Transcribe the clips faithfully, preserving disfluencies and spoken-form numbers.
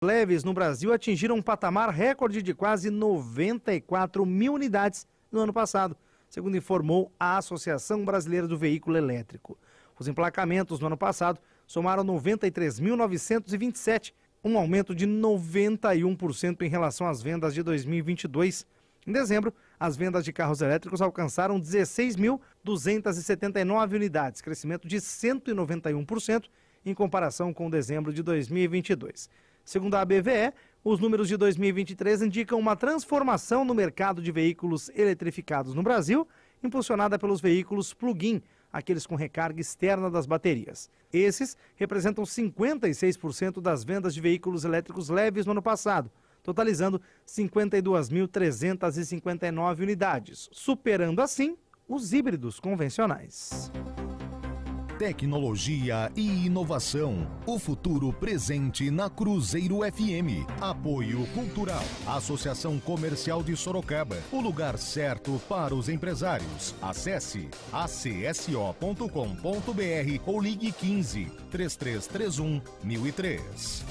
leves no Brasil atingiram um patamar recorde de quase noventa e quatro mil unidades no ano passado, segundo informou a Associação Brasileira do Veículo Elétrico. Os emplacamentos no ano passado somaram noventa e três mil novecentos e vinte e sete, um aumento de noventa e um por cento em relação às vendas de dois mil e vinte e dois. Em dezembro, as vendas de carros elétricos alcançaram dezesseis mil duzentas e setenta e nove unidades, crescimento de cento e noventa e um por cento em comparação com dezembro de dois mil e vinte e dois. Segundo a A B V E, os números de dois mil e vinte e três indicam uma transformação no mercado de veículos eletrificados no Brasil, impulsionada pelos veículos plug-in, aqueles com recarga externa das baterias. Esses representam cinquenta e seis por cento das vendas de veículos elétricos leves no ano passado, totalizando cinquenta e duas mil trezentas e cinquenta e nove unidades, superando assim os híbridos convencionais. Tecnologia e inovação. O futuro presente na Cruzeiro F M. Apoio Cultural. Associação Comercial de Sorocaba. O lugar certo para os empresários. Acesse a c s o ponto com ponto b r ou ligue quinze, três três três um, mil e três.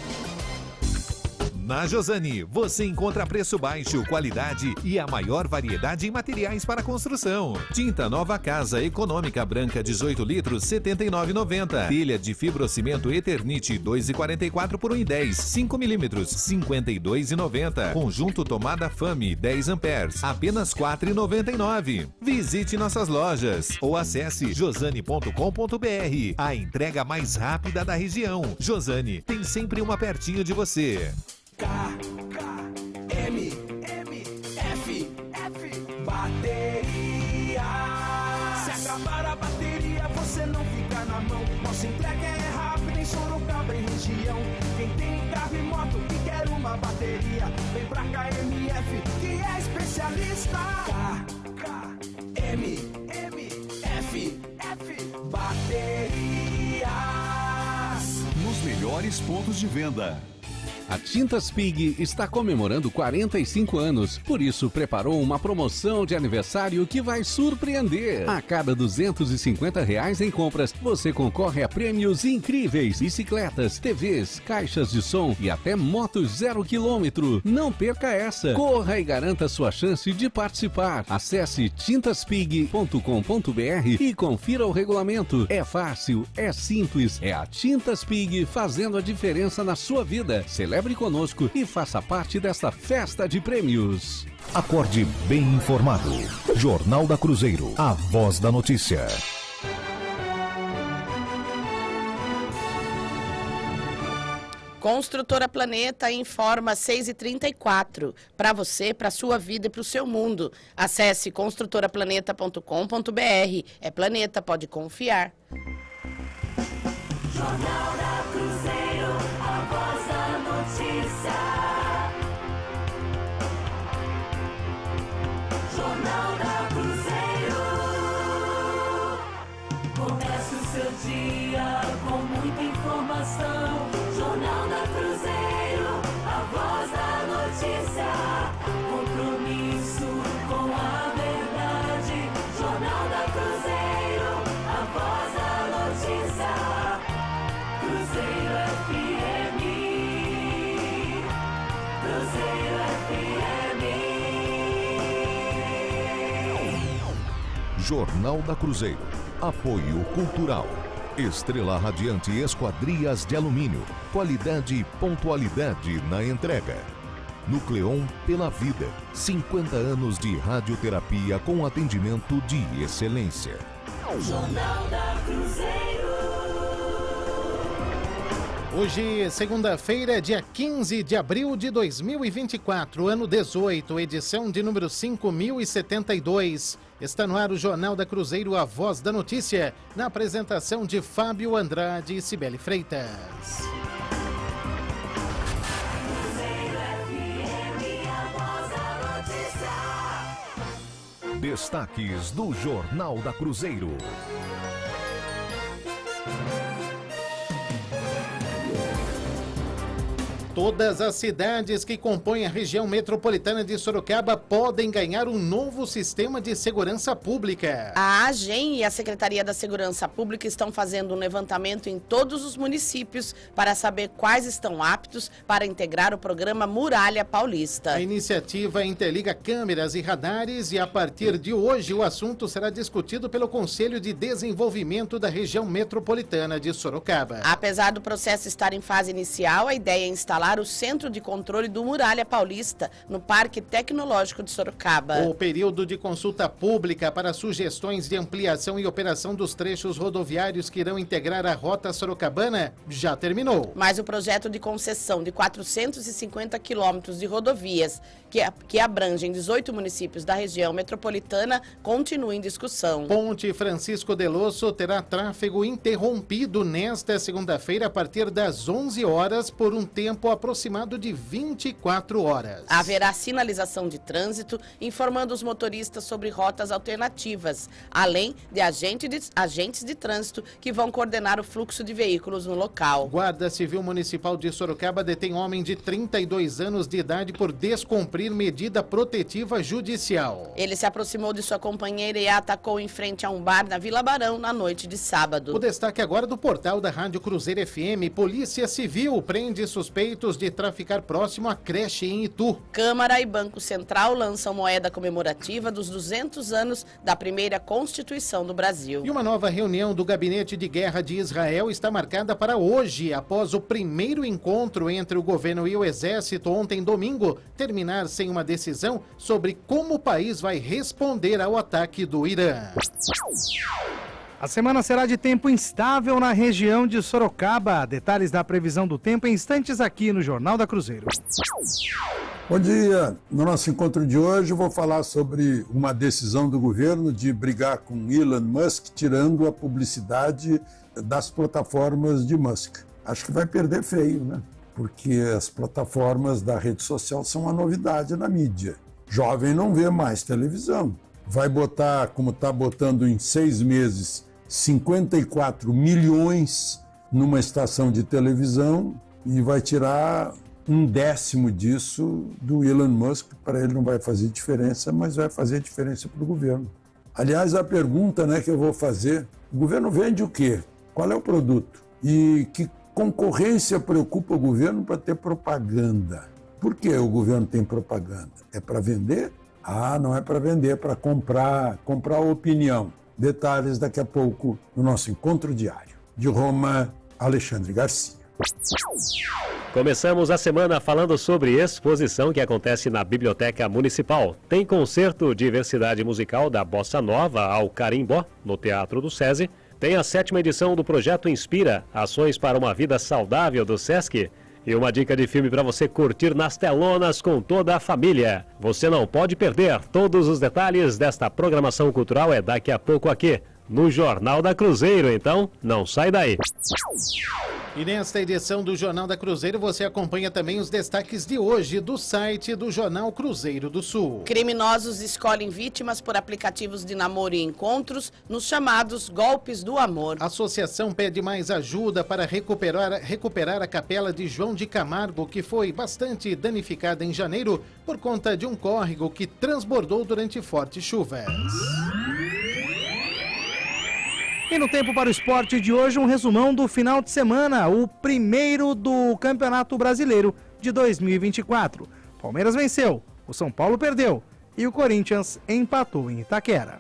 Na Josani, você encontra preço baixo, qualidade e a maior variedade em materiais para construção. Tinta Nova Casa Econômica Branca dezoito litros, setenta e nove reais e noventa centavos. Telha de fibrocimento Eternite dois e quarenta e quatro por um e dez, cinco milímetros, cinquenta e dois reais e noventa centavos. Conjunto tomada Fame dez amperes, apenas quatro reais e noventa e nove centavos. Visite nossas lojas ou acesse josani ponto com ponto b r. A entrega mais rápida da região. Josani, tem sempre uma pertinho de você. K, K, M, M, F, F, bateria. Se acabar a bateria, você não fica na mão. Nossa entrega é rápida em Sorocaba e região. Quem tem carro e moto e quer uma bateria, vem pra K M F, que é especialista. K, K, M, M, F, F, baterias. Nos melhores pontos de venda. A Tintas Pig está comemorando quarenta e cinco anos, por isso preparou uma promoção de aniversário que vai surpreender. A cada duzentos e cinquenta reais em compras, você concorre a prêmios incríveis, bicicletas, T Vs, caixas de som e até motos zero quilômetro. Não perca essa! Corra e garanta sua chance de participar. Acesse tintas pig ponto com ponto b r e confira o regulamento. É fácil, é simples, é a Tintas Pig fazendo a diferença na sua vida. Celebre conosco e faça parte desta festa de prêmios. Acorde bem informado. Jornal da Cruzeiro, a voz da notícia. Construtora Planeta informa seis e trinta e quatro. Para você, para sua vida e para o seu mundo. Acesse construtora planeta ponto com ponto b r. É Planeta, pode confiar. Jornal da Cruzeiro, a voz da notícia. Jornal da Cruzeiro. Comece o seu dia com muita informação. Jornal da Cruzeiro, a voz da notícia. Compromisso com a verdade. Jornal da Cruzeiro, a voz da notícia. Cruzeiro F M, Cruzeiro F M. Jornal da Cruzeiro, apoio cultural. Estrela Radiante Esquadrias de Alumínio, qualidade e pontualidade na entrega. Nucleon pela vida, cinquenta anos de radioterapia com atendimento de excelência. Jornal da Cruzeiro. Hoje, segunda-feira, dia quinze de abril de dois mil e vinte e quatro, ano dezoito, edição de número cinco mil e setenta e dois. Está no ar o Jornal da Cruzeiro, a voz da notícia, na apresentação de Fábio Andrade e Cibele Freitas. Destaques do Jornal da Cruzeiro. Todas as cidades que compõem a região metropolitana de Sorocaba podem ganhar um novo sistema de segurança pública. A AGEM e a Secretaria da Segurança Pública estão fazendo um levantamento em todos os municípios para saber quais estão aptos para integrar o programa Muralha Paulista. A iniciativa interliga câmeras e radares e a partir de hoje o assunto será discutido pelo Conselho de Desenvolvimento da região metropolitana de Sorocaba. Apesar do processo estar em fase inicial, a ideia é instalar o Centro de Controle do Muralha Paulista no Parque Tecnológico de Sorocaba. O período de consulta pública para sugestões de ampliação e operação dos trechos rodoviários que irão integrar a rota sorocabana já terminou. Mas o projeto de concessão de quatrocentos e cinquenta quilômetros de rodovias que, que abrangem dezoito municípios da região metropolitana continua em discussão. Ponte Francisco Delosso terá tráfego interrompido nesta segunda-feira a partir das onze horas por um tempo aproximado de vinte e quatro horas. Haverá sinalização de trânsito, informando os motoristas sobre rotas alternativas, além de, agente de agentes de trânsito que vão coordenar o fluxo de veículos no local. Guarda Civil Municipal de Sorocaba detém homem de trinta e dois anos de idade por descumprir medida protetiva judicial. Ele se aproximou de sua companheira e a atacou em frente a um bar na Vila Barão na noite de sábado. O destaque agora do portal da Rádio Cruzeiro F M. Polícia Civil prende suspeitos de traficar próximo à creche em Itu. Câmara e Banco Central lançam moeda comemorativa dos duzentos anos da primeira Constituição do Brasil. E uma nova reunião do Gabinete de Guerra de Israel está marcada para hoje, após o primeiro encontro entre o governo e o exército ontem domingo terminar sem uma decisão sobre como o país vai responder ao ataque do Irã. A semana será de tempo instável na região de Sorocaba. Detalhes da previsão do tempo em instantes aqui no Jornal da Cruzeiro. Bom dia. No nosso encontro de hoje eu vou falar sobre uma decisão do governo de brigar com Elon Musk, tirando a publicidade das plataformas de Musk. Acho que vai perder feio, né? Porque as plataformas da rede social são uma novidade na mídia. Jovem não vê mais televisão. Vai botar, como está botando em seis meses, cinquenta e quatro milhões numa estação de televisão e vai tirar um décimo disso do Elon Musk. Para ele não vai fazer diferença, mas vai fazer diferença para o governo. Aliás, a pergunta, né, que eu vou fazer, o governo vende o quê? Qual é o produto? E que concorrência preocupa o governo para ter propaganda? Por que o governo tem propaganda? É para vender? Ah, não é para vender, é para comprar, comprar opinião. Detalhes daqui a pouco no nosso encontro diário. De Roma, Alexandre Garcia. Começamos a semana falando sobre exposição que acontece na Biblioteca Municipal. Tem concerto Diversidade Musical da Bossa Nova ao Carimbó, no Teatro do SESI. Tem a sétima edição do Projeto Inspira, Ações para uma Vida Saudável do SESC. E uma dica de filme para você curtir nas telonas com toda a família. Você não pode perder. Todos os detalhes desta programação cultural é daqui a pouco aqui, no Jornal da Cruzeiro. Então, não sai daí. E nesta edição do Jornal da Cruzeiro, você acompanha também os destaques de hoje do site do Jornal Cruzeiro do Sul. Criminosos escolhem vítimas por aplicativos de namoro e encontros nos chamados golpes do amor. A associação pede mais ajuda para recuperar, recuperar a capela de João de Camargo, que foi bastante danificada em janeiro por conta de um córrego que transbordou durante fortes chuvas. E no Tempo para o Esporte de hoje, um resumão do final de semana, o primeiro do Campeonato Brasileiro de dois mil e vinte e quatro. Palmeiras venceu, o São Paulo perdeu e o Corinthians empatou em Itaquera.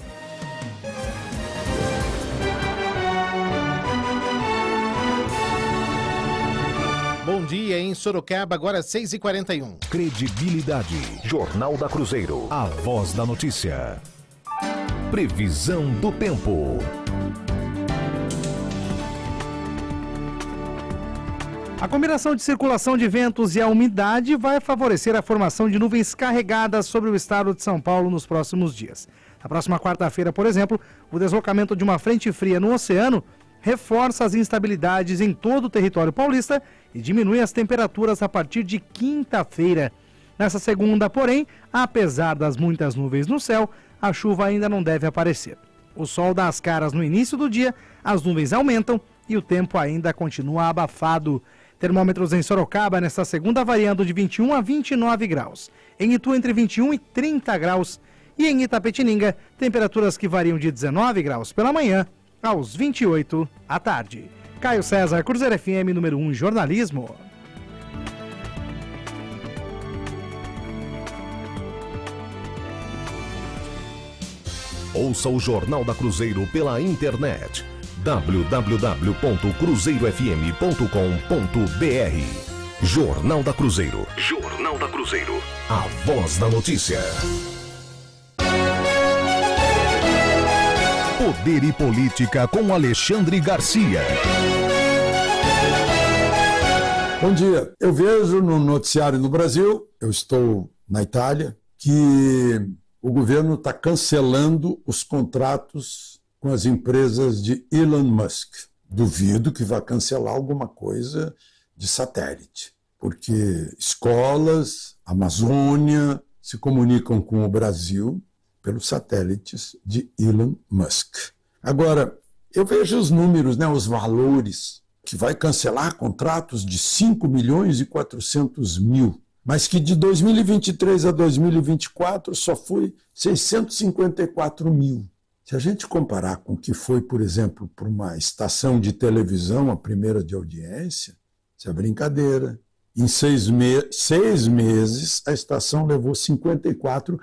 Bom dia em Sorocaba, agora seis e quarenta e um. Credibilidade. Jornal da Cruzeiro. A voz da notícia. Previsão do tempo. A combinação de circulação de ventos e a umidade vai favorecer a formação de nuvens carregadas sobre o estado de São Paulo nos próximos dias. Na próxima quarta-feira, por exemplo, o deslocamento de uma frente fria no oceano reforça as instabilidades em todo o território paulista e diminui as temperaturas a partir de quinta-feira. Nessa segunda, porém, apesar das muitas nuvens no céu, a chuva ainda não deve aparecer. O sol dá as caras no início do dia, as nuvens aumentam e o tempo ainda continua abafado. Termômetros em Sorocaba nesta segunda variando de vinte e um a vinte e nove graus. Em Itu entre vinte e um e trinta graus. E em Itapetininga, temperaturas que variam de dezenove graus pela manhã aos vinte e oito à tarde. Caio César, Cruzeiro F M, número um, jornalismo. Ouça o Jornal da Cruzeiro pela internet. w w w ponto cruzeiro f m ponto com ponto b r. Jornal da Cruzeiro. Jornal da Cruzeiro. A voz da notícia. Poder e Política com Alexandre Garcia. Bom dia. Eu vejo no noticiário no Brasil, eu estou na Itália, que o governo está cancelando os contratos com as empresas de Elon Musk. Duvido que vá cancelar alguma coisa de satélite, porque escolas, Amazônia, se comunicam com o Brasil pelos satélites de Elon Musk. Agora, eu vejo os números, né, os valores, que vai cancelar contratos de cinco milhões e quatrocentos mil, mas que de dois mil e vinte e três a dois mil e vinte e quatro só foi seiscentos e cinquenta e quatro mil. Se a gente comparar com o que foi, por exemplo, para uma estação de televisão, a primeira de audiência, isso é brincadeira. Em seis, me- seis meses, a estação levou cinquenta e quatro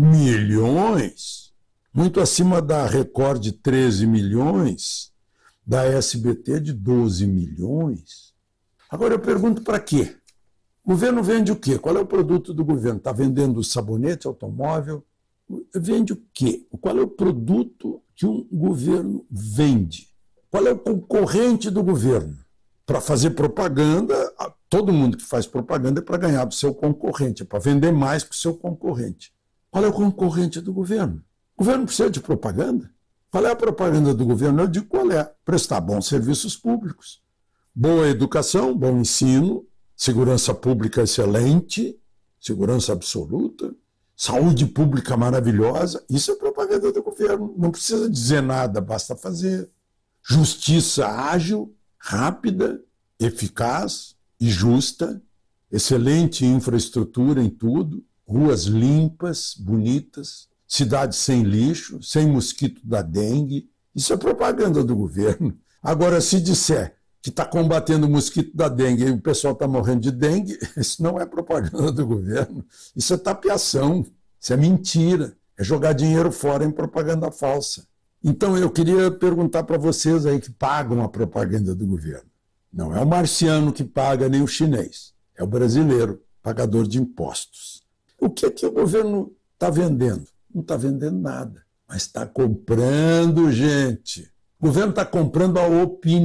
milhões, muito acima da Record de treze milhões, da S B T de doze milhões. Agora eu pergunto para quê? O governo vende o quê? Qual é o produto do governo? Está vendendo sabonete, automóvel? Vende o quê? Qual é o produto que um governo vende? Qual é o concorrente do governo? Para fazer propaganda, todo mundo que faz propaganda é para ganhar do seu concorrente, é para vender mais que o seu concorrente. Qual é o concorrente do governo? O governo precisa de propaganda? Qual é a propaganda do governo? Eu digo qual é. Prestar bons serviços públicos, boa educação, bom ensino, segurança pública excelente, segurança absoluta, saúde pública maravilhosa. Isso é propaganda do governo. Não precisa dizer nada, basta fazer. Justiça ágil, rápida, eficaz e justa, excelente infraestrutura em tudo, ruas limpas, bonitas, cidades sem lixo, sem mosquito da dengue. Isso é propaganda do governo. Agora, se disser que está combatendo o mosquito da dengue e o pessoal está morrendo de dengue, isso não é propaganda do governo. Isso é tapeação, isso é mentira, é jogar dinheiro fora em propaganda falsa. Então eu queria perguntar para vocês aí que pagam a propaganda do governo. Não é o marciano que paga, nem o chinês, é o brasileiro, pagador de impostos. O que é que o governo está vendendo? Não está vendendo nada, mas está comprando, gente. O governo está comprando a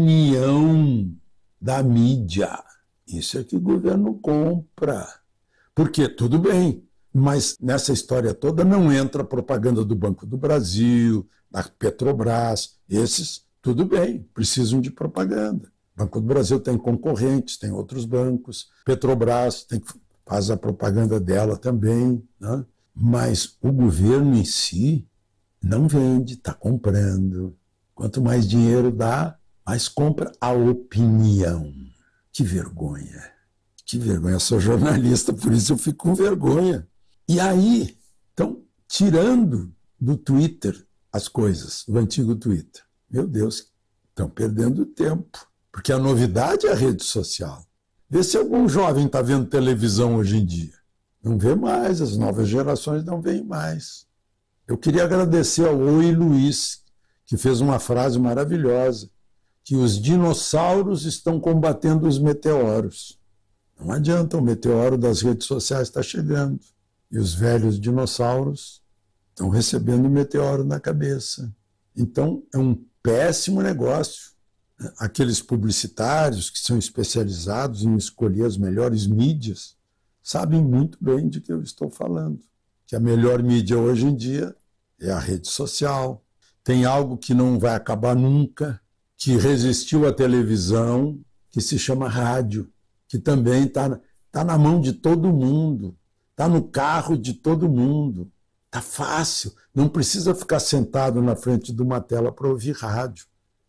opinião da mídia. Isso é que o governo compra. Porque, tudo bem, mas nessa história toda não entra a propaganda do Banco do Brasil, da Petrobras. Esses, tudo bem, precisam de propaganda. O Banco do Brasil tem concorrentes, tem outros bancos. Petrobras tem, faz a propaganda dela também, né? Mas o governo em si não vende, está comprando. Quanto mais dinheiro dá, mais compra a opinião. Que vergonha. Que vergonha. Eu sou jornalista, por isso eu fico com vergonha. E aí, estão tirando do Twitter as coisas, do antigo Twitter. Meu Deus, estão perdendo tempo. Porque a novidade é a rede social. Vê se algum jovem está vendo televisão hoje em dia. Não vê mais, as novas gerações não veem mais. Eu queria agradecer ao Oi Luiz, que fez uma frase maravilhosa, que os dinossauros estão combatendo os meteoros. Não adianta, o meteoro das redes sociais está chegando. E os velhos dinossauros estão recebendo o meteoro na cabeça. Então, é um péssimo negócio. Aqueles publicitários que são especializados em escolher as melhores mídias sabem muito bem de que eu estou falando. Que a melhor mídia hoje em dia é a rede social. Tem algo que não vai acabar nunca, que resistiu à televisão, que se chama rádio, que também está tá na mão de todo mundo, está no carro de todo mundo. Está fácil, não precisa ficar sentado na frente de uma tela para ouvir rádio.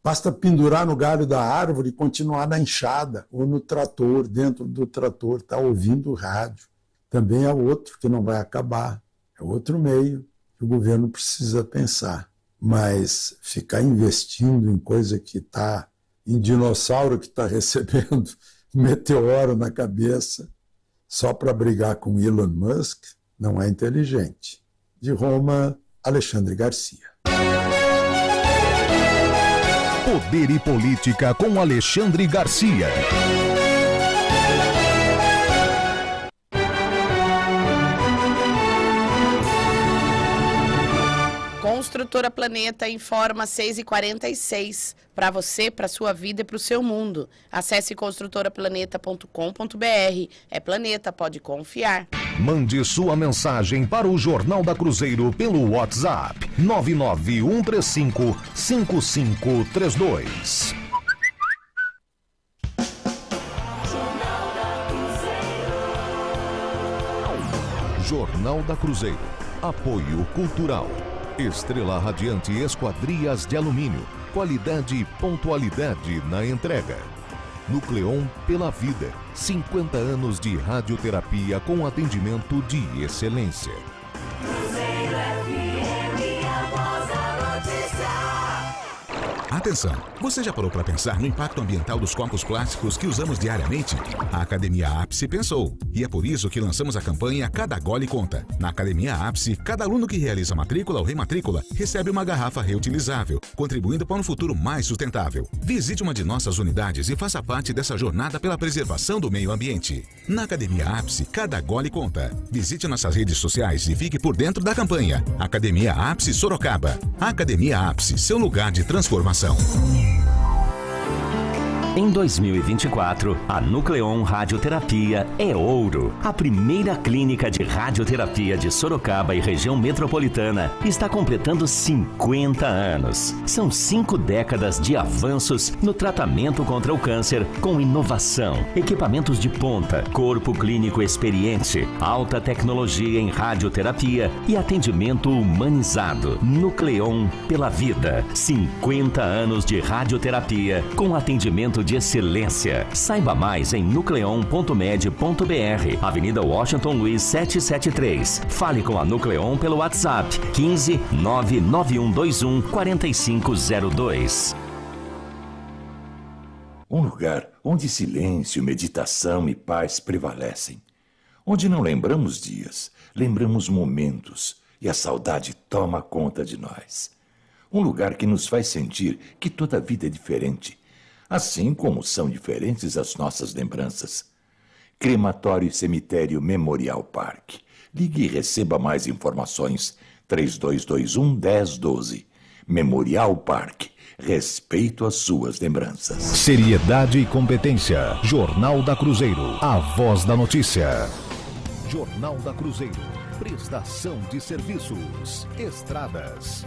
Basta pendurar no galho da árvore e continuar na enxada ou no trator, dentro do trator, está ouvindo o rádio. Também é outro que não vai acabar. É outro meio que o governo precisa pensar. Mas ficar investindo em coisa que está, em dinossauro que está recebendo meteoro na cabeça, só para brigar com Elon Musk, não é inteligente. De Roma, Alexandre Garcia. Poder e Política com Alexandre Garcia. Construtora Planeta informa seis e quarenta e seis. Para você, para sua vida e para o seu mundo. Acesse construtora planeta ponto com ponto br. É Planeta, pode confiar. Mande sua mensagem para o Jornal da Cruzeiro pelo WhatsApp nove nove um três cinco, cinco cinco três dois. Jornal da Cruzeiro. Apoio Cultural. Estrela Radiante Esquadrias de Alumínio. Qualidade e pontualidade na entrega. Nucleon pela Vida. cinquenta anos de radioterapia com atendimento de excelência. Cruzeiro F M, a voz da notícia. Atenção! Você já parou para pensar no impacto ambiental dos copos plásticos que usamos diariamente? A Academia Ápice pensou. E é por isso que lançamos a campanha Cada Gole Conta. Na Academia Ápice, cada aluno que realiza matrícula ou rematrícula recebe uma garrafa reutilizável, contribuindo para um futuro mais sustentável. Visite uma de nossas unidades e faça parte dessa jornada pela preservação do meio ambiente. Na Academia Ápice, cada gole conta. Visite nossas redes sociais e fique por dentro da campanha. Academia Ápice Sorocaba. Academia Ápice, seu lugar de transformação. Em dois mil e vinte e quatro, a Nucleon Radioterapia é ouro. A primeira clínica de radioterapia de Sorocaba e região metropolitana está completando cinquenta anos. São cinco décadas de avanços no tratamento contra o câncer com inovação, equipamentos de ponta, corpo clínico experiente, alta tecnologia em radioterapia e atendimento humanizado. Nucleon pela Vida. cinquenta anos de radioterapia com atendimento de excelência. Saiba mais em nucleon ponto med ponto br, Avenida Washington Luiz setecentos e setenta e três. Fale com a Nucleon pelo WhatsApp quinze, nove nove um dois um, quatro cinco zero dois. Um lugar onde silêncio, meditação e paz prevalecem. Onde não lembramos dias, lembramos momentos e a saudade toma conta de nós. Um lugar que nos faz sentir que toda vida é diferente, assim como são diferentes as nossas lembranças. Crematório e Cemitério Memorial Park. Ligue e receba mais informações. três dois dois um, um zero um dois. Memorial Park. Respeito às suas lembranças. Seriedade e competência. Jornal da Cruzeiro. A voz da notícia. Jornal da Cruzeiro. Prestação de serviços. Estradas.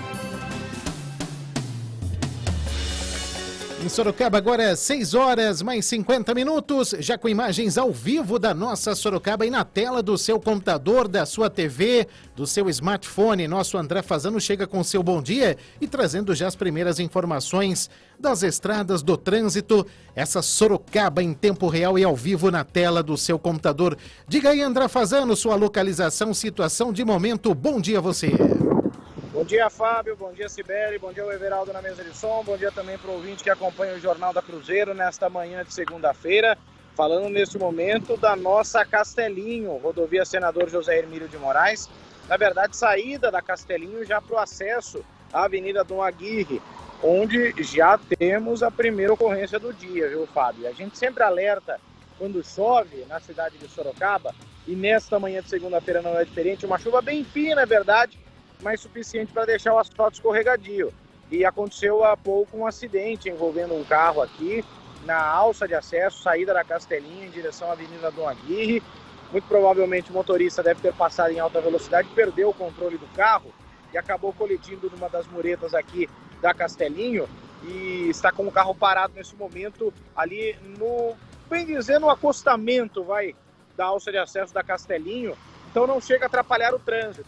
Em Sorocaba, agora seis horas mais cinquenta minutos, já com imagens ao vivo da nossa Sorocaba e na tela do seu computador, da sua T V, do seu smartphone. Nosso André Fazano chega com seu bom dia e trazendo já as primeiras informações das estradas, do trânsito. Essa Sorocaba em tempo real e ao vivo na tela do seu computador. Diga aí, André Fazano, sua localização, situação de momento. Bom dia a você. Bom dia, Fábio, bom dia, Sibeli, bom dia, o Everaldo na mesa de som, bom dia também para o ouvinte que acompanha o Jornal da Cruzeiro nesta manhã de segunda-feira, falando neste momento da nossa Castelinho, rodovia Senador José Hermílio de Moraes, na verdade saída da Castelinho já para o acesso à Avenida Dom Aguirre, onde já temos a primeira ocorrência do dia, viu, Fábio? A gente sempre alerta quando chove na cidade de Sorocaba, e nesta manhã de segunda-feira não é diferente, uma chuva bem fina, é verdade, mas suficiente para deixar o asfalto escorregadio. E aconteceu há pouco um acidente envolvendo um carro aqui na alça de acesso, saída da Castelinha em direção à Avenida Dom Aguirre. Muito provavelmente o motorista deve ter passado em alta velocidade, perdeu o controle do carro e acabou colidindo numa das muretas aqui da Castelinho e está com o carro parado nesse momento ali no, bem dizer, no acostamento vai, da alça de acesso da Castelinho, então não chega a atrapalhar o trânsito.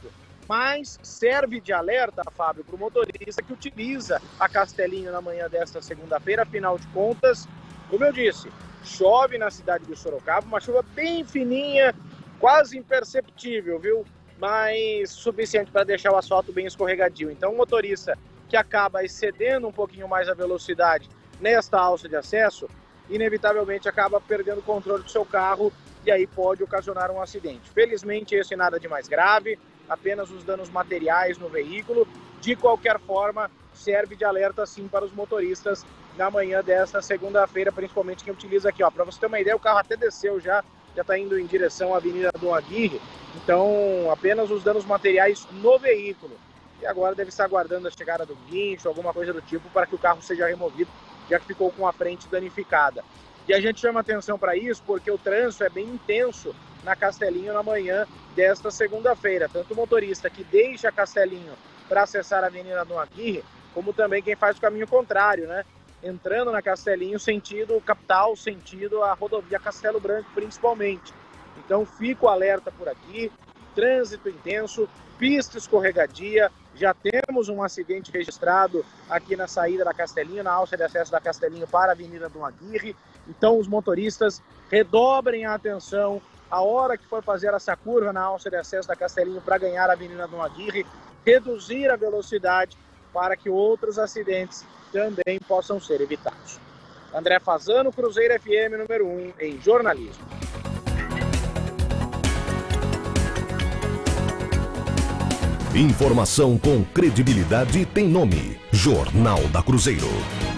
mas serve de alerta, Fábio, para o motorista que utiliza a Castelinho na manhã desta segunda-feira. Afinal de contas, como eu disse, chove na cidade de Sorocaba, uma chuva bem fininha, quase imperceptível, viu? Mas suficiente para deixar o asfalto bem escorregadio. Então, o motorista que acaba excedendo um pouquinho mais a velocidade nesta alça de acesso, inevitavelmente acaba perdendo o controle do seu carro e aí pode ocasionar um acidente. Felizmente, esse nada de mais grave, apenas os danos materiais no veículo. De qualquer forma, serve de alerta sim para os motoristas na manhã desta segunda-feira, principalmente quem utiliza aqui, ó. Para você ter uma ideia, o carro até desceu já, já está indo em direção à Avenida Dom Aguirre, então apenas os danos materiais no veículo. E agora deve estar aguardando a chegada do guincho, alguma coisa do tipo, para que o carro seja removido, já que ficou com a frente danificada. E a gente chama atenção para isso porque o trânsito é bem intenso na Castelinho na manhã desta segunda-feira. Tanto o motorista que deixa Castelinho para acessar a Avenida Dom Aguirre, como também quem faz o caminho contrário, né? Entrando na Castelinho, sentido capital, sentido a rodovia Castelo Branco, principalmente. Então, fica o alerta por aqui, trânsito intenso, pista escorregadia. Já temos um acidente registrado aqui na saída da Castelinho, na alça de acesso da Castelinho para a Avenida Dom Aguirre. Então, os motoristas redobrem a atenção a hora que for fazer essa curva na alça de acesso da Castelinho para ganhar a Avenida Dom Aguirre, reduzir a velocidade para que outros acidentes também possam ser evitados. André Fazano, Cruzeiro F M número um em jornalismo. Informação com credibilidade tem nome: Jornal da Cruzeiro.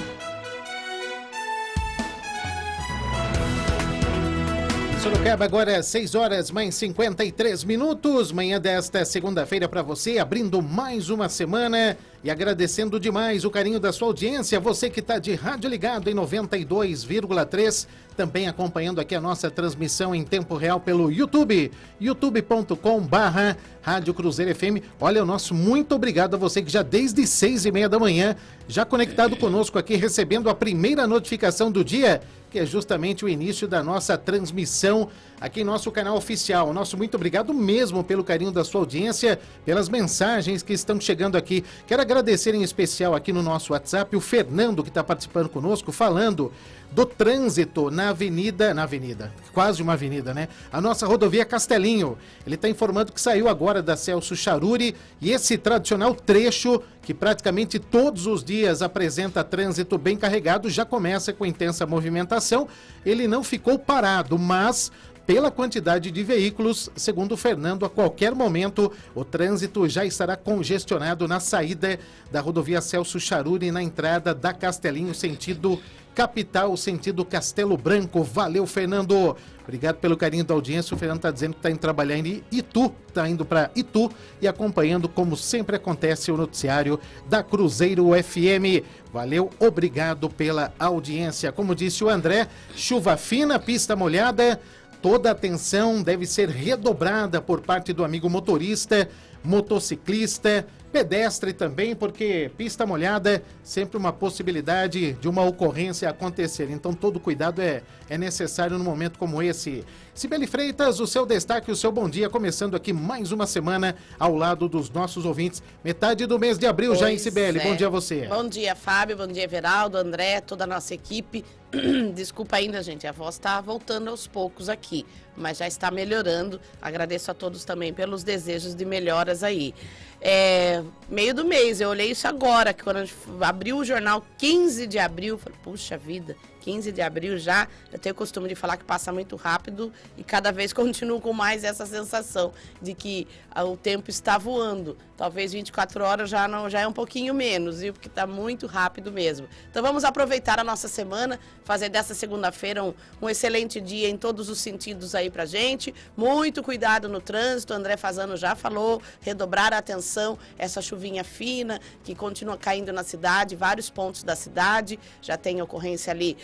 Sorocaba, agora seis horas mais cinquenta e três minutos. Manhã desta segunda-feira para você, abrindo mais uma semana e agradecendo demais o carinho da sua audiência. Você que está de rádio ligado em noventa e dois vírgula três, também acompanhando aqui a nossa transmissão em tempo real pelo YouTube, youtube ponto com barra Rádio Cruzeiro F M. Olha, o nosso muito obrigado a você que já desde seis e meia da manhã, já conectado conosco aqui, recebendo a primeira notificação do dia, que é justamente o início da nossa transmissão aqui em nosso canal oficial. Nosso muito obrigado mesmo pelo carinho da sua audiência, pelas mensagens que estão chegando aqui. Quero agradecer em especial aqui no nosso WhatsApp o Fernando, que está participando conosco, falando do trânsito na avenida, na avenida, quase uma avenida, né? A nossa rodovia Castelinho. Ele está informando que saiu agora da Celso Charuri e esse tradicional trecho, que praticamente todos os dias apresenta trânsito bem carregado, já começa com intensa movimentação. Ele não ficou parado, mas pela quantidade de veículos, segundo o Fernando, a qualquer momento o trânsito já estará congestionado na saída da rodovia Celso Charuri e na entrada da Castelinho, sentido capital, sentido Castelo Branco. Valeu, Fernando. Obrigado pelo carinho da audiência. O Fernando está dizendo que está indo trabalhar em Itu, está indo para Itu e acompanhando, como sempre acontece, o noticiário da Cruzeiro F M. Valeu, obrigado pela audiência. Como disse o André, chuva fina, pista molhada. Toda a atenção deve ser redobrada por parte do amigo motorista, motociclista, pedestre também, porque pista molhada sempre uma possibilidade de uma ocorrência acontecer. Então todo cuidado é, é necessário num momento como esse. Cibele Freitas, o seu destaque, o seu bom dia, começando aqui mais uma semana ao lado dos nossos ouvintes. Metade do mês de abril Pois já, em Cibele. é. Bom dia a você. Bom dia, Fábio. Bom dia, Everaldo, André, toda a nossa equipe. Desculpa ainda, gente, a voz está voltando aos poucos aqui, mas já está melhorando. Agradeço a todos também pelos desejos de melhoras aí. É, meio do mês, eu olhei isso agora, que quando a gente abriu o jornal quinze de abril, falei, puxa vida, quinze de abril já, eu tenho o costume de falar que passa muito rápido e cada vez continuo com mais essa sensação de que ah, o tempo está voando. Talvez vinte e quatro horas já, não, já é um pouquinho menos, viu? Porque está muito rápido mesmo. Então vamos aproveitar a nossa semana, fazer dessa segunda-feira um, um excelente dia em todos os sentidos aí pra gente. Muito cuidado no trânsito, André Fazano já falou, redobrar a atenção, essa chuvinha fina que continua caindo na cidade, vários pontos da cidade, já tem ocorrência ali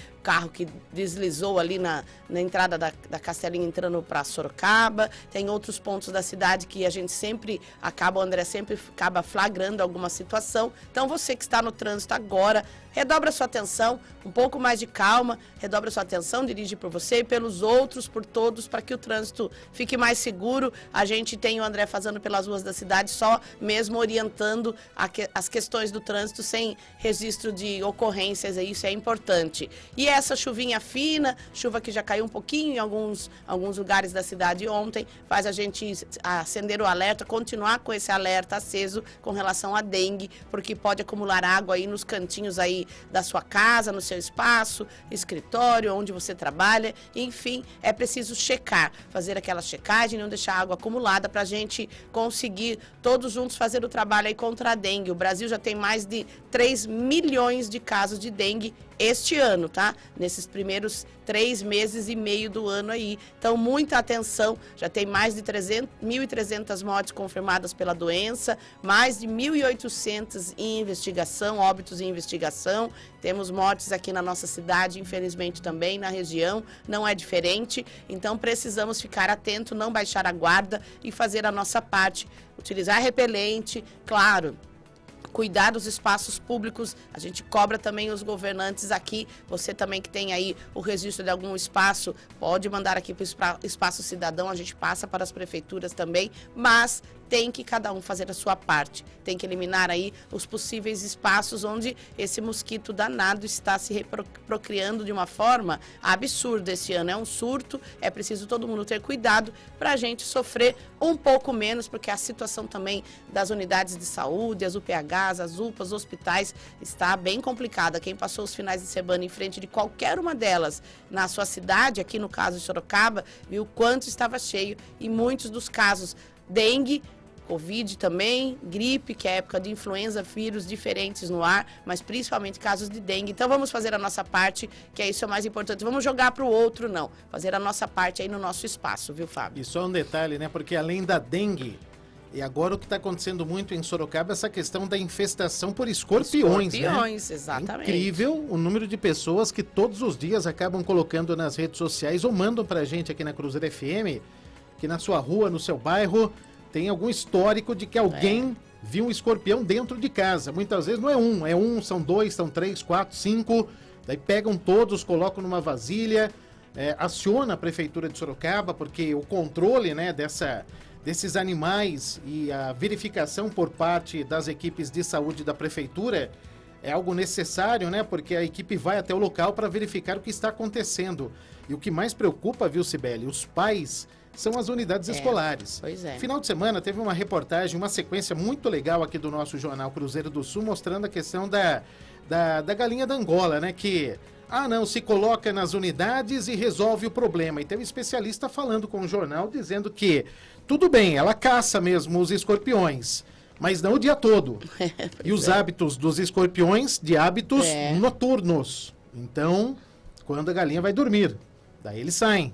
carro que deslizou ali na, na entrada da, da Castelinha entrando para Sorocaba. Tem outros pontos da cidade que a gente sempre acaba, o André sempre acaba flagrando alguma situação. Então você que está no trânsito agora, redobra sua atenção, um pouco mais de calma, redobra sua atenção, dirige por você e pelos outros, por todos, para que o trânsito fique mais seguro. A gente tem o André fazendo pelas ruas da cidade, só mesmo orientando a que, as questões do trânsito sem registro de ocorrências, isso é importante. E essa chuvinha fina, chuva que já caiu um pouquinho em alguns, alguns lugares da cidade ontem, faz a gente acender o alerta, continuar com esse alerta aceso com relação à dengue, porque pode acumular água aí nos cantinhos aí da sua casa, no seu espaço, escritório, onde você trabalha, enfim, é preciso checar, fazer aquela checagem, não deixar água acumulada para a gente conseguir todos juntos fazer o trabalho aí contra a dengue. O Brasil já tem mais de três milhões de casos de dengue este ano, tá? Nesses primeiros três meses e meio do ano aí. Então, muita atenção, já tem mais de mil e trezentas mortes confirmadas pela doença, mais de mil e oitocentas em investigação, óbitos em investigação. Temos mortes aqui na nossa cidade, infelizmente também na região, não é diferente. Então, precisamos ficar atento, não baixar a guarda e fazer a nossa parte. Utilizar repelente, claro, cuidar dos espaços públicos, a gente cobra também os governantes aqui, você também que tem aí o registro de algum espaço, pode mandar aqui para o Espaço Cidadão, a gente passa para as prefeituras também, mas tem que cada um fazer a sua parte, tem que eliminar aí os possíveis espaços onde esse mosquito danado está se reprocriando de uma forma absurda. Esse ano é um surto, é preciso todo mundo ter cuidado para a gente sofrer um pouco menos, porque a situação também das unidades de saúde, as U P Hs, as U P As, os hospitais, está bem complicada. Quem passou os finais de semana em frente de qualquer uma delas na sua cidade, aqui no caso de Sorocaba, viu o quanto estava cheio e muitos dos casos dengue, Covid também, gripe, que é época de influenza, vírus diferentes no ar, mas principalmente casos de dengue. Então vamos fazer a nossa parte, que é isso é o mais importante. Vamos jogar para o outro, não. Fazer a nossa parte aí no nosso espaço, viu, Fábio? E só um detalhe, né? Porque além da dengue, e agora o que está acontecendo muito em Sorocaba é essa questão da infestação por escorpiões, Escorpiões, né? exatamente. É incrível o número de pessoas que todos os dias acabam colocando nas redes sociais ou mandam para a gente aqui na Cruzeiro F M, que na sua rua, no seu bairro, tem algum histórico de que alguém é. viu um escorpião dentro de casa. Muitas vezes não é um, é um, são dois, são três, quatro, cinco. Daí pegam todos, colocam numa vasilha, é, aciona a Prefeitura de Sorocaba, porque o controle, né, dessa, desses animais e a verificação por parte das equipes de saúde da Prefeitura é algo necessário, né? Porque a equipe vai até o local para verificar o que está acontecendo. E o que mais preocupa, viu, Cibele, os pais são as unidades é, escolares. Pois é. Final de semana teve uma reportagem, uma sequência muito legal aqui do nosso jornal Cruzeiro do Sul, mostrando a questão da, da, da galinha da Angola, né? Que, ah não, se coloca nas unidades e resolve o problema. E tem um especialista falando com o jornal, dizendo que tudo bem, ela caça mesmo os escorpiões, mas não o dia todo. E os é. hábitos dos escorpiões, de hábitos é. noturnos. Então, quando a galinha vai dormir, daí eles saem.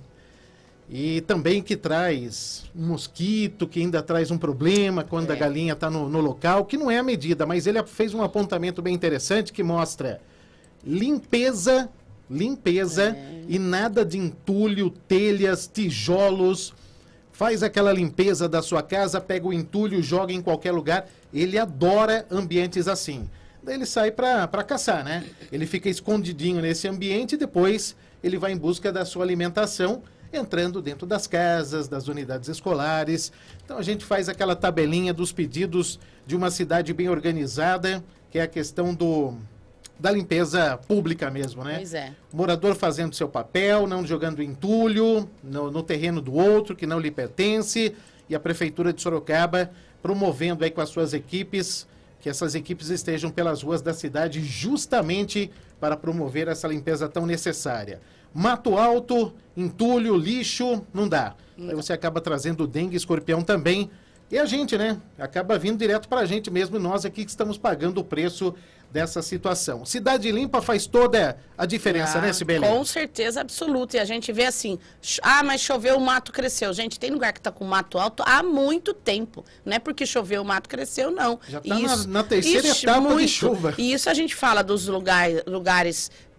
E também que traz um mosquito, que ainda traz um problema quando é. a galinha está no, no local, que não é a medida, mas ele fez um apontamento bem interessante que mostra limpeza, limpeza é. e nada de entulho, telhas, tijolos. Faz aquela limpeza da sua casa, pega o entulho, joga em qualquer lugar. Ele adora ambientes assim. Daí ele sai para caçar, né? Ele fica escondidinho nesse ambiente e depois ele vai em busca da sua alimentação, entrando dentro das casas, das unidades escolares. Então a gente faz aquela tabelinha dos pedidos de uma cidade bem organizada, que é a questão do, da limpeza pública mesmo, né? Pois é. O morador fazendo seu papel, não jogando entulho no, no terreno do outro, que não lhe pertence, e a Prefeitura de Sorocaba promovendo aí com as suas equipes, que essas equipes estejam pelas ruas da cidade justamente para promover essa limpeza tão necessária. Mato alto, entulho, lixo, não dá. Não. Aí você acaba trazendo dengue, escorpião também. E a gente, né? Acaba vindo direto para a gente mesmo, e nós aqui que estamos pagando o preço dessa situação. Cidade limpa faz toda a diferença, ah, né, Sibeli? Com certeza absoluta. E a gente vê assim, ah, mas choveu, o mato cresceu. Gente, tem lugar que está com mato alto há muito tempo. Não é porque choveu, o mato cresceu, não. Já está na, na terceira isso, etapa muito. de chuva. E isso a gente fala dos lugares, lugares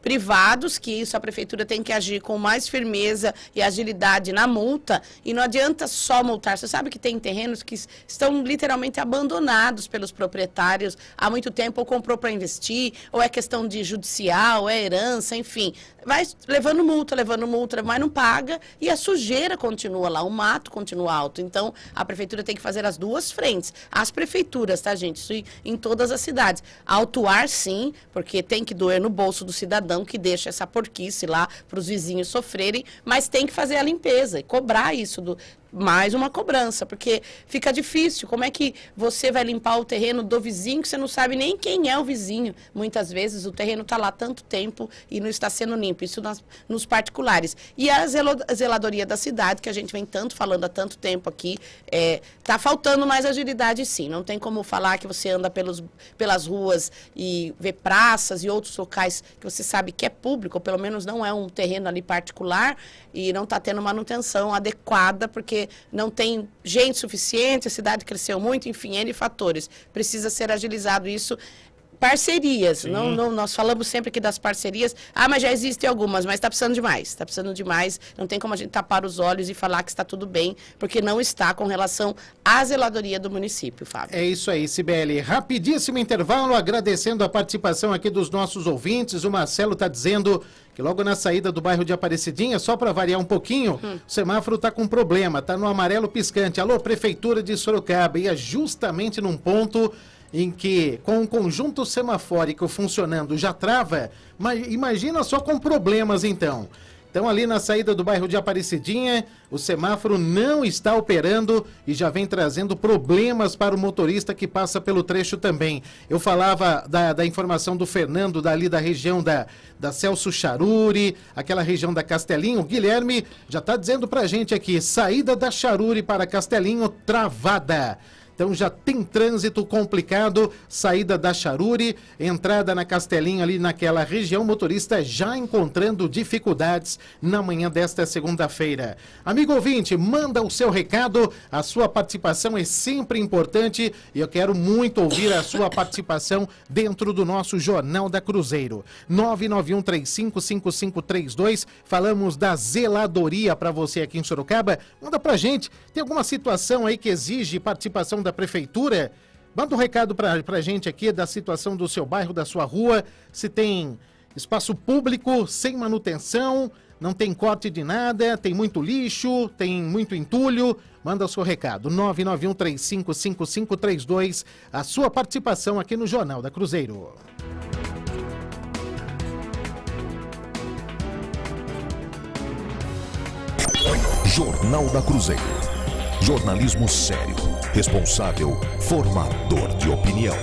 privados, que isso a prefeitura tem que agir com mais firmeza e agilidade na multa, e não adianta só multar. Você sabe que tem terrenos que estão literalmente abandonados pelos proprietários há muito tempo, ou comprou para investir, ou é questão de judicial, é herança, enfim. Vai levando multa, levando multa, mas não paga, e a sujeira continua lá, o mato continua alto. Então, a prefeitura tem que fazer as duas frentes. As prefeituras, tá, gente? Isso em todas as cidades. Autuar, sim, porque tem que doer no bolso do cidadão que deixa essa porquice lá para os vizinhos sofrerem, mas tem que fazer a limpeza e cobrar isso do... mais uma cobrança, porque fica difícil. Como é que você vai limpar o terreno do vizinho que você não sabe nem quem é o vizinho? Muitas vezes o terreno está lá há tanto tempo e não está sendo limpo, isso nas, nos particulares. E a zeladoria da cidade, que a gente vem tanto falando há tanto tempo aqui, está é, faltando mais agilidade, sim. Não tem como falar que você anda pelos, pelas ruas e vê praças e outros locais que você sabe que é público, ou pelo menos não é um terreno ali particular, e não está tendo manutenção adequada, porque não tem gente suficiente, a cidade cresceu muito, enfim, N fatores. Precisa ser agilizado isso. Parcerias, não, não, nós falamos sempre aqui das parcerias, ah, mas já existem algumas, mas está precisando de mais, está precisando de mais, não tem como a gente tapar os olhos e falar que está tudo bem, porque não está com relação à zeladoria do município, Fábio. É isso aí, Cibele. Rapidíssimo intervalo, agradecendo a participação aqui dos nossos ouvintes. O Marcelo está dizendo que logo na saída do bairro de Aparecidinha, só para variar um pouquinho, hum. o semáforo está com problema, está no amarelo piscante. Alô, Prefeitura de Sorocaba, e é justamente num ponto em que, com o conjunto semafórico funcionando, já trava, mas imagina só com problemas, então. Então, ali na saída do bairro de Aparecidinha, o semáforo não está operando e já vem trazendo problemas para o motorista que passa pelo trecho também. Eu falava da, da informação do Fernando, dali da região da, da Celso Charuri, aquela região da Castelinho. O Guilherme já está dizendo para a gente aqui, saída da Charuri para Castelinho travada. Então já tem trânsito complicado, saída da Charuri, entrada na Castelinho ali naquela região, motorista já encontrando dificuldades na manhã desta segunda-feira. Amigo ouvinte, manda o seu recado, a sua participação é sempre importante e eu quero muito ouvir a sua participação dentro do nosso Jornal da Cruzeiro. nove nove um três cinco cinco cinco três dois, falamos da zeladoria para você aqui em Sorocaba. Manda pra gente, tem alguma situação aí que exige participação da prefeitura? Manda um recado pra, pra gente aqui da situação do seu bairro, da sua rua, se tem espaço público sem manutenção, não tem corte de nada, tem muito lixo, tem muito entulho. Manda o seu recado, nove nove um três cinco cinco cinco três dois, a sua participação aqui no Jornal da Cruzeiro. Jornal da Cruzeiro. Jornalismo sério, responsável, formador de opinião.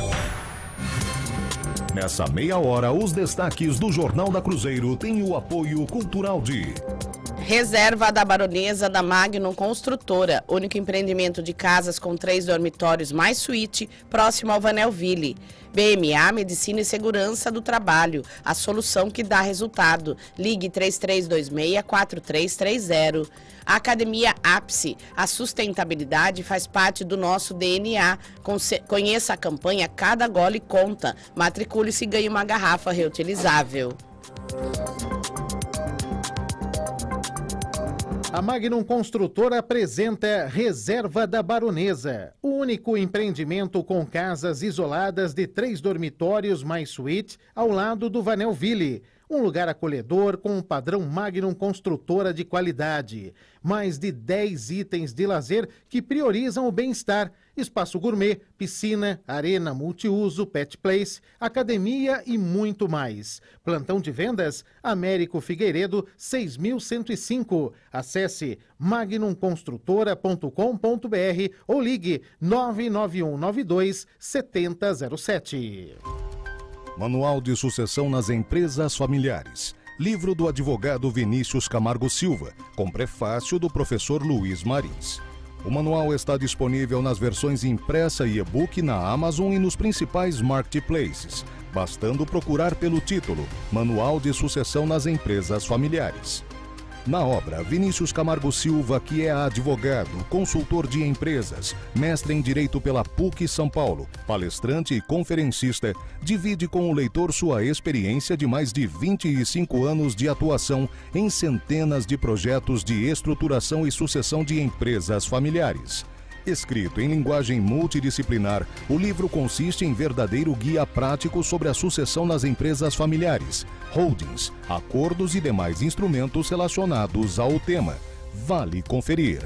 Nessa meia hora, os destaques do Jornal da Cruzeiro têm o apoio cultural de... Reserva da Baronesa da Magnum Construtora, único empreendimento de casas com três dormitórios mais suíte, próximo ao Vanelville. B M A Medicina e Segurança do Trabalho, a solução que dá resultado. Ligue três três dois seis, quatro três três zero. Academia Ápice, a sustentabilidade faz parte do nosso D N A. Conheça a campanha Cada Gole Conta. Matricule-se e ganhe uma garrafa reutilizável. A Magnum Construtora apresenta Reserva da Baronesa, o único empreendimento com casas isoladas de três dormitórios mais suíte ao lado do Vanelville. Um lugar acolhedor com um padrão Magnum Construtora de qualidade. Mais de dez itens de lazer que priorizam o bem-estar. Espaço gourmet, piscina, arena multiuso, pet place, academia e muito mais. Plantão de vendas, Américo Figueiredo, seis mil cento e cinco. Acesse magnum construtora ponto com ponto br ou ligue nove nove um nove dois sete zero zero sete. Manual de Sucessão nas Empresas Familiares. Livro do advogado Vinícius Camargo Silva, com prefácio do professor Luiz Marins. O manual está disponível nas versões impressa e e-book na Amazon e nos principais marketplaces, bastando procurar pelo título Manual de Sucessão nas Empresas Familiares. Na obra, Vinícius Camargo Silva, que é advogado, consultor de empresas, mestre em Direito pela P U C São Paulo, palestrante e conferencista, divide com o leitor sua experiência de mais de vinte e cinco anos de atuação em centenas de projetos de estruturação e sucessão de empresas familiares. Escrito em linguagem multidisciplinar, o livro consiste em verdadeiro guia prático sobre a sucessão nas empresas familiares, holdings, acordos e demais instrumentos relacionados ao tema. Vale conferir.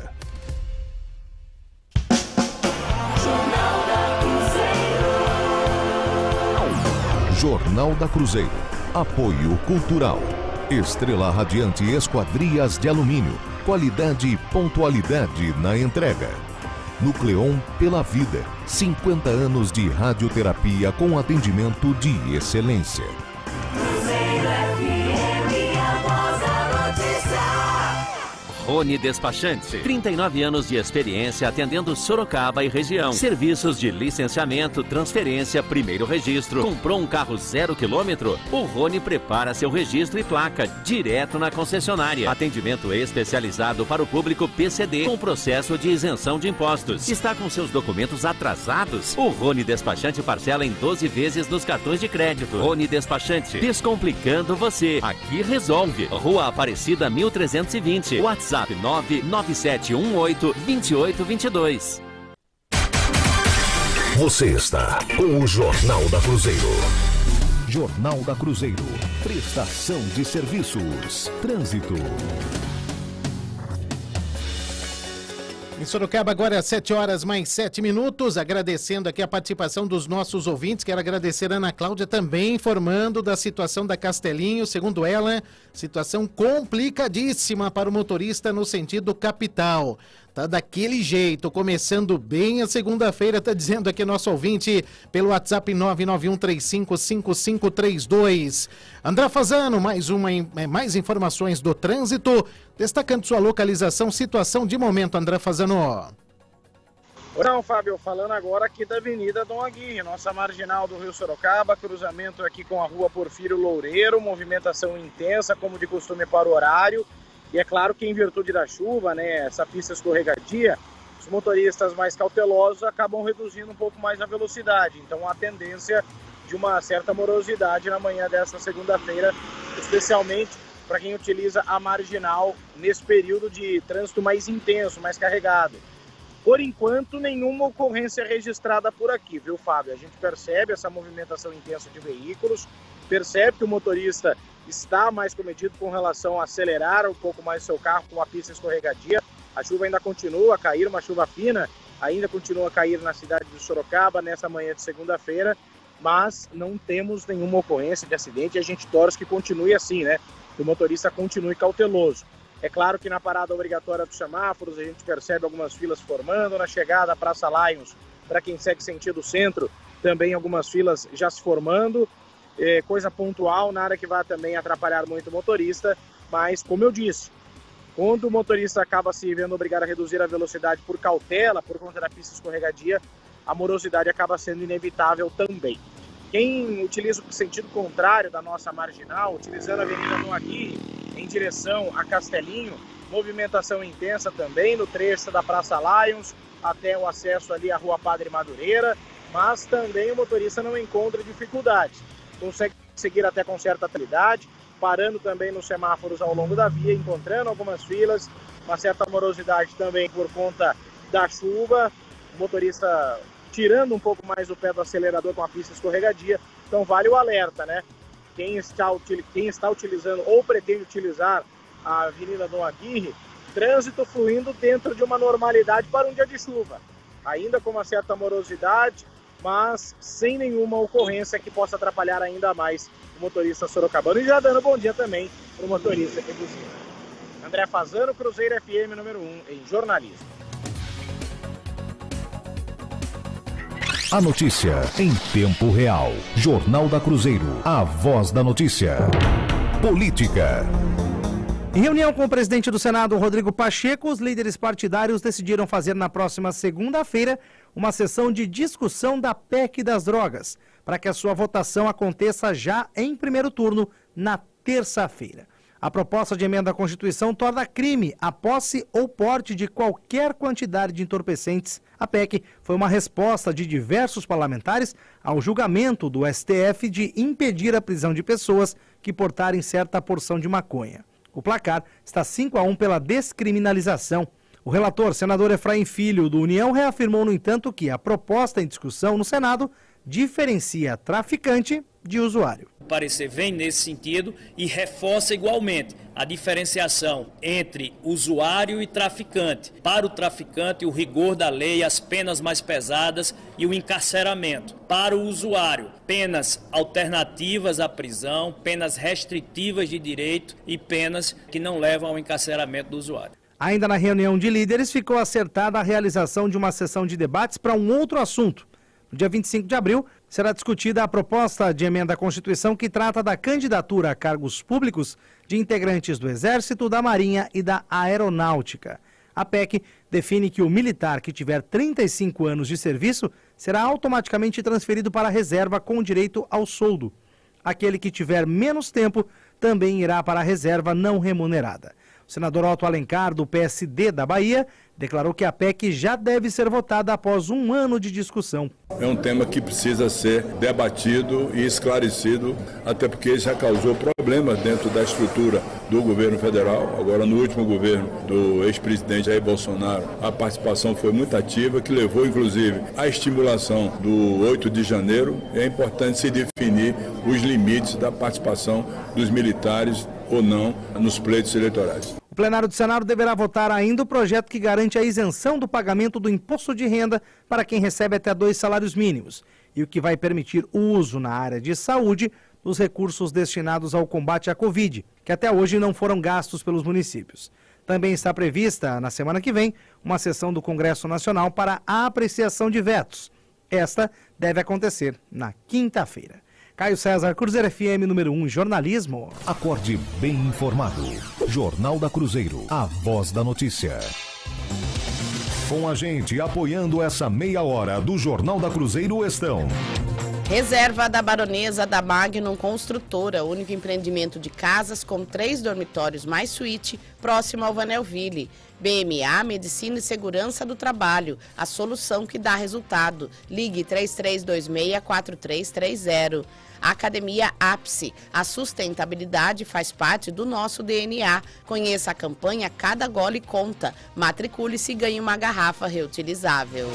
Jornal da Cruzeiro. Apoio Cultural. Estrela Radiante Esquadrias de Alumínio. Qualidade e pontualidade na entrega. Nucleon pela Vida. cinquenta anos de radioterapia com atendimento de excelência. Cruzeiro F M, a voz da notícia. Rony Despachante, trinta e nove anos de experiência atendendo Sorocaba e região. Serviços de licenciamento, transferência, primeiro registro. Comprou um carro zero quilômetro? O Rony prepara seu registro e placa direto na concessionária. Atendimento especializado para o público P C D com processo de isenção de impostos. Está com seus documentos atrasados? O Rony Despachante parcela em doze vezes nos cartões de crédito. Rony Despachante, descomplicando você. Aqui resolve. Rua Aparecida mil trezentos e vinte. WhatsApp nove nove sete um oito, dois oito dois dois. Você está com o Jornal da Cruzeiro. Jornal da Cruzeiro. Prestação de serviços. Trânsito. Em Sorocaba, agora às sete horas mais sete minutos, agradecendo aqui a participação dos nossos ouvintes. Quero agradecer a Ana Cláudia também informando da situação da Castelinho. Segundo ela, situação complicadíssima para o motorista no sentido capital. Tá daquele jeito, começando bem a segunda-feira, tá dizendo aqui nosso ouvinte pelo WhatsApp nove nove um três cinco cinco cinco três dois. André Fazano, mais, uma, mais informações do trânsito, destacando sua localização, situação de momento, André Fazano. Não, Fábio, falando agora aqui da Avenida Dom Aguirre, nossa marginal do Rio Sorocaba, cruzamento aqui com a Rua Porfírio Loureiro, movimentação intensa, como de costume para o horário. E é claro que em virtude da chuva, né, essa pista escorregadia, os motoristas mais cautelosos acabam reduzindo um pouco mais a velocidade. Então a tendência de uma certa morosidade na manhã desta segunda-feira, especialmente para quem utiliza a marginal nesse período de trânsito mais intenso, mais carregado. Por enquanto, nenhuma ocorrência registrada por aqui, viu, Fábio? A gente percebe essa movimentação intensa de veículos, percebe que o motorista está mais comedido com relação a acelerar um pouco mais o seu carro com a pista escorregadia. A chuva ainda continua a cair, uma chuva fina, ainda continua a cair na cidade de Sorocaba nessa manhã de segunda-feira, mas não temos nenhuma ocorrência de acidente e a gente torce que continue assim, né? Que o motorista continue cauteloso. É claro que na parada obrigatória dos semáforos a gente percebe algumas filas formando, na chegada à Praça Lions, para quem segue sentido centro, também algumas filas já se formando. É coisa pontual, nada que vá também atrapalhar muito o motorista, mas como eu disse, quando o motorista acaba se vendo obrigado a reduzir a velocidade por cautela, por conta da pista escorregadia, a morosidade acaba sendo inevitável também. Quem utiliza o sentido contrário da nossa marginal, utilizando a Avenida Dom Aguirre em direção a Castelinho, movimentação intensa também no trecho da Praça Lions até o acesso ali à Rua Padre Madureira, mas também o motorista não encontra dificuldades. Consegue seguir até com certa tranquilidade, parando também nos semáforos ao longo da via, encontrando algumas filas, uma certa morosidade também por conta da chuva, o motorista tirando um pouco mais o pé do acelerador com a pista escorregadia, então vale o alerta, né? Quem está, quem está utilizando ou pretende utilizar a Avenida Dom Aguirre, trânsito fluindo dentro de uma normalidade para um dia de chuva, ainda com uma certa morosidade, mas sem nenhuma ocorrência que possa atrapalhar ainda mais o motorista sorocabano. E já dando bom dia também para o motorista que buzina. André Fazano, Cruzeiro F M número um em jornalismo. A notícia em tempo real. Jornal da Cruzeiro. A voz da notícia. Política. Em reunião com o presidente do Senado, Rodrigo Pacheco, os líderes partidários decidiram fazer na próxima segunda-feira uma sessão de discussão da P E C das drogas, para que a sua votação aconteça já em primeiro turno, na terça-feira. A proposta de emenda à Constituição torna crime a posse ou porte de qualquer quantidade de entorpecentes. A P E C foi uma resposta de diversos parlamentares ao julgamento do S T F de impedir a prisão de pessoas que portarem certa porção de maconha. O placar está cinco a um pela descriminalização. O relator, senador Efraim Filho, do União, reafirmou, no entanto, que a proposta em discussão no Senado diferencia traficante de usuário. O parecer vem nesse sentido e reforça igualmente a diferenciação entre usuário e traficante. Para o traficante, o rigor da lei, as penas mais pesadas e o encarceramento. Para o usuário, penas alternativas à prisão, penas restritivas de direito e penas que não levam ao encarceramento do usuário. Ainda na reunião de líderes, ficou acertada a realização de uma sessão de debates para um outro assunto. No dia vinte e cinco de abril, será discutida a proposta de emenda à Constituição que trata da candidatura a cargos públicos de integrantes do Exército, da Marinha e da Aeronáutica. A P E C define que o militar que tiver trinta e cinco anos de serviço será automaticamente transferido para a reserva com direito ao soldo. Aquele que tiver menos tempo também irá para a reserva não remunerada. O senador Otto Alencar, do P S D da Bahia, declarou que a P E C já deve ser votada após um ano de discussão. É um tema que precisa ser debatido e esclarecido, até porque já causou problemas dentro da estrutura do governo federal. Agora, no último governo do ex-presidente Jair Bolsonaro, a participação foi muito ativa, que levou, inclusive, à estimulação do oito de janeiro. É importante se definir os limites da participação dos militares ou não nos pleitos eleitorais. O plenário do Senado deverá votar ainda o projeto que garante a isenção do pagamento do imposto de renda para quem recebe até dois salários mínimos e o que vai permitir o uso na área de saúde dos recursos destinados ao combate à Covid, que até hoje não foram gastos pelos municípios. Também está prevista, na semana que vem, uma sessão do Congresso Nacional para a apreciação de vetos. Esta deve acontecer na quinta-feira. Caio César, Cruzeiro F M, número um, jornalismo. Acorde bem informado. Jornal da Cruzeiro, a voz da notícia. Com a gente apoiando essa meia hora do Jornal da Cruzeiro estão... Reserva da Baronesa da Magnum Construtora, único empreendimento de casas com três dormitórios mais suíte, próximo ao Vanelville. B M A, Medicina e Segurança do Trabalho, a solução que dá resultado. Ligue três três dois seis, quatro três três zero. Academia Ápice, a sustentabilidade faz parte do nosso D N A. Conheça a campanha Cada Gole Conta. Matricule-se e ganhe uma garrafa reutilizável.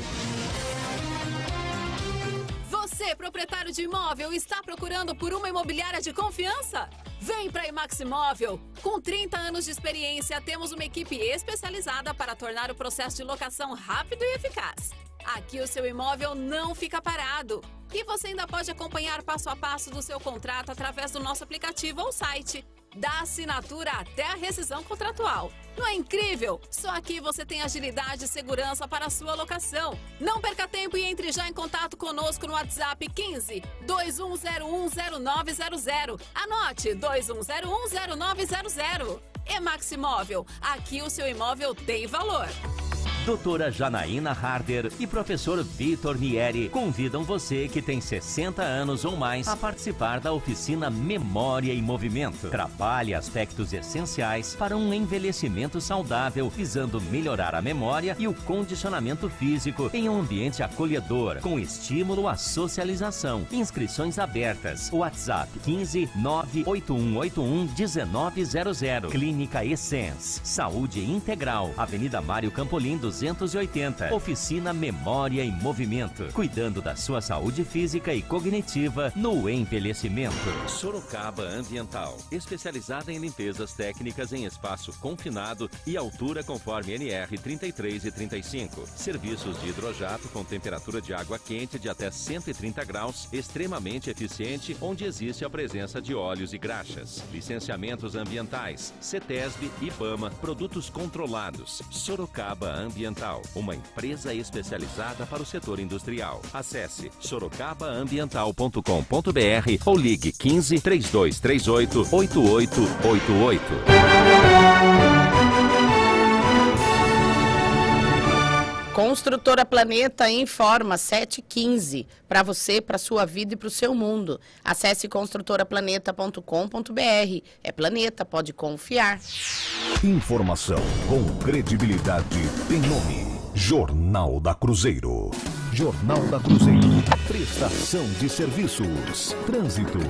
Você, proprietário de imóvel, está procurando por uma imobiliária de confiança? Vem para a Emax Imóvel. Com trinta anos de experiência, temos uma equipe especializada para tornar o processo de locação rápido e eficaz. Aqui o seu imóvel não fica parado. E você ainda pode acompanhar passo a passo do seu contrato através do nosso aplicativo ou site. Da assinatura até a rescisão contratual. Não é incrível? Só aqui você tem agilidade e segurança para a sua locação. Não perca tempo e entre já em contato conosco no WhatsApp quinze, dois um zero um, zero nove zero zero. Anote dois um zero um, zero nove zero zero. Emax Imóvel, aqui o seu imóvel tem valor. Doutora Janaína Harder e professor Vitor Nieri convidam você que tem sessenta anos ou mais a participar da oficina Memória e Movimento. Trabalhe aspectos essenciais para um envelhecimento saudável, visando melhorar a memória e o condicionamento físico em um ambiente acolhedor, com estímulo à socialização. Inscrições abertas. WhatsApp quinze, nove oito um oito um, um nove zero zero. Clínica Essence. Saúde Integral. Avenida Mário Campolim, duzentos e oitenta. Oficina Memória e Movimento. Cuidando da sua saúde física e cognitiva no envelhecimento. Sorocaba Ambiental. Especializada em limpezas técnicas em espaço confinado e altura conforme N R trinta e três e trinta e cinco. Serviços de hidrojato com temperatura de água quente de até cento e trinta graus, extremamente eficiente, onde existe a presença de óleos e graxas. Licenciamentos ambientais, CETESB, IBAMA, produtos controlados. Sorocaba Ambiental, uma empresa especializada para o setor industrial. Acesse sorocaba ambiental ponto com ponto br ou ligue quinze, três dois três oito, oito oito oito oito. Construtora Planeta informa sete e quinze para você, para sua vida e para o seu mundo. Acesse construtora planeta ponto com ponto br. É Planeta, pode confiar. Informação com credibilidade tem nome. Jornal da Cruzeiro. Jornal da Cruzeiro. Prestação de serviços. Trânsito.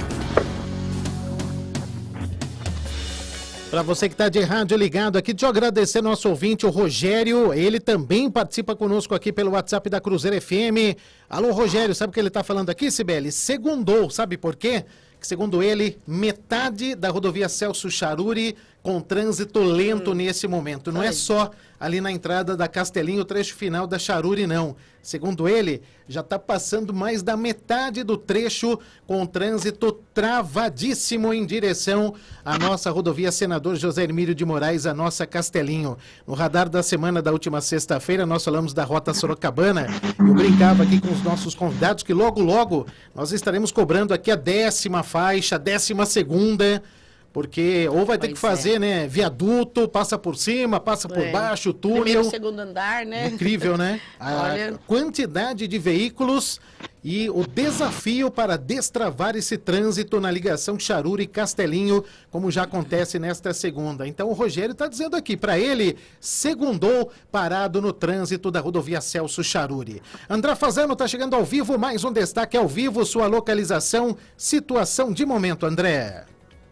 Para você que está de rádio ligado aqui, deixa eu agradecer nosso ouvinte, o Rogério. Ele também participa conosco aqui pelo WhatsApp da Cruzeiro F M. Alô, Rogério, sabe o que ele está falando aqui, Cibele? Segundou, sabe por quê? Que, segundo ele, metade da rodovia Celso Charuri com trânsito lento hum. nesse momento. Não Ai. é só ali na entrada da Castelinho, o trecho final da Charuri, não. Segundo ele, já está passando mais da metade do trecho com trânsito travadíssimo em direção à nossa rodovia Senador José Hermílio de Moraes, a nossa Castelinho. No radar da semana da última sexta-feira, nós falamos da Rota Sorocabana. Eu brincava aqui com os nossos convidados que logo, logo nós estaremos cobrando aqui a décima faixa, a décima segunda, porque ou vai ter pois que fazer, é. né, viaduto, passa por cima, passa é. por baixo, túnel. Primeiro, segundo andar, né? Incrível, né? A Olha... quantidade de veículos e o desafio para destravar esse trânsito na ligação Charuri e Castelinho, como já acontece nesta segunda. Então o Rogério está dizendo aqui, para ele, segundou parado no trânsito da rodovia Celso Charuri. André Fazano está chegando ao vivo, mais um destaque ao vivo, sua localização, situação de momento, André.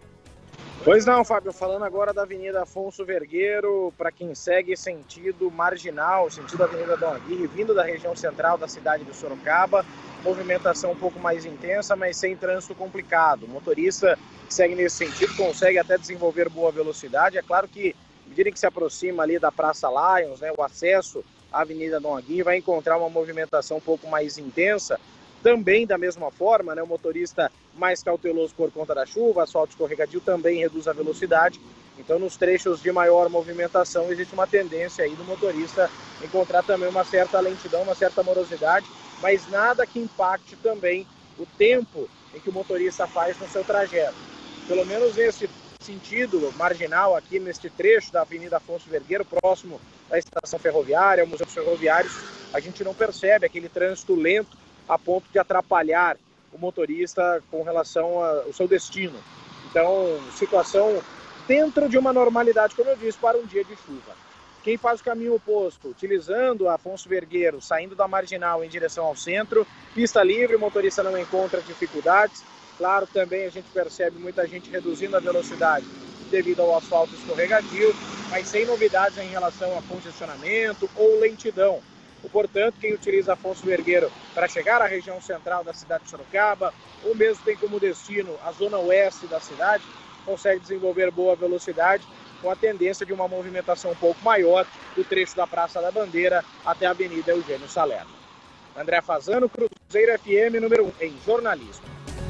Pois não, Fábio, falando agora da Avenida Afonso Vergueiro, para quem segue sentido marginal, sentido Avenida Dom Aguirre, vindo da região central da cidade de Sorocaba, movimentação um pouco mais intensa, mas sem trânsito complicado. O motorista que segue nesse sentido consegue até desenvolver boa velocidade. É claro que, à medida que se aproxima ali da Praça Lions, né, o acesso à Avenida Dom Aguirre vai encontrar uma movimentação um pouco mais intensa. Também da mesma forma, né, o motorista mais cauteloso por conta da chuva, asfalto escorregadio também reduz a velocidade. Então, nos trechos de maior movimentação, existe uma tendência aí do motorista encontrar também uma certa lentidão, uma certa morosidade, mas nada que impacte também o tempo em que o motorista faz no seu trajeto. Pelo menos nesse sentido marginal aqui, neste trecho da Avenida Afonso Vergueiro, próximo da estação ferroviária, Museus Ferroviários, a gente não percebe aquele trânsito lento a ponto de atrapalhar o motorista com relação ao seu destino. Então, situação dentro de uma normalidade, como eu disse, para um dia de chuva. Quem faz o caminho oposto, utilizando a Afonso Vergueiro, saindo da Marginal em direção ao centro, pista livre, o motorista não encontra dificuldades. Claro, também a gente percebe muita gente reduzindo a velocidade devido ao asfalto escorregadio, mas sem novidades em relação a congestionamento ou lentidão. Portanto, quem utiliza Afonso Vergueiro para chegar à região central da cidade de Sorocaba, ou mesmo tem como destino a zona oeste da cidade, consegue desenvolver boa velocidade com a tendência de uma movimentação um pouco maior do trecho da Praça da Bandeira até a Avenida Eugênio Salerno. André Fazano, Cruzeiro F M, número um em jornalismo.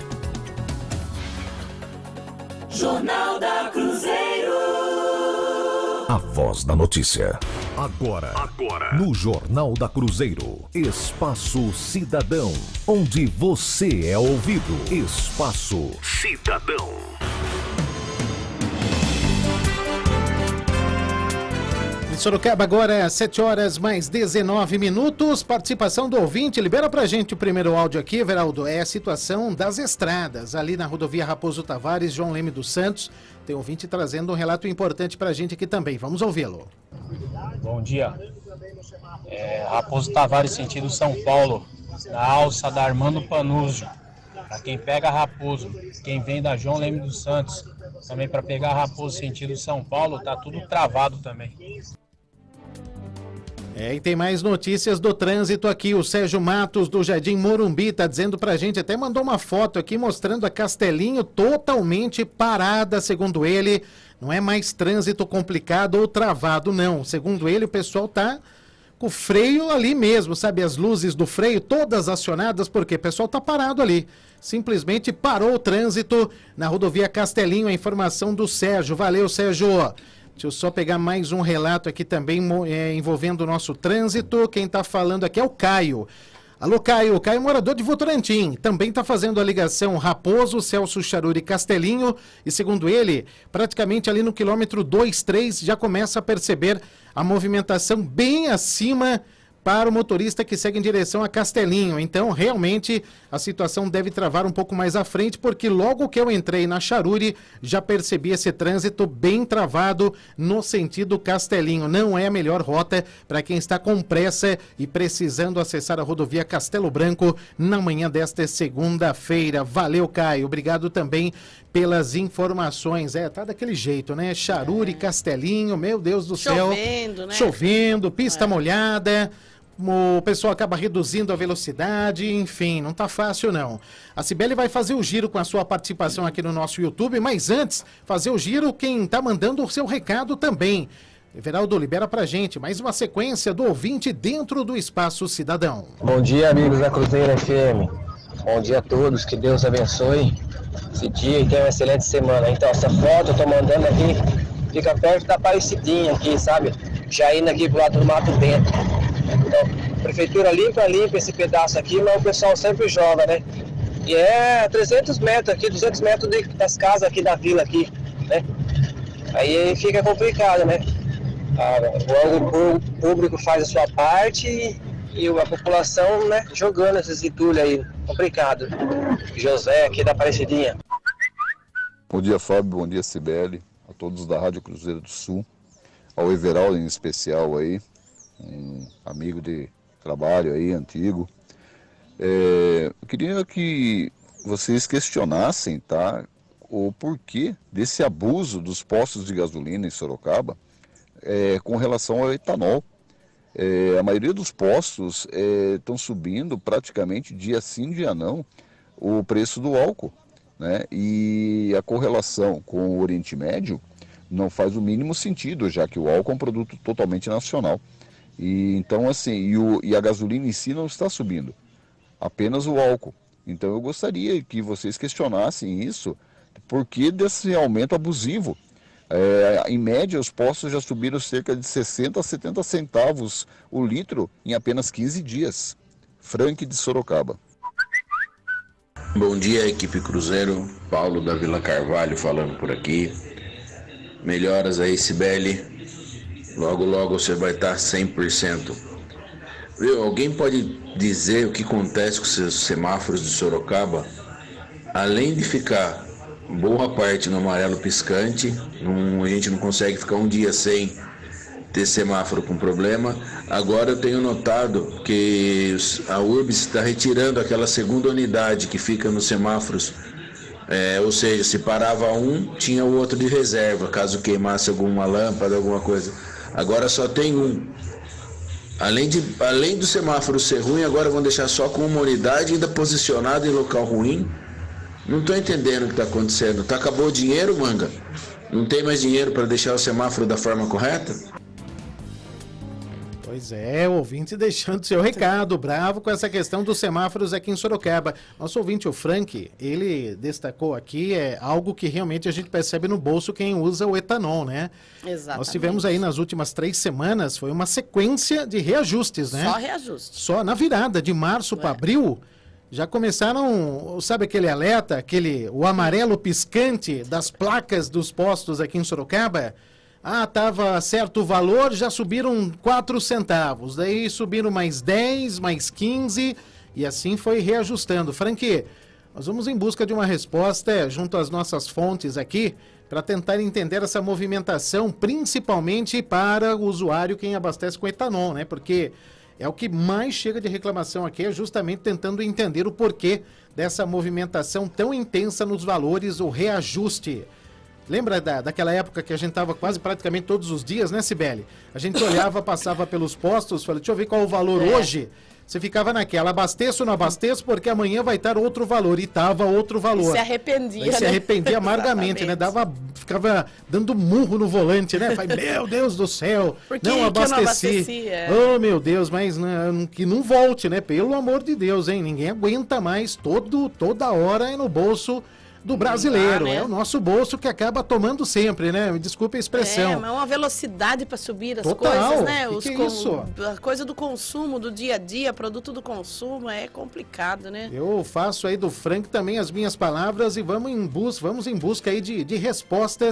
Jornal da Cruzeiro. A voz da notícia. Agora, Agora, no Jornal da Cruzeiro, Espaço Cidadão, onde você é ouvido. Espaço Cidadão. Em Sorocaba agora, sete horas mais dezenove minutos. Participação do ouvinte. Libera pra gente o primeiro áudio aqui, Everaldo. É a situação das estradas ali na rodovia Raposo Tavares, João Leme dos Santos. Tem ouvinte trazendo um relato importante pra gente aqui também. Vamos ouvi-lo. Bom dia. É, Raposo Tavares, sentido São Paulo, na alça da Armando Panuzio. Para quem pega Raposo, quem vem da João Leme dos Santos, também para pegar Raposo, sentido São Paulo, tá tudo travado também. É, e tem mais notícias do trânsito aqui. O Sérgio Matos, do Jardim Morumbi, tá dizendo pra gente, até mandou uma foto aqui mostrando a Castelinho totalmente parada, segundo ele. Não é mais trânsito complicado ou travado, não. Segundo ele, o pessoal tá com o freio ali mesmo, sabe? As luzes do freio todas acionadas, porque o pessoal tá parado ali. Simplesmente parou o trânsito na rodovia Castelinho. A informação do Sérgio. Valeu, Sérgio. Deixa eu só pegar mais um relato aqui também é, envolvendo o nosso trânsito. Quem está falando aqui é o Caio. Alô, Caio. Caio, morador de Votorantim. Também está fazendo a ligação Raposo, Celso Charuri, Castelinho. E segundo ele, praticamente ali no quilômetro dois, três, já começa a perceber a movimentação bem acima para o motorista que segue em direção a Castelinho. Então, realmente, a situação deve travar um pouco mais à frente, porque logo que eu entrei na Charuri, já percebi esse trânsito bem travado no sentido Castelinho. Não é a melhor rota para quem está com pressa e precisando acessar a rodovia Castelo Branco na manhã desta segunda-feira. Valeu, Caio. Obrigado também pelas informações. É, tá daquele jeito, né? Charuri, é. Castelinho, meu Deus do céu. Chovendo, né? Chovendo, pista é. molhada. O pessoal acaba reduzindo a velocidade, enfim, não tá fácil não. A Cibele vai fazer o giro com a sua participação aqui no nosso YouTube, mas antes, fazer o giro quem tá mandando o seu recado também. Everaldo, libera pra gente mais uma sequência do ouvinte dentro do Espaço Cidadão. Bom dia, amigos da Cruzeiro F M. Bom dia a todos, que Deus abençoe esse dia e tenha uma excelente semana. Então, essa foto eu tô mandando aqui, fica perto da Aparecidinha aqui, sabe? Já indo aqui pro lado do Mato Bento. Então, a prefeitura limpa, limpa esse pedaço aqui, mas o pessoal sempre joga, né? E é trezentos metros aqui, duzentos metros de, das casas aqui da vila aqui, né? Aí fica complicado, né? Ah, o órgão público faz a sua parte e, e a população, né, jogando esses entulhos aí, complicado. José aqui da Aparecidinha. Bom dia, Fábio, bom dia, Cibele, a todos da Rádio Cruzeiro do Sul, ao Everaldo em especial aí, um amigo de trabalho aí, antigo. É, eu queria que vocês questionassem, tá, o porquê desse abuso dos postos de gasolina em Sorocaba é, com relação ao etanol. É, a maioria dos postos estão é, subindo praticamente dia sim, dia não, o preço do álcool, né? E a correlação com o Oriente Médio não faz o mínimo sentido, já que o álcool é um produto totalmente nacional. E, então, assim, e, o, e a gasolina em si não está subindo, apenas o álcool. Então eu gostaria que vocês questionassem isso, por que desse aumento abusivo? É, em média, os postos já subiram cerca de sessenta a setenta centavos o litro em apenas quinze dias. Frank de Sorocaba. Bom dia, equipe Cruzeiro. Paulo da Vila Carvalho falando por aqui. Melhoras aí, Cibele. Logo, logo você vai estar cem por cento. Viu? Alguém pode dizer o que acontece com os semáforos de Sorocaba? Além de ficar boa parte no amarelo piscante, não, a gente não consegue ficar um dia sem ter semáforo com problema. Agora eu tenho notado que a Urbis está retirando aquela segunda unidade que fica nos semáforos. É, ou seja, se parava um, tinha o outro de reserva, caso queimasse alguma lâmpada, alguma coisa. Agora só tem um. Além, de, além do semáforo ser ruim, agora vão deixar só com uma unidade ainda posicionada em local ruim. Não estou entendendo o que está acontecendo. Tá, acabou o dinheiro, Manga? Não tem mais dinheiro para deixar o semáforo da forma correta? Pois é, o ouvinte deixando seu recado, bravo com essa questão dos semáforos aqui em Sorocaba. Nosso ouvinte, o Frank, ele destacou aqui é algo que realmente a gente percebe no bolso quem usa o etanol, né? Exatamente. Nós tivemos aí nas últimas três semanas, foi uma sequência de reajustes, né? Só reajustes. Só na virada de março para abril, já começaram, sabe aquele alerta, aquele, o amarelo piscante das placas dos postos aqui em Sorocaba? Ah, estava certo o valor, já subiram quatro centavos, daí subiram mais dez, mais quinze, e assim foi reajustando. Frank, nós vamos em busca de uma resposta junto às nossas fontes aqui, para tentar entender essa movimentação, principalmente para o usuário quem abastece com etanol, né? Porque é o que mais chega de reclamação aqui, é justamente tentando entender o porquê dessa movimentação tão intensa nos valores, o reajuste. Lembra da, daquela época que a gente estava quase praticamente todos os dias, né, Cibele? A gente olhava, passava pelos postos, falava, deixa eu ver qual é o valor é. hoje. Você ficava naquela, abasteço ou não abasteço, porque amanhã vai estar outro valor. E estava outro valor. E se arrependia, Daí né? se arrependia amargamente, né? Dava, ficava dando murro no volante, né? Falei, meu Deus do céu, Por que não que abasteci. eu não abasteci é. Oh, meu Deus, mas não, que não volte, né? Pelo amor de Deus, hein? Ninguém aguenta mais, todo, toda hora é no bolso do brasileiro, dá, né? É o nosso bolso que acaba tomando sempre, né? Me desculpe a expressão. É, mas é uma velocidade para subir as Total. coisas, né? Que Os que é com... isso? A coisa do consumo, do dia a dia, produto do consumo, é complicado, né? Eu faço aí do Frank também as minhas palavras e vamos em busca, vamos em busca aí de, de respostas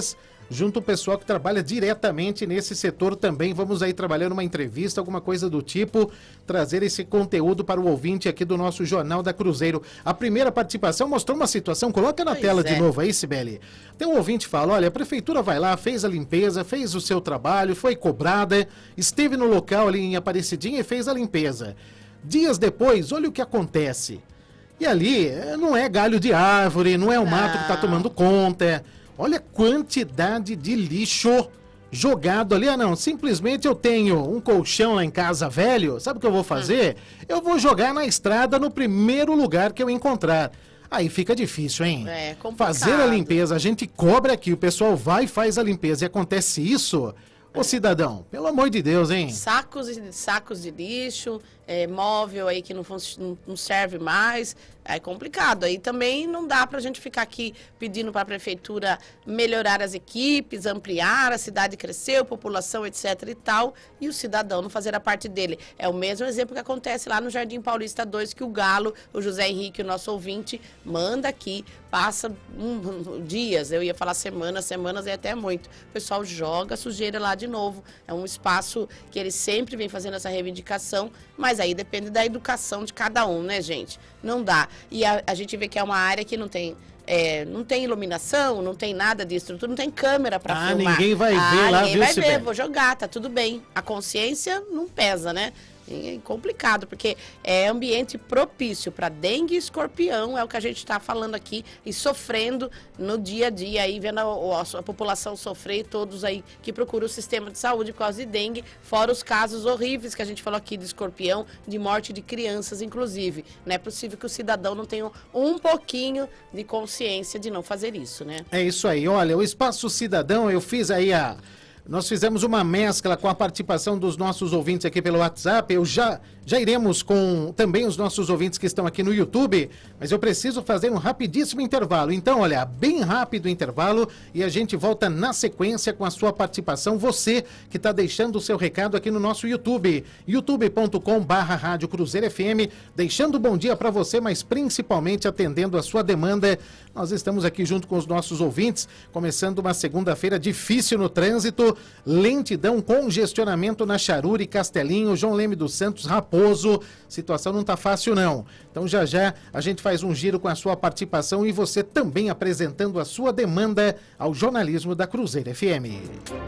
junto ao pessoal que trabalha diretamente nesse setor também. Vamos aí trabalhando uma entrevista, alguma coisa do tipo, trazer esse conteúdo para o ouvinte aqui do nosso Jornal da Cruzeiro. A primeira participação mostrou uma situação, coloca na Pois tela é. de novo aí, Cibele. Tem um ouvinte que fala, olha, a prefeitura vai lá, fez a limpeza, fez o seu trabalho, foi cobrada, esteve no local ali em Aparecidinha e fez a limpeza. Dias depois, olha o que acontece. E ali eh, não é galho de árvore, não é o mato que está tomando conta. Olha a quantidade de lixo jogado ali. Ah, não, simplesmente eu tenho um colchão lá em casa velho, sabe o que eu vou fazer? Hum. Eu vou jogar na estrada no primeiro lugar que eu encontrar. Aí fica difícil, hein? É complicado. Fazer a limpeza, a gente cobra aqui, o pessoal vai e faz a limpeza e acontece isso. Ô cidadão, pelo amor de Deus, hein? Sacos e sacos de lixo, é, móvel aí que não, não, não serve mais, é complicado. Aí também não dá pra gente ficar aqui pedindo para a prefeitura melhorar as equipes, ampliar, a cidade cresceu, população, etc e tal, e o cidadão não fazer a parte dele. É o mesmo exemplo que acontece lá no Jardim Paulista dois, que o Galo, o José Henrique, o nosso ouvinte, manda aqui, passa um, dias, eu ia falar semanas, semanas é até muito. O pessoal joga sujeira lá de novo. É um espaço que ele sempre vem fazendo essa reivindicação, mas aí depende da educação de cada um, né, gente? Não dá. E a, a gente vê que é uma área que não tem, é, não tem iluminação, não tem nada de estrutura, não tem câmera para ah, filmar. Ninguém vai ah, ver lá, ninguém viu, vai Sibeli? ver, vou jogar, tá tudo bem. A consciência não pesa, né? É complicado, porque é ambiente propício para dengue e escorpião, é o que a gente está falando aqui, e sofrendo no dia a dia, aí vendo a, a, a população sofrer, todos aí que procuram o sistema de saúde por causa de dengue, fora os casos horríveis que a gente falou aqui de escorpião, de morte de crianças, inclusive. Não é possível que o cidadão não tenha um pouquinho de consciência de não fazer isso, né? É isso aí, olha, o Espaço Cidadão, eu fiz aí a... Nós fizemos uma mescla com a participação dos nossos ouvintes aqui pelo WhatsApp. Eu já, já iremos com também os nossos ouvintes que estão aqui no YouTube, mas eu preciso fazer um rapidíssimo intervalo. Então, olha, bem rápido o intervalo e a gente volta na sequência com a sua participação. Você que está deixando o seu recado aqui no nosso YouTube, youtube ponto com barra Rádio Cruzeiro F M, deixando um bom dia para você, mas principalmente atendendo a sua demanda. Nós estamos aqui junto com os nossos ouvintes, começando uma segunda-feira difícil no trânsito, lentidão, congestionamento na Charuri, Castelinho, João Leme dos Santos, Raposo. Situação não tá fácil não. Então já já a gente faz um giro com a sua participação e você também apresentando a sua demanda ao jornalismo da Cruzeiro F M.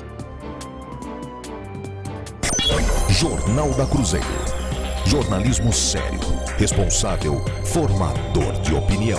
Jornal da Cruzeiro. Jornalismo sério, responsável, formador de opinião.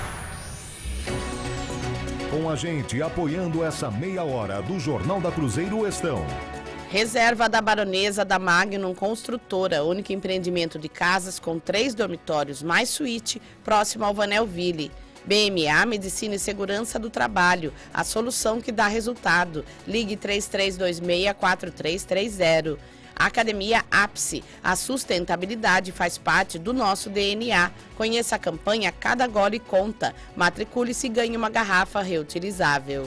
Com a gente apoiando essa meia hora do Jornal da Cruzeiro estão... Reserva da Baronesa da Magnum Construtora, único empreendimento de casas com três dormitórios mais suíte, próximo ao Vanelville. B M A, Medicina e Segurança do Trabalho, a solução que dá resultado. Ligue três três dois seis, quatro três três zero. Academia Ápice, a sustentabilidade faz parte do nosso D N A. Conheça a campanha Cada Gole Conta. Matricule-se e ganhe uma garrafa reutilizável.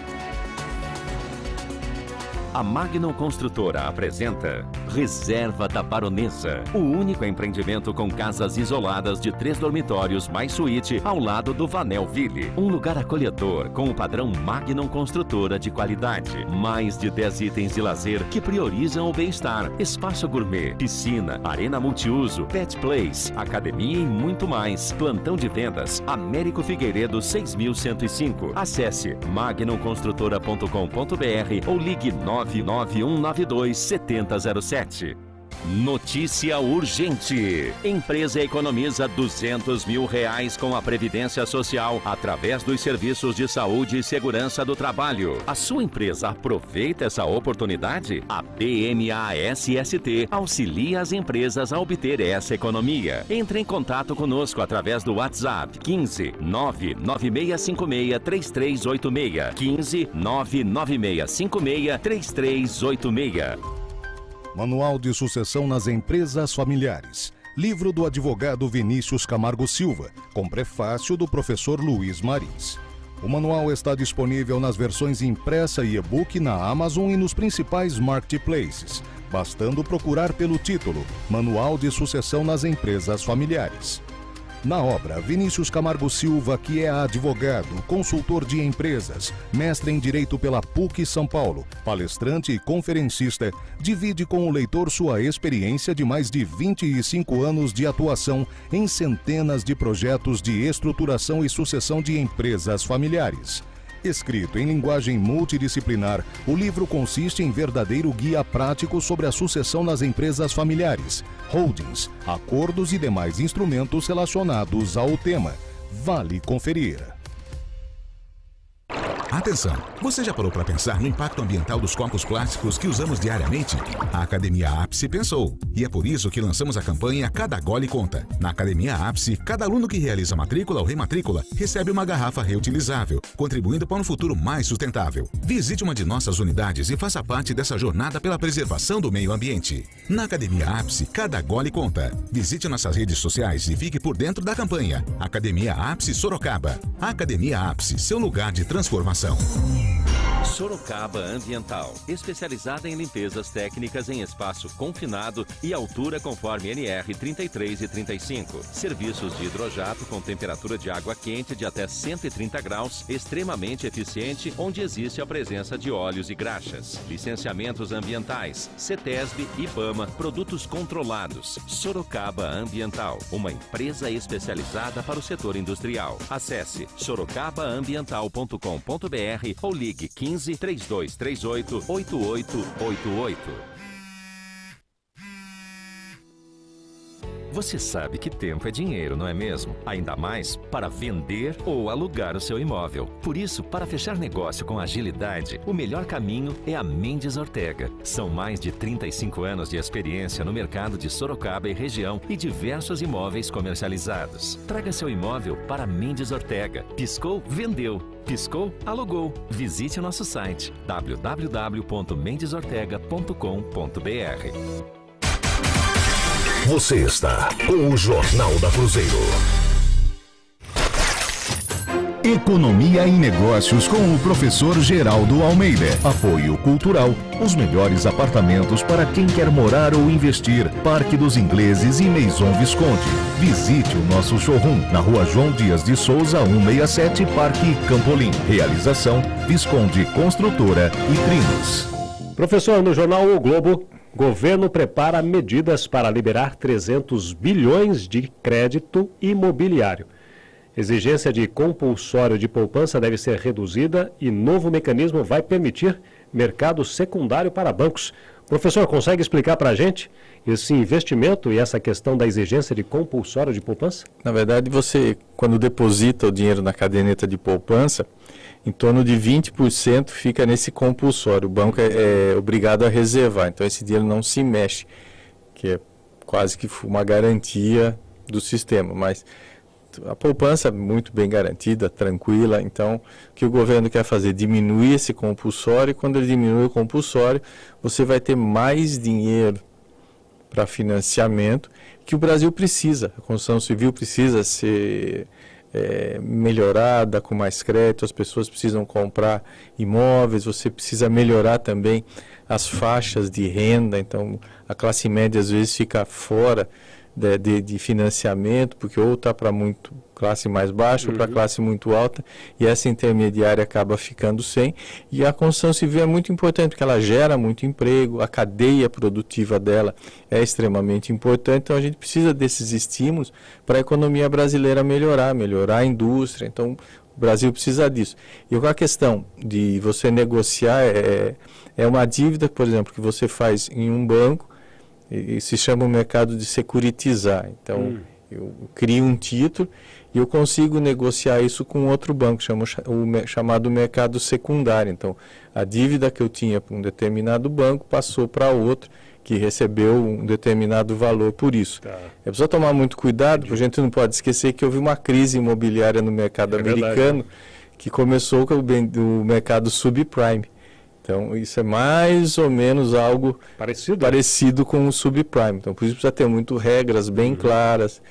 A Magnum Construtora apresenta Reserva da Baronesa, o único empreendimento com casas isoladas de três dormitórios mais suíte ao lado do Vanelville. Um lugar acolhedor com o padrão Magnum Construtora de qualidade. Mais de dez itens de lazer que priorizam o bem-estar. Espaço gourmet, piscina, arena multiuso, pet place, academia e muito mais. Plantão de vendas, Américo Figueiredo seis mil cento e cinco. Acesse magnum construtora ponto com ponto br ou ligue nove nove um nove dois sete zero zero sete. Notícia urgente. Empresa economiza duzentos mil reais com a Previdência Social através dos serviços de saúde e segurança do trabalho. A sua empresa aproveita essa oportunidade? A B M A S S T auxilia as empresas a obter essa economia. Entre em contato conosco através do WhatsApp quinze nove nove seis cinco seis três três oito seis. quinze nove nove seis cinco seis três três oito seis. Manual de Sucessão nas Empresas Familiares. Livro do advogado Vinícius Camargo Silva, com prefácio do professor Luiz Marins. O manual está disponível nas versões impressa e e-book na Amazon e nos principais marketplaces, bastando procurar pelo título Manual de Sucessão nas Empresas Familiares. Na obra, Vinícius Camargo Silva, que é advogado, consultor de empresas, mestre em Direito pela P U C São Paulo, palestrante e conferencista, divide com o leitor sua experiência de mais de vinte e cinco anos de atuação em centenas de projetos de estruturação e sucessão de empresas familiares. Escrito em linguagem multidisciplinar, o livro consiste em verdadeiro guia prático sobre a sucessão nas empresas familiares, holdings, acordos e demais instrumentos relacionados ao tema. Vale conferir. Atenção! Você já parou para pensar no impacto ambiental dos copos plásticos que usamos diariamente? A Academia Ápice pensou. E é por isso que lançamos a campanha Cada Gole Conta. Na Academia Ápice, cada aluno que realiza matrícula ou rematrícula recebe uma garrafa reutilizável, contribuindo para um futuro mais sustentável. Visite uma de nossas unidades e faça parte dessa jornada pela preservação do meio ambiente. Na Academia Ápice, cada gole conta. Visite nossas redes sociais e fique por dentro da campanha. Academia Ápice Sorocaba. Academia Ápice, seu lugar de transformação. Sorocaba Ambiental, especializada em limpezas técnicas em espaço confinado e altura conforme N R trinta e três e trinta e cinco. Serviços de hidrojato com temperatura de água quente de até cento e trinta graus, extremamente eficiente, onde existe a presença de óleos e graxas. Licenciamentos ambientais, CETESB, IBAMA, produtos controlados. Sorocaba Ambiental, uma empresa especializada para o setor industrial. Acesse sorocaba ambiental ponto com ponto br ou ligue quinze, trinta e dois trinta e oito, oitenta e oito oitenta e oito. Você sabe que tempo é dinheiro, não é mesmo? Ainda mais para vender ou alugar o seu imóvel. Por isso, para fechar negócio com agilidade, o melhor caminho é a Mendes Ortega. São mais de trinta e cinco anos de experiência no mercado de Sorocaba e região e diversos imóveis comercializados. Traga seu imóvel para Mendes Ortega. Piscou, vendeu. Piscou, alugou. Visite o nosso site w w w ponto mendes ortega ponto com ponto b r. Você está com o Jornal da Cruzeiro. Economia em Negócios com o professor Geraldo Almeida. Apoio Cultural. Os melhores apartamentos para quem quer morar ou investir. Parque dos Ingleses e Maison Visconti. Visite o nosso showroom na Rua João Dias de Souza, cento e sessenta e sete, Parque Campolim. Realização Visconti Construtora e Trinos. Professor, no jornal O Globo, governo prepara medidas para liberar trezentos bilhões de crédito imobiliário. Exigência de compulsório de poupança deve ser reduzida e novo mecanismo vai permitir mercado secundário para bancos. Professor, consegue explicar para a gente esse investimento e essa questão da exigência de compulsório de poupança? Na verdade, você, quando deposita o dinheiro na caderneta de poupança, em torno de vinte por cento fica nesse compulsório. O banco é, é obrigado a reservar, então esse dinheiro não se mexe, que é quase que uma garantia do sistema. Mas a poupança é muito bem garantida, tranquila, então o que o governo quer fazer? Diminuir esse compulsório, e quando ele diminui o compulsório, você vai ter mais dinheiro para financiamento que o Brasil precisa. A construção civil precisa ser é, melhorada, com mais crédito, as pessoas precisam comprar imóveis, você precisa melhorar também as faixas de renda, então a classe média às vezes fica fora de, de, de financiamento, porque ou está para muito classe mais baixa, uhum, ou para classe muito alta, e essa intermediária acaba ficando sem. E a construção civil é muito importante, porque ela gera muito emprego, a cadeia produtiva dela é extremamente importante, então a gente precisa desses estímulos para a economia brasileira melhorar, melhorar a indústria, então o Brasil precisa disso. E com a questão de você negociar, é, é uma dívida, por exemplo, que você faz em um banco, e, e se chama o mercado de securitizar. Então, hum. eu crio um título e eu consigo negociar isso com outro banco, chama, o chamado mercado secundário. Então, a dívida que eu tinha para um determinado banco passou para outro, que recebeu um determinado valor por isso. Tá. É preciso tomar muito cuidado, porque a gente não pode esquecer que houve uma crise imobiliária no mercado é americano, verdade, que começou com o, o mercado subprime. Então, isso é mais ou menos algo parecido, parecido com o subprime. Então, por isso precisa ter muito regras bem uhum. claras,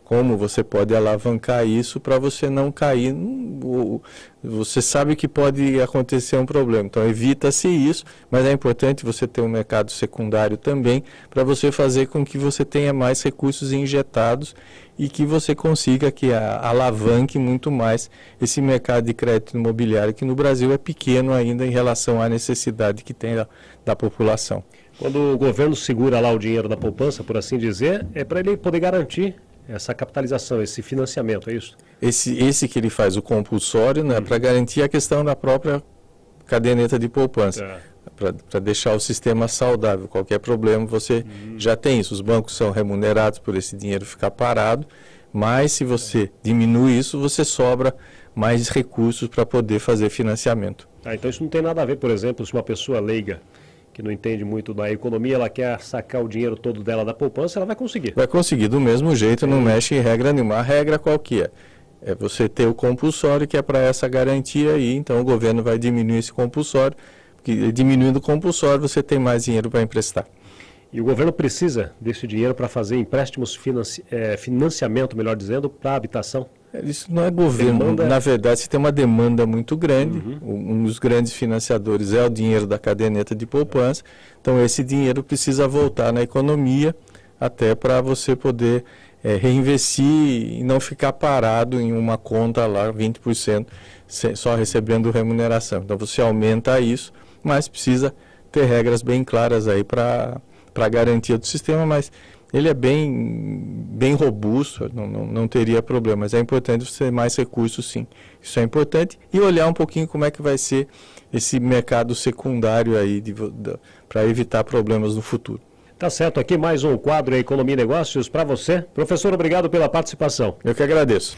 como você pode alavancar isso para você não cair. No, você sabe que pode acontecer um problema, então evita-se isso, mas é importante você ter um mercado secundário também para você fazer com que você tenha mais recursos injetados e que você consiga que a, alavanque muito mais esse mercado de crédito imobiliário, que no Brasil é pequeno ainda em relação à necessidade que tem da, da população. Quando o governo segura lá o dinheiro da poupança, por assim dizer, é para ele poder garantir essa capitalização, esse financiamento, é isso? Esse, esse que ele faz, o compulsório, né, hum. para garantir a questão da própria caderneta de poupança, é. para deixar o sistema saudável. Qualquer problema você hum. já tem isso. Os bancos são remunerados por esse dinheiro ficar parado, mas se você é. diminui isso, você sobra mais recursos para poder fazer financiamento. Ah, então isso não tem nada a ver, por exemplo, se uma pessoa leiga que não entende muito da economia, ela quer sacar o dinheiro todo dela da poupança, ela vai conseguir. Vai conseguir do mesmo jeito, não mexe em regra nenhuma. A regra qual que é? É você ter o compulsório, que é para essa garantia aí, então o governo vai diminuir esse compulsório, porque diminuindo o compulsório você tem mais dinheiro para emprestar. E o governo precisa desse dinheiro para fazer empréstimos, financi é, financiamento, melhor dizendo, para a habitação? Isso não é governo, demanda... na verdade, você tem uma demanda muito grande, uhum. um dos grandes financiadores é o dinheiro da caderneta de poupança, então esse dinheiro precisa voltar na economia até para você poder é, reinvestir e não ficar parado em uma conta lá, vinte por cento, só recebendo remuneração. Então você aumenta isso, mas precisa ter regras bem claras aí para para a garantia do sistema, mas ele é bem, bem robusto, não, não, não teria problema, mas é importante você ter mais recursos, sim. Isso é importante, e olhar um pouquinho como é que vai ser esse mercado secundário aí para evitar problemas no futuro. Tá certo, aqui mais um quadro Economia e Negócios para você. Professor, obrigado pela participação. Eu que agradeço.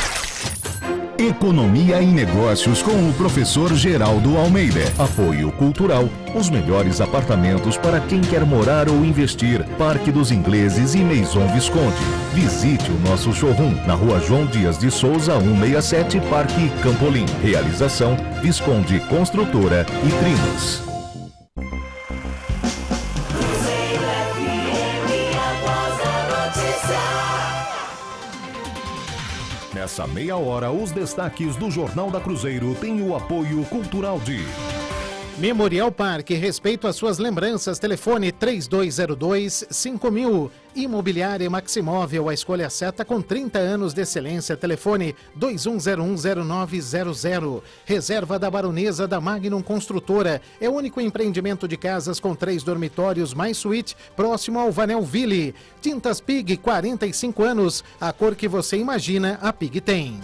Economia e Negócios com o professor Geraldo Almeida. Apoio Cultural. Os melhores apartamentos para quem quer morar ou investir. Parque dos Ingleses e Maison Visconde. Visite o nosso showroom na Rua João Dias de Souza, cento e sessenta e sete, Parque Campolim. Realização Visconde Construtora e Trinos. Nessa meia hora, os destaques do Jornal da Cruzeiro têm o apoio cultural de... Memorial Parque, respeito às suas lembranças, telefone três dois zero dois, cinco mil. Imobiliária Maximóvel, a escolha certa com trinta anos de excelência, telefone dois um zero um zero nove zero zero. Reserva da Baronesa da Magnum Construtora, é o único empreendimento de casas com três dormitórios mais suíte, próximo ao Vanel Ville. Tintas Pig, quarenta e cinco anos, a cor que você imagina, a Pig tem.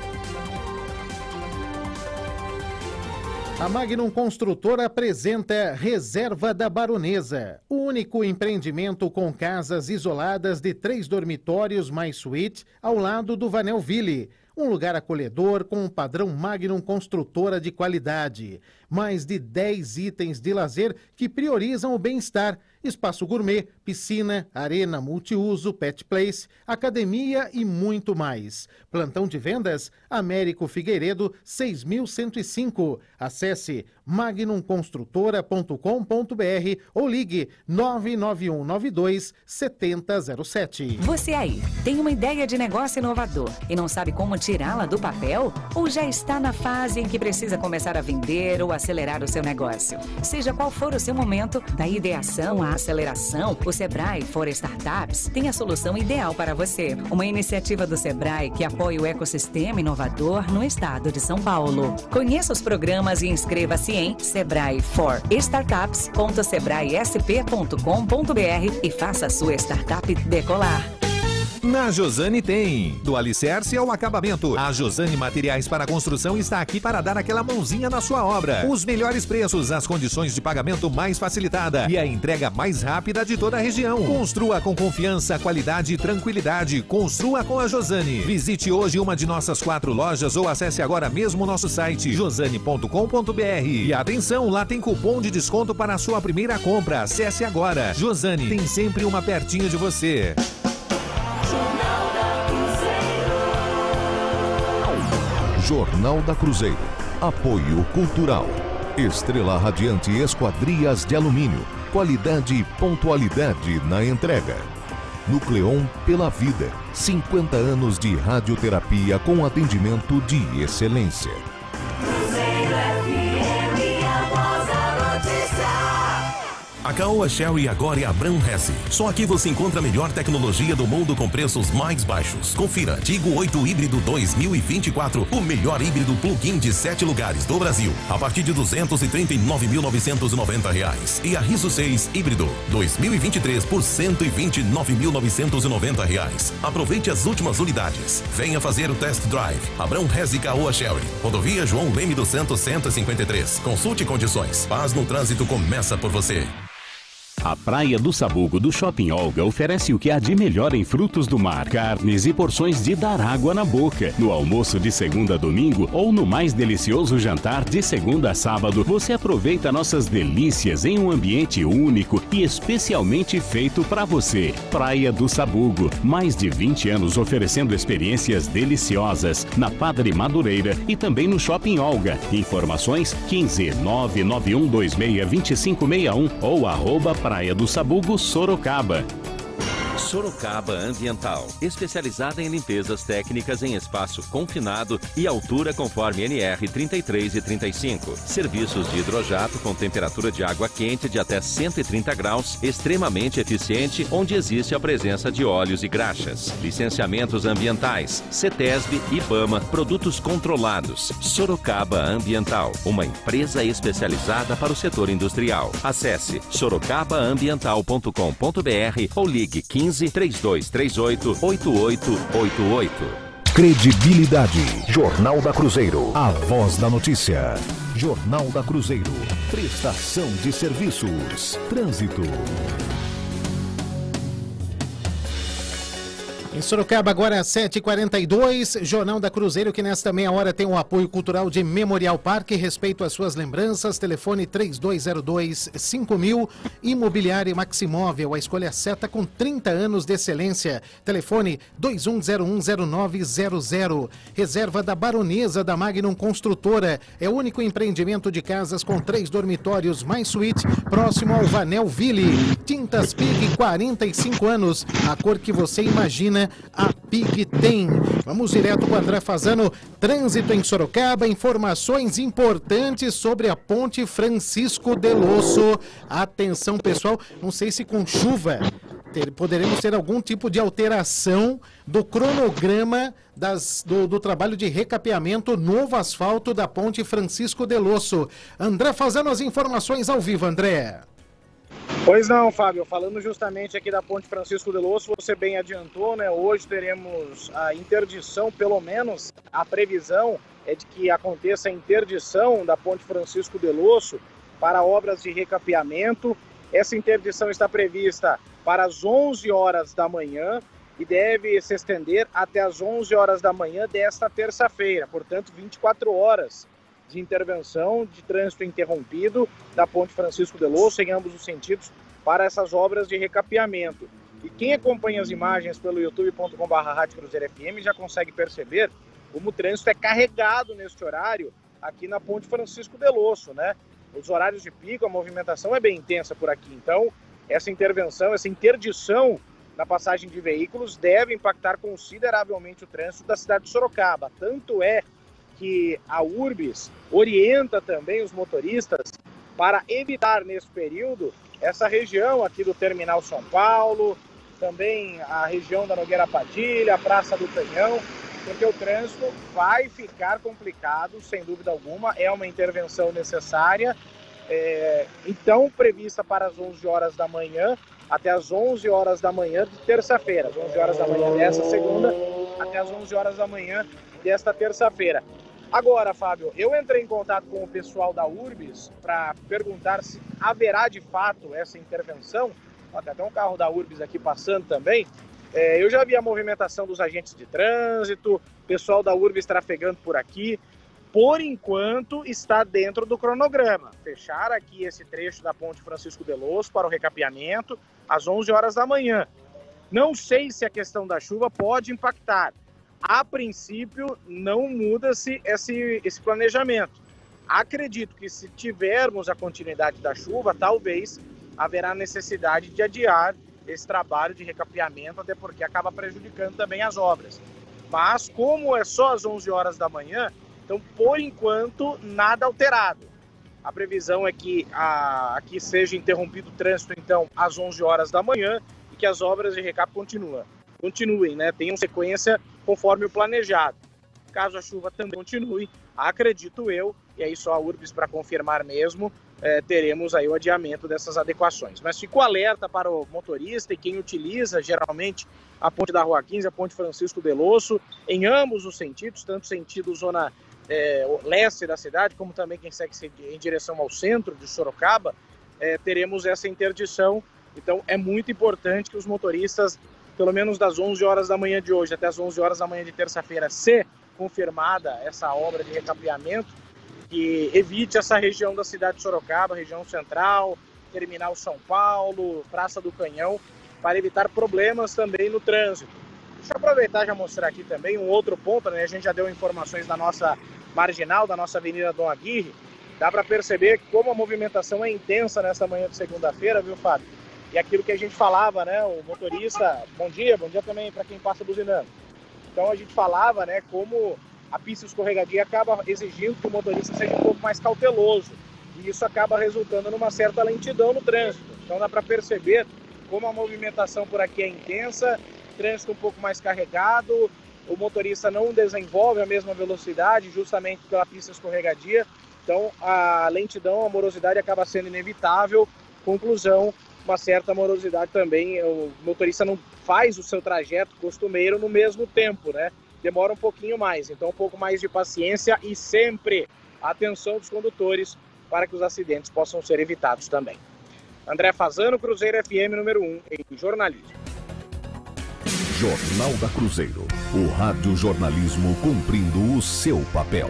A Magnum Construtora apresenta Reserva da Baronesa, o único empreendimento com casas isoladas de três dormitórios mais suíte ao lado do Vanel Ville. Um lugar acolhedor com um padrão Magnum Construtora de qualidade. Mais de dez itens de lazer que priorizam o bem-estar. Espaço gourmet, piscina, arena multiuso, pet place, academia e muito mais. Plantão de vendas, Américo Figueiredo, seis mil cento e cinco. Acesse magnum construtora ponto com ponto br ou ligue nove nove um nove dois sete zero zero sete. Você aí, tem uma ideia de negócio inovador e não sabe como tirá-la do papel? Ou já está na fase em que precisa começar a vender ou acelerar o seu negócio? Seja qual for o seu momento, da ideação à aceleração, o Sebrae For Startups tem a solução ideal para você. Uma iniciativa do Sebrae que apoia o ecossistema inovador no estado de São Paulo. Conheça os programas e inscreva-se em sebrae for startups ponto sebrae s p ponto com ponto br e faça a sua startup decolar. Na Josane tem. Do alicerce ao acabamento. A Josane Materiais para Construção está aqui para dar aquela mãozinha na sua obra. Os melhores preços, as condições de pagamento mais facilitada e a entrega mais rápida de toda a região. Construa com confiança, qualidade e tranquilidade. Construa com a Josane. Visite hoje uma de nossas quatro lojas ou acesse agora mesmo o nosso site josane ponto com ponto br. E atenção, lá tem cupom de desconto para a sua primeira compra. Acesse agora. Josane tem sempre uma pertinho de você. Jornal da Cruzeiro. Apoio Cultural. Estrela Radiante Esquadrias de Alumínio. Qualidade e pontualidade na entrega. Nucleon pela Vida. cinquenta anos de radioterapia com atendimento de excelência. A Caoa Sherry agora é a Bram Hesse. Só aqui você encontra a melhor tecnologia do mundo com preços mais baixos. Confira, Tigo oito Híbrido dois mil e vinte e quatro, o melhor híbrido plug-in de sete lugares do Brasil, a partir de duzentos e trinta e nove mil novecentos e noventa reais. E a Riso seis Híbrido dois mil e vinte e três por cento e vinte e nove mil novecentos e noventa reais. Aproveite as últimas unidades. Venha fazer o test drive. A Bram Hesse Caoa Sherry. Rodovia João Leme dos Santos cento e cinquenta e três. Consulte condições. Paz no trânsito começa por você. A Praia do Sabugo do Shopping Olga oferece o que há de melhor em frutos do mar, carnes e porções de dar água na boca. No almoço de segunda a domingo ou no mais delicioso jantar de segunda a sábado, você aproveita nossas delícias em um ambiente único e especialmente feito para você. Praia do Sabugo, mais de vinte anos oferecendo experiências deliciosas na Padre Madureira e também no Shopping Olga. Informações quinze nove nove um dois seis dois cinco seis um ou arroba Praia do Sabugo, Sorocaba. Sorocaba Ambiental, especializada em limpezas técnicas em espaço confinado e altura conforme N R trinta e três e trinta e cinco. Serviços de hidrojato com temperatura de água quente de até cento e trinta graus, extremamente eficiente, onde existe a presença de óleos e graxas. Licenciamentos ambientais, CETESB, IBAMA, produtos controlados. Sorocaba Ambiental, uma empresa especializada para o setor industrial. Acesse sorocaba ambiental ponto com ponto br ou ligue quinze, três dois três oito, oito oito oito oito. Credibilidade. Jornal da Cruzeiro. A voz da notícia. Jornal da Cruzeiro. Prestação de serviços. Trânsito. Em Sorocaba, agora às sete e quarenta e dois, Jornal da Cruzeiro, que nesta meia hora tem o apoio cultural de Memorial Parque, respeito às suas lembranças, telefone três dois zero dois, cinco mil, Imobiliária Maximóvel, a escolha certa com trinta anos de excelência, telefone dois um zero um zero nove zero zero, reserva da Baronesa da Magnum Construtora, é o único empreendimento de casas com três dormitórios mais suíte, próximo ao Vanel Ville, Tintas Pig, quarenta e cinco anos, a cor que você imagina, a Pig tem. Vamos direto com o André Fazano. Trânsito em Sorocaba, informações importantes sobre a Ponte Francisco de Losso. Atenção, pessoal, não sei se com chuva ter, poderemos ter algum tipo de alteração do cronograma das, do, do trabalho de recapeamento, novo asfalto da Ponte Francisco de Losso. André Fazano, as informações ao vivo, André. Pois não, Fábio, falando justamente aqui da Ponte Francisco de Losso, você bem adiantou, né? Hoje teremos a interdição, pelo menos a previsão é de que aconteça a interdição da Ponte Francisco de Losso para obras de recapeamento. Essa interdição está prevista para as onze horas da manhã e deve se estender até as onze horas da manhã desta terça-feira, portanto vinte e quatro horas de intervenção de trânsito interrompido da Ponte Francisco de Losso em ambos os sentidos para essas obras de recapeamento. E quem acompanha as imagens pelo youtube ponto com barra rádio cruzeiro F M já consegue perceber como o trânsito é carregado neste horário aqui na Ponte Francisco de Losso, né? Os horários de pico, a movimentação é bem intensa por aqui, então essa intervenção, essa interdição na passagem de veículos deve impactar consideravelmente o trânsito da cidade de Sorocaba. Tanto é que a Urbis orienta também os motoristas para evitar nesse período essa região aqui do Terminal São Paulo, também a região da Nogueira Padilha, a Praça do Canhão, porque o trânsito vai ficar complicado, sem dúvida alguma, é uma intervenção necessária, é, então prevista para as onze horas da manhã, até as onze horas da manhã de terça-feira, às onze horas da manhã dessa segunda, até as onze horas da manhã desta terça-feira. Agora, Fábio, eu entrei em contato com o pessoal da Urbis para perguntar se haverá de fato essa intervenção. Tem até um carro da Urbis aqui passando também. É, eu já vi a movimentação dos agentes de trânsito, pessoal da Urbis trafegando por aqui. Por enquanto, está dentro do cronograma. Fechar aqui esse trecho da Ponte Francisco de Losso para o recapeamento às onze horas da manhã. Não sei se a questão da chuva pode impactar. A princípio, não muda-se esse, esse planejamento. Acredito que se tivermos a continuidade da chuva, talvez haverá necessidade de adiar esse trabalho de recapeamento, até porque acaba prejudicando também as obras. Mas como é só às onze horas da manhã, então por enquanto nada alterado. A previsão é que a, aqui seja interrompido o trânsito então às onze horas da manhã e que as obras de recap continuem, continuem, né? Tenham sequência conforme o planejado. Caso a chuva também continue, acredito eu, e aí só a Urbis para confirmar mesmo, é, teremos aí o adiamento dessas adequações. Mas fico alerta para o motorista e quem utiliza geralmente a ponte da Rua quinze, a ponte Francisco Delosso, em ambos os sentidos, tanto sentido zona é, leste da cidade, como também quem segue em direção ao centro de Sorocaba, é, teremos essa interdição. Então é muito importante que os motoristas, pelo menos das onze horas da manhã de hoje até as onze horas da manhã de terça-feira, se confirmada essa obra de recapeamento, que evite essa região da cidade de Sorocaba, região central, Terminal São Paulo, Praça do Canhão, para evitar problemas também no trânsito. Deixa eu aproveitar e já mostrar aqui também um outro ponto, né? A gente já deu informações da nossa marginal, da nossa Avenida Dom Aguirre. Dá para perceber como a movimentação é intensa nessa manhã de segunda-feira, viu, Fábio? E aquilo que a gente falava, né? O motorista, bom dia, bom dia também para quem passa buzinando. Então a gente falava, né, como a pista escorregadia acaba exigindo que o motorista seja um pouco mais cauteloso. E isso acaba resultando numa certa lentidão no trânsito. Então dá para perceber como a movimentação por aqui é intensa, trânsito um pouco mais carregado, o motorista não desenvolve a mesma velocidade justamente pela pista escorregadia. Então a lentidão, a morosidade acaba sendo inevitável. Conclusão, uma certa morosidade também. O motorista não faz o seu trajeto costumeiro no mesmo tempo, né? Demora um pouquinho mais, então um pouco mais de paciência e sempre atenção dos condutores para que os acidentes possam ser evitados também. André Fazano, Cruzeiro F M número um em jornalismo. Jornal da Cruzeiro, o rádio jornalismo cumprindo o seu papel.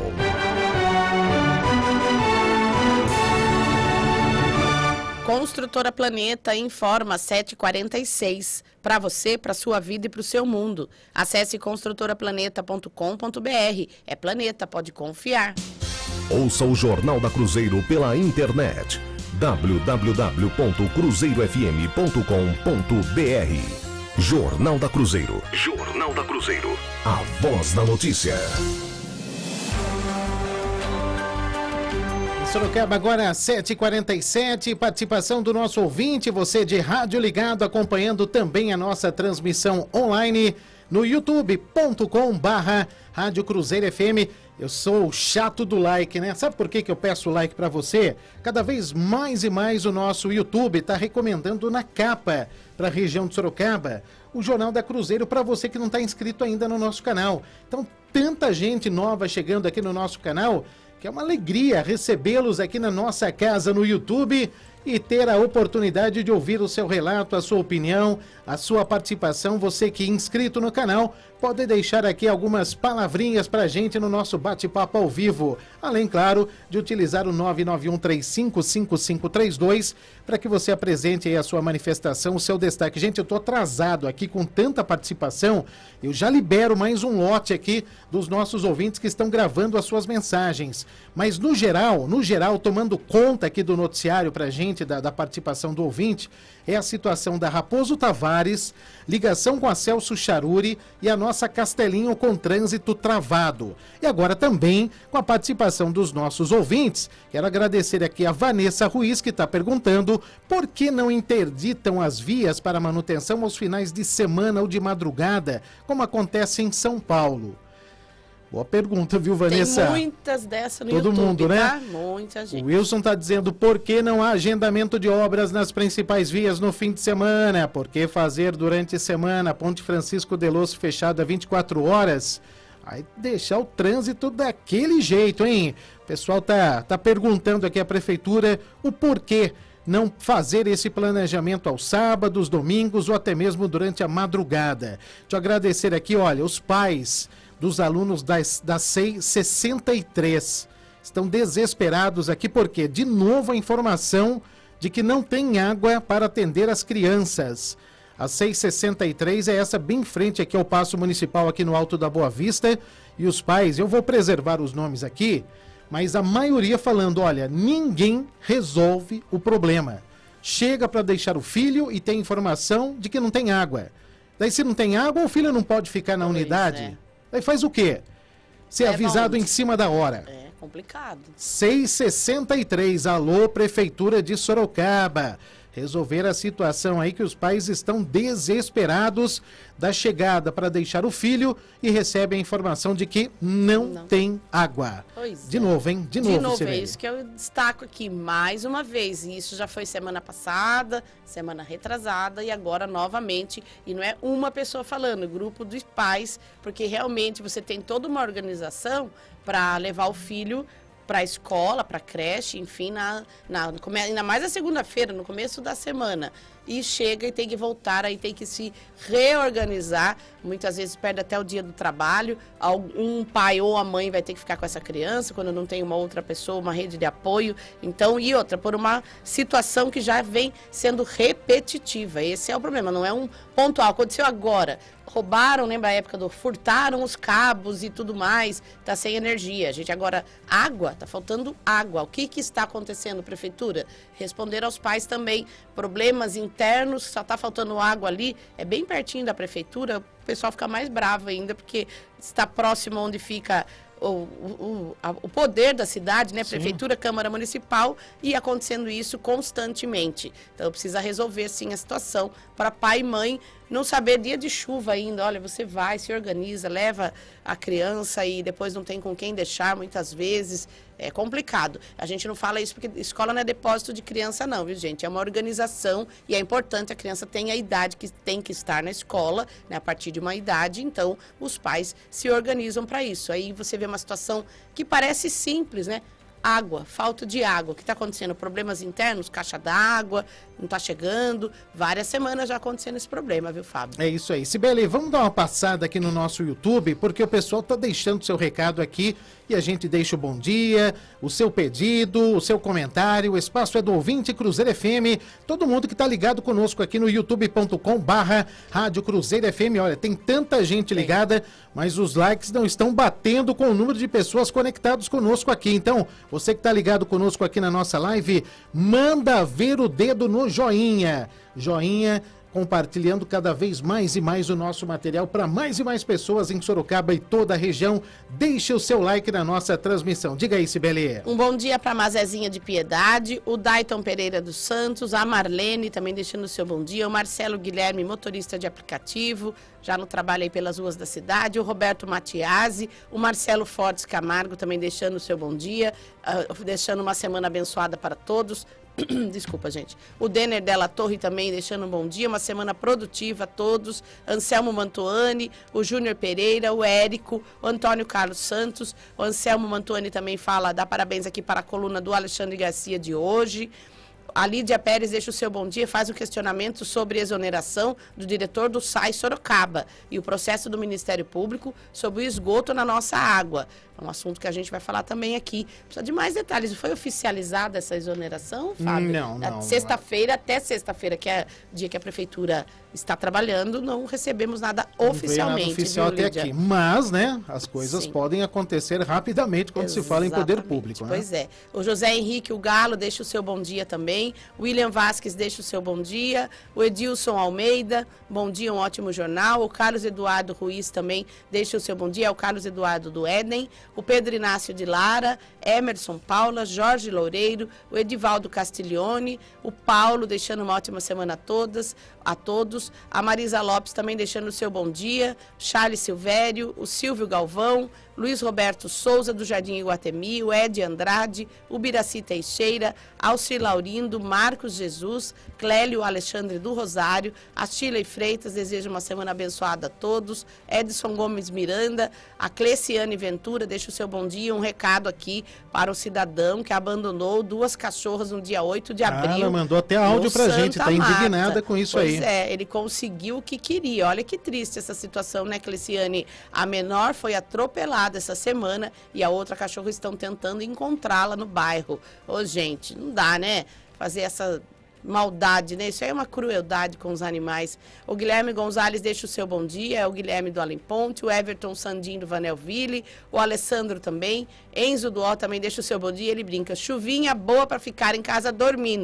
Construtora Planeta informa sete e quarenta e seis. Para você, para sua vida e para o seu mundo. Acesse construtora planeta ponto com ponto br. É Planeta, pode confiar. Ouça o Jornal da Cruzeiro pela internet. w w w ponto cruzeiro f m ponto com ponto b r. Jornal da Cruzeiro. Jornal da Cruzeiro. A voz da notícia. Sorocaba agora sete e quarenta e sete, participação do nosso ouvinte, você de rádio ligado, acompanhando também a nossa transmissão online no youtube ponto com barra Rádio Cruzeiro F M. Eu sou o chato do like, né? Sabe por que que eu peço like para você? Cada vez mais e mais o nosso YouTube está recomendando na capa para a região de Sorocaba o Jornal da Cruzeiro para você que não está inscrito ainda no nosso canal. Então, tanta gente nova chegando aqui no nosso canal, que é uma alegria recebê-los aqui na nossa casa no YouTube e ter a oportunidade de ouvir o seu relato, a sua opinião, a sua participação. Você que é inscrito no canal pode deixar aqui algumas palavrinhas pra gente no nosso bate-papo ao vivo. Além, claro, de utilizar o nove nove um três cinco cinco cinco três dois para que você apresente aí a sua manifestação, o seu destaque. Gente, eu tô atrasado aqui com tanta participação, eu já libero mais um lote aqui dos nossos ouvintes que estão gravando as suas mensagens. Mas no geral, no geral, tomando conta aqui do noticiário pra gente, Da, da participação do ouvinte, é a situação da Raposo Tavares, ligação com a Celso Charuri e a nossa Castelinho com trânsito travado. E agora também com a participação dos nossos ouvintes. Quero agradecer aqui a Vanessa Ruiz, que está perguntando por que não interditam as vias para manutenção aos finais de semana ou de madrugada, como acontece em São Paulo. Boa pergunta, viu, Vanessa? Tem muitas dessas no Todo YouTube, mundo, né? tá? Muita gente. O Wilson está dizendo por que não há agendamento de obras nas principais vias no fim de semana? Por que fazer durante a semana a Ponte Francisco Delosso fechada vinte e quatro horas? Aí deixar o trânsito daquele jeito, hein? O pessoal tá, tá perguntando aqui à prefeitura o porquê não fazer esse planejamento aos sábados, domingos ou até mesmo durante a madrugada. Deixa eu agradecer aqui, olha, os pais dos alunos das, da S E I sessenta e três estão desesperados aqui porque, de novo, a informação de que não tem água para atender as crianças. A S E I sessenta e três é essa bem em frente aqui ao Paço Municipal, aqui no Alto da Boa Vista, e os pais, eu vou preservar os nomes aqui, mas a maioria falando, olha, ninguém resolve o problema. chega para deixar o filho e tem informação de que não tem água. Daí se não tem água, o filho não pode ficar na Pois unidade. é. Daí faz o quê? Ser Leva avisado onde? em cima da hora. É complicado. seis e sessenta e três, alô, Prefeitura de Sorocaba. Resolver a situação aí que os pais estão desesperados da chegada para deixar o filho e recebem a informação de que não, Não. tem água. Pois De é. novo, hein? De, De novo, novo, é Sirene. isso que eu destaco aqui mais uma vez. E isso já foi semana passada, semana retrasada e agora novamente. E não é uma pessoa falando, grupo dos pais, porque realmente você tem toda uma organização para levar o filho para a escola, para a creche, enfim, na, na, no come- ainda mais na segunda-feira, no começo da semana. E chega e tem que voltar, aí tem que se reorganizar. Muitas vezes perde até o dia do trabalho. Um pai ou a mãe vai ter que ficar com essa criança quando não tem uma outra pessoa, uma rede de apoio. Então, e outra, por uma situação que já vem sendo repetitiva. Esse é o problema, não é um pontual. Aconteceu agora. Roubaram, lembra a época do furtaram os cabos e tudo mais, tá sem energia. A gente agora, água, tá faltando água. O que que está acontecendo, prefeitura? Responder aos pais também, problemas internos, só tá faltando água ali, é bem pertinho da prefeitura, o pessoal fica mais bravo ainda, porque está próximo onde fica o, o, a- o poder da cidade, né? Sim. Prefeitura, Câmara Municipal, e acontecendo isso constantemente. Então precisa resolver sim a situação para pai e mãe não saber dia de chuva ainda. Olha, você vai, se organiza, leva a criança e depois não tem com quem deixar muitas vezes. É complicado. A gente não fala isso porque escola não é depósito de criança não, viu, gente? É uma organização e é importante a criança tenha a idade que tem que estar na escola, né? A partir de uma idade, então os pais se organizam para isso. Aí você vê uma situação que parece simples, né? Água, falta de água. O que está acontecendo? Problemas internos, caixa d'água, não está chegando. Várias semanas já acontecendo esse problema, viu, Fábio? É isso aí. Sibeli, vamos dar uma passada aqui no nosso YouTube, porque o pessoal tá deixando seu recado aqui e a gente deixa o bom dia, o seu pedido, o seu comentário. O espaço é do ouvinte Cruzeiro F M. Todo mundo que tá ligado conosco aqui no youtube ponto com barra Rádio Cruzeiro F M. Olha, tem tanta gente ligada, mas os likes não estão batendo com o número de pessoas conectadas conosco aqui. Então, você que tá ligado conosco aqui na nossa live, manda ver o dedo no joinha. Joinha, compartilhando cada vez mais e mais o nosso material para mais e mais pessoas em Sorocaba e toda a região. Deixe o seu like na nossa transmissão. Diga aí, Sibeli. Um bom dia para a Mazezinha de Piedade, o Dayton Pereira dos Santos, a Marlene também deixando o seu bom dia, o Marcelo Guilherme, motorista de aplicativo, já no trabalho aí pelas ruas da cidade, o Roberto Matiasi, o Marcelo Fortes Camargo também deixando o seu bom dia, uh, deixando uma semana abençoada para todos. Desculpa, gente. O Denner Della Torre também deixando um bom dia, uma semana produtiva a todos. Anselmo Mantuani, o Júnior Pereira, o Érico, o Antônio Carlos Santos. O Anselmo Mantuani também fala, dá parabéns aqui para a coluna do Alexandre Garcia de hoje. A Lídia Pérez deixa o seu bom dia, faz um questionamento sobre exoneração do diretor do S A I Sorocaba e o processo do Ministério Público sobre o esgoto na nossa água. É um assunto que a gente vai falar também aqui. Precisa de mais detalhes. Foi oficializada essa exoneração, Fábio? Não, não. Sexta-feira até sexta-feira, que é o dia que a prefeitura está trabalhando, não recebemos nada Não veio oficialmente. nada oficial viu, até Lídia? aqui. Mas, né, as coisas Sim. podem acontecer rapidamente quando se fala em poder Exatamente. público, né? Pois é. O José Henrique, o Galo, deixa o seu bom dia também. O William Vasques deixa o seu bom dia. O Edilson Almeida, bom dia, um ótimo jornal. O Carlos Eduardo Ruiz também deixa o seu bom dia. É o Carlos Eduardo do Éden. O Pedro Inácio de Lara, Emerson Paula, Jorge Loureiro, o Edivaldo Castiglione, o Paulo deixando uma ótima semana a todas, a todos. A Marisa Lopes também deixando o seu bom dia. Charles Silvério, o Silvio Galvão, Luiz Roberto Souza, do Jardim Iguatemi, o Ed Andrade, o Biraci Teixeira, Alcir Laurindo, Marcos Jesus, Clélio Alexandre do Rosário, a Shirley Freitas deseja uma semana abençoada a todos, Edson Gomes Miranda, a Cleciane Ventura deixa o seu bom dia, um recado aqui para o cidadão que abandonou duas cachorras no dia oito de abril. Ah, ela mandou até áudio no pra gente, tá Santa indignada Marta. com isso Pois aí. é, ele conseguiu o que queria. Olha que triste essa situação, né, Cleciane? A menor foi atropelada essa semana e a outra cachorra estão tentando encontrá-la no bairro. Ô, gente, não dá, né? Fazer essa maldade, né? Isso aí é uma crueldade com os animais. O Guilherme Gonzalez deixa o seu bom dia, é o Guilherme do Além Ponte, o Everton Sandin do Vanelville, o Alessandro também, Enzo do Ó também deixa o seu bom dia, ele brinca, chuvinha boa para ficar em casa dormindo.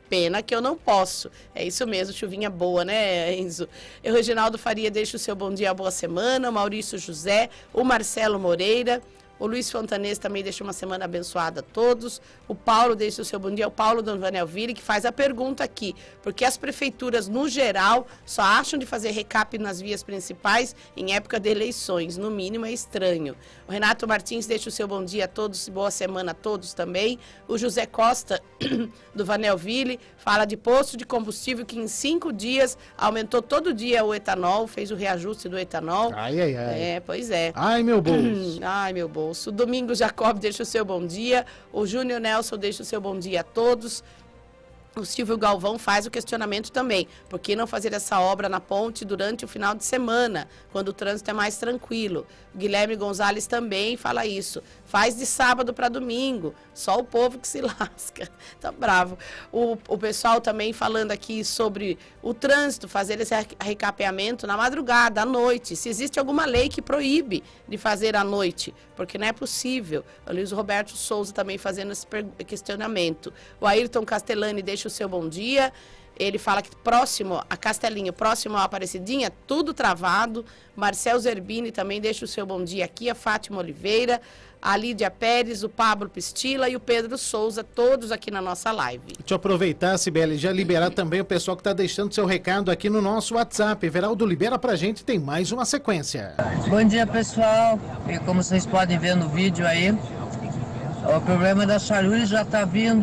Pena que eu não posso. É isso mesmo, chuvinha boa, né, Enzo? O Reginaldo Faria deixa o seu bom dia, boa semana. O Maurício José, o Marcelo Moreira. O Luiz Fontanês também deixa uma semana abençoada a todos. O Paulo deixa o seu bom dia. O Paulo do Vanelville, que faz a pergunta aqui. Porque as prefeituras, no geral, só acham de fazer recap nas vias principais em época de eleições. No mínimo, é estranho. O Renato Martins deixa o seu bom dia a todos e boa semana a todos também. O José Costa, do Vanelville, fala de posto de combustível que em cinco dias aumentou todo dia o etanol, fez o reajuste do etanol. Ai, ai, ai. É, pois é. Ai, meu bolso. Ai, meu bolso. O Domingos Jacob deixa o seu bom dia. O Júnior Nelson deixa o seu bom dia a todos. O Silvio Galvão faz o questionamento também. Por que não fazer essa obra na ponte durante o final de semana, quando o trânsito é mais tranquilo? O Guilherme Gonzalez também fala isso. Faz de sábado para domingo. Só o povo que se lasca. Tá bravo. O, o pessoal também falando aqui sobre o trânsito, fazer esse recapeamento na madrugada, à noite. Se existe alguma lei que proíbe de fazer à noite, porque não é possível. O Luiz Roberto Souza também fazendo esse questionamento. O Ayrton Castellani deixa o seu bom dia. Ele fala que próximo a Castelinho, próximo a Aparecidinha, tudo travado. Marcel Zerbini também deixa o seu bom dia aqui. A Fátima Oliveira, a Lídia Pérez, o Pablo Pistila e o Pedro Souza, todos aqui na nossa live. Deixa eu aproveitar, Cibele, já liberar também o pessoal que está deixando seu recado aqui no nosso WhatsApp. Everaldo, libera pra gente, tem mais uma sequência. Bom dia, pessoal. E como vocês podem ver no vídeo aí, o problema da Charuri já está vindo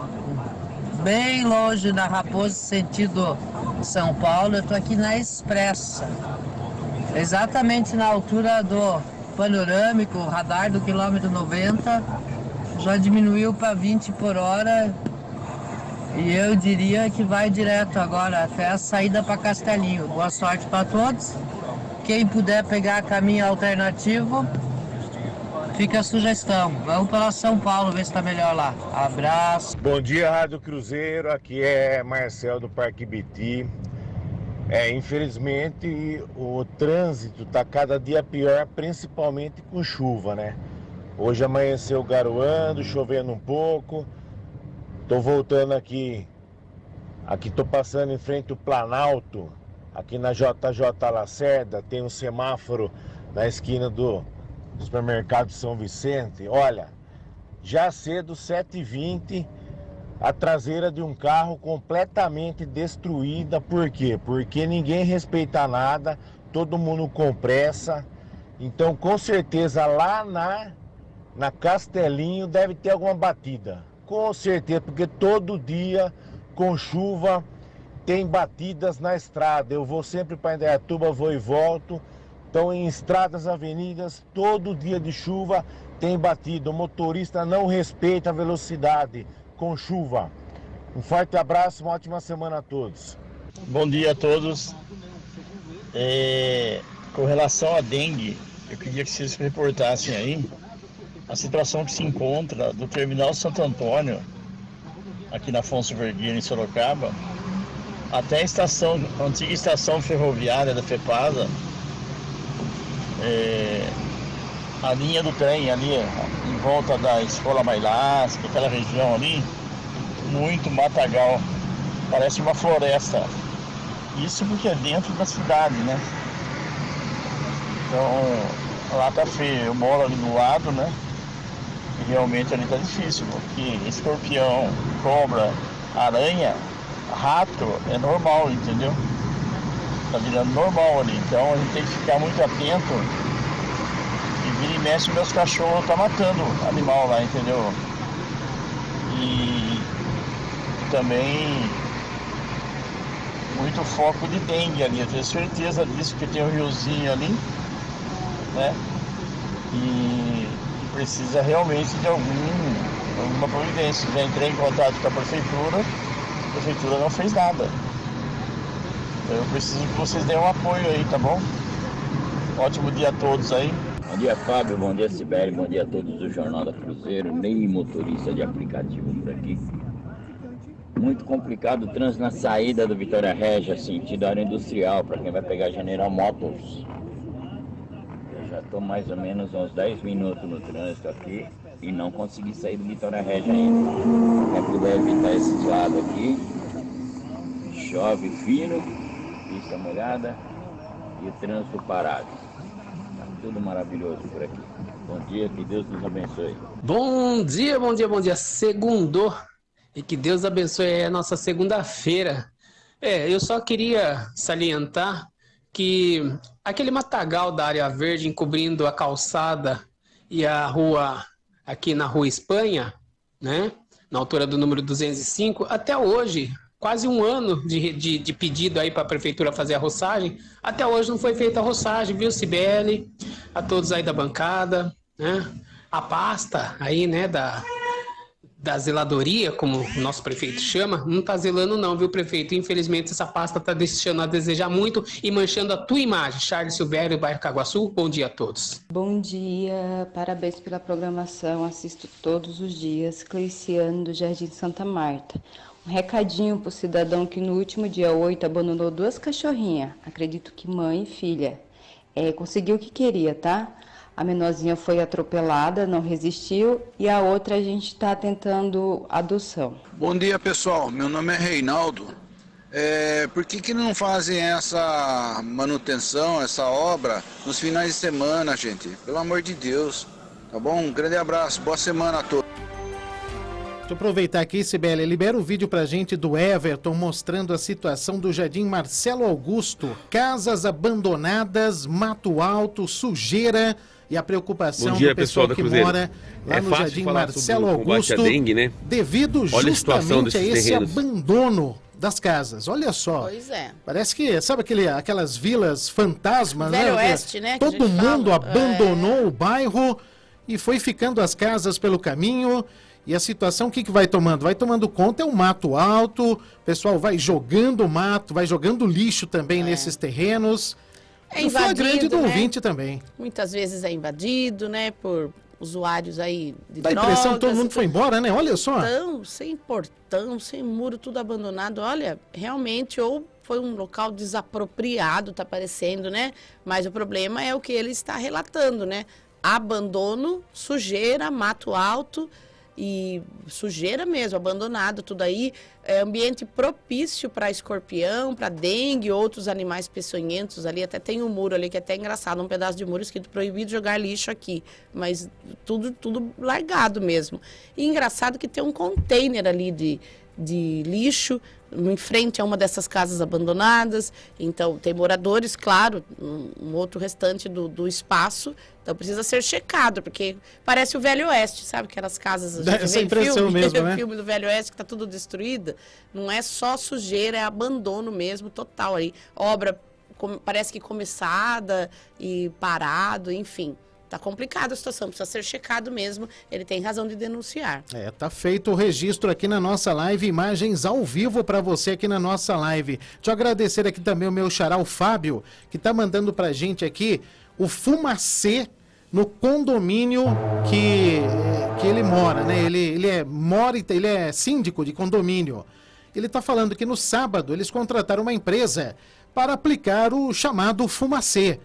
bem longe da Raposo, sentido São Paulo. Eu estou aqui na Expressa, exatamente na altura do panorâmico, o radar do quilômetro noventa, já diminuiu para vinte por hora e eu diria que vai direto agora até a saída para Castelinho. Boa sorte para todos. Quem puder pegar caminho alternativo, fica a sugestão. Vamos para São Paulo ver se está melhor lá. Abraço. Bom dia, Rádio Cruzeiro. Aqui é Marcel do Parque Biti. É, infelizmente o trânsito está cada dia pior, principalmente com chuva, né? Hoje amanheceu garoando, chovendo um pouco. Tô voltando aqui, aqui tô passando em frente ao Planalto, aqui na J J Lacerda, tem um semáforo na esquina do supermercado São Vicente. Olha, já cedo, sete e vinte, a traseira de um carro completamente destruída. Por quê? Porque ninguém respeita nada, todo mundo com pressa. Então, com certeza, lá na, na Castelinho deve ter alguma batida. Com certeza, porque todo dia, com chuva, tem batidas na estrada. Eu vou sempre para Indaiatuba, vou e volto. Então, em estradas, avenidas, todo dia de chuva tem batida. O motorista não respeita a velocidade com chuva. Um forte abraço, uma ótima semana a todos. Bom dia a todos. É, com relação à dengue, eu queria que vocês reportassem aí a situação que se encontra do terminal Santo Antônio, aqui na Afonso Vergueiro, em Sorocaba, até a estação, a antiga estação ferroviária da FEPASA. É, a linha do trem ali, em volta da Escola Mailasca, aquela região ali, muito matagal, parece uma floresta. Isso porque é dentro da cidade, né? Então, lá tá feio. Eu moro ali do lado, né? E realmente ali tá difícil, porque escorpião, cobra, aranha, rato, é normal, entendeu? Tá virando normal ali. Então a gente tem que ficar muito atento. E vira e mexe, meus cachorros tá matando animal lá, entendeu? E também muito foco de dengue ali. Eu tenho certeza disso, porque tem um riozinho ali, né? E precisa realmente de algum, alguma providência. Já entrei em contato com a prefeitura, a prefeitura não fez nada. Então eu preciso que vocês deem um apoio aí, tá bom? Ótimo dia a todos aí. Bom dia, Fábio. Bom dia, Sibeli. Bom dia a todos do Jornal da Cruzeiro. Nem motorista de aplicativo por aqui. Muito complicado o trânsito na saída do Vitória Regia, sentido área industrial, para quem vai pegar General Motors. Eu já estou mais ou menos uns dez minutos no trânsito aqui e não consegui sair do Vitória Regia ainda. Para poder evitar esses lados aqui, chove fino, pista molhada e o trânsito parado. Tá tudo maravilhoso por aqui. Bom dia, que Deus nos abençoe. Bom dia, bom dia, bom dia. Segundou. E que Deus abençoe a nossa segunda-feira. É, eu só queria salientar que aquele matagal da área verde encobrindo a calçada e a rua aqui na Rua Espanha, né, na altura do número duzentos e cinco, até hoje, quase um ano de, de, de pedido aí para a prefeitura fazer a roçagem, até hoje não foi feita a roçagem, viu, Cibele? A todos aí da bancada, né? A pasta aí, né, da... da zeladoria, como o nosso prefeito chama, não está zelando não, viu, prefeito? Infelizmente, essa pasta está deixando a desejar muito e manchando a tua imagem. Charles Silvério, bairro Caguaçu, bom dia a todos. Bom dia, parabéns pela programação, assisto todos os dias. Cleiciano, do Jardim Santa Marta. Um recadinho para o cidadão que no último dia oito abandonou duas cachorrinhas, acredito que mãe e filha. É, conseguiu o que queria, tá? A menorzinha foi atropelada, não resistiu, e a outra a gente está tentando adoção. Bom dia, pessoal. Meu nome é Reinaldo. É, por que que não fazem essa manutenção, essa obra, nos finais de semana, gente? Pelo amor de Deus. Tá bom? Um grande abraço. Boa semana a todos. Deixa eu aproveitar aqui, Sibeli, libera o vídeo pra gente do Everton mostrando a situação do Jardim Marcelo Augusto. Casas abandonadas, mato alto, sujeira... E a preocupação Bom dia, do pessoal, pessoal que Cruzeiro. mora lá é no fácil Jardim falar Marcelo sobre o combate Augusto, à dengue, né? devido Olha justamente a, a esse terrenos. abandono das casas. Olha só. Pois é. Parece que, sabe aquele, aquelas vilas fantasmas, Velho né? Oeste, né? que a Todo gente mundo fala. abandonou É. o bairro e foi ficando as casas pelo caminho. E a situação, o que, que vai tomando? Vai tomando conta, é um mato alto, o pessoal vai jogando mato, vai jogando lixo também É. nesses terrenos. É E o flagrante do né? ouvinte também. Muitas vezes é invadido, né, por usuários aí de Dá a drogas. impressão que todo mundo foi embora, né? Olha só. Então, sem portão, sem muro, tudo abandonado. Olha, realmente, ou foi um local desapropriado, tá parecendo, né? Mas o problema é o que ele está relatando, né? Abandono, sujeira, mato alto e sujeira mesmo, abandonado, tudo aí. É ambiente propício para escorpião, para dengue, outros animais peçonhentos ali. Até tem um muro ali que é até engraçado, um pedaço de muro escrito proibido jogar lixo aqui. Mas tudo, tudo largado mesmo. E engraçado que tem um container ali de, de lixo em frente a uma dessas casas abandonadas. Então, tem moradores, claro, um, um outro restante do, do espaço. Então, precisa ser checado, porque parece o Velho Oeste, sabe? Aquelas casas... Dá essa impressão filme, mesmo, né? filme do Velho Oeste que está tudo destruído. Não é só sujeira, é abandono mesmo, total aí. Obra com, parece que começada e parado, enfim. Tá complicada a situação, precisa ser checado mesmo. Ele tem razão de denunciar. É, tá feito o registro aqui na nossa live, imagens ao vivo para você aqui na nossa live. Deixa eu agradecer aqui também o meu xará, o Fábio, que tá mandando pra gente aqui o fumacê no condomínio que, que ele mora, né? Ele, ele, é, mora, ele é síndico de condomínio. Ele tá falando que no sábado eles contrataram uma empresa para aplicar o chamado fumacê.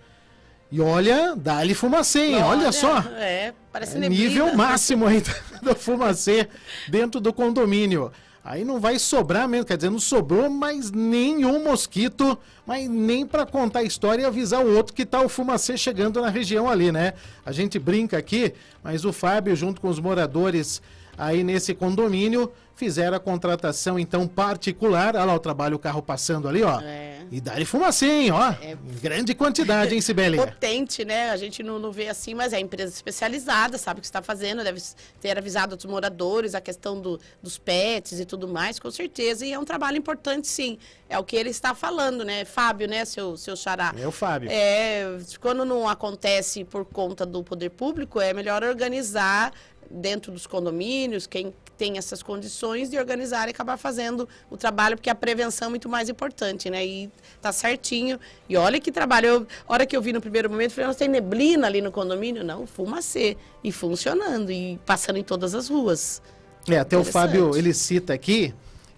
E olha, dá-lhe fumacê, hein? Olha, olha só. É, parece é neblina. Nível máximo aí do fumacê dentro do condomínio. Aí não vai sobrar mesmo, quer dizer, não sobrou mais nenhum mosquito, mas nem para contar a história e avisar o outro que tá o fumacê chegando na região ali, né? A gente brinca aqui, mas o Fábio, junto com os moradores aí nesse condomínio, fizeram a contratação, então, particular. Olha lá o trabalho, o carro passando ali, ó. É. E dá-lhe fumacê, hein, ó. É. Grande quantidade, hein, Sibeli? Potente, né? A gente não, não vê assim, mas é empresa especializada, sabe o que está fazendo, deve ter avisado os moradores, a questão do, dos pets e tudo mais, com certeza. E é um trabalho importante, sim. É o que ele está falando, né? Fábio, né, seu, seu xará? É o Fábio. É, quando não acontece por conta do poder público, é melhor organizar dentro dos condomínios, quem tem essas condições de organizar e acabar fazendo o trabalho, porque a prevenção é muito mais importante, né? E tá certinho. E olha que trabalho. Eu, a hora que eu vi no primeiro momento, eu falei, nós tem neblina ali no condomínio? Não, fumacê. E funcionando, e passando em todas as ruas. É, até o Fábio, ele cita aqui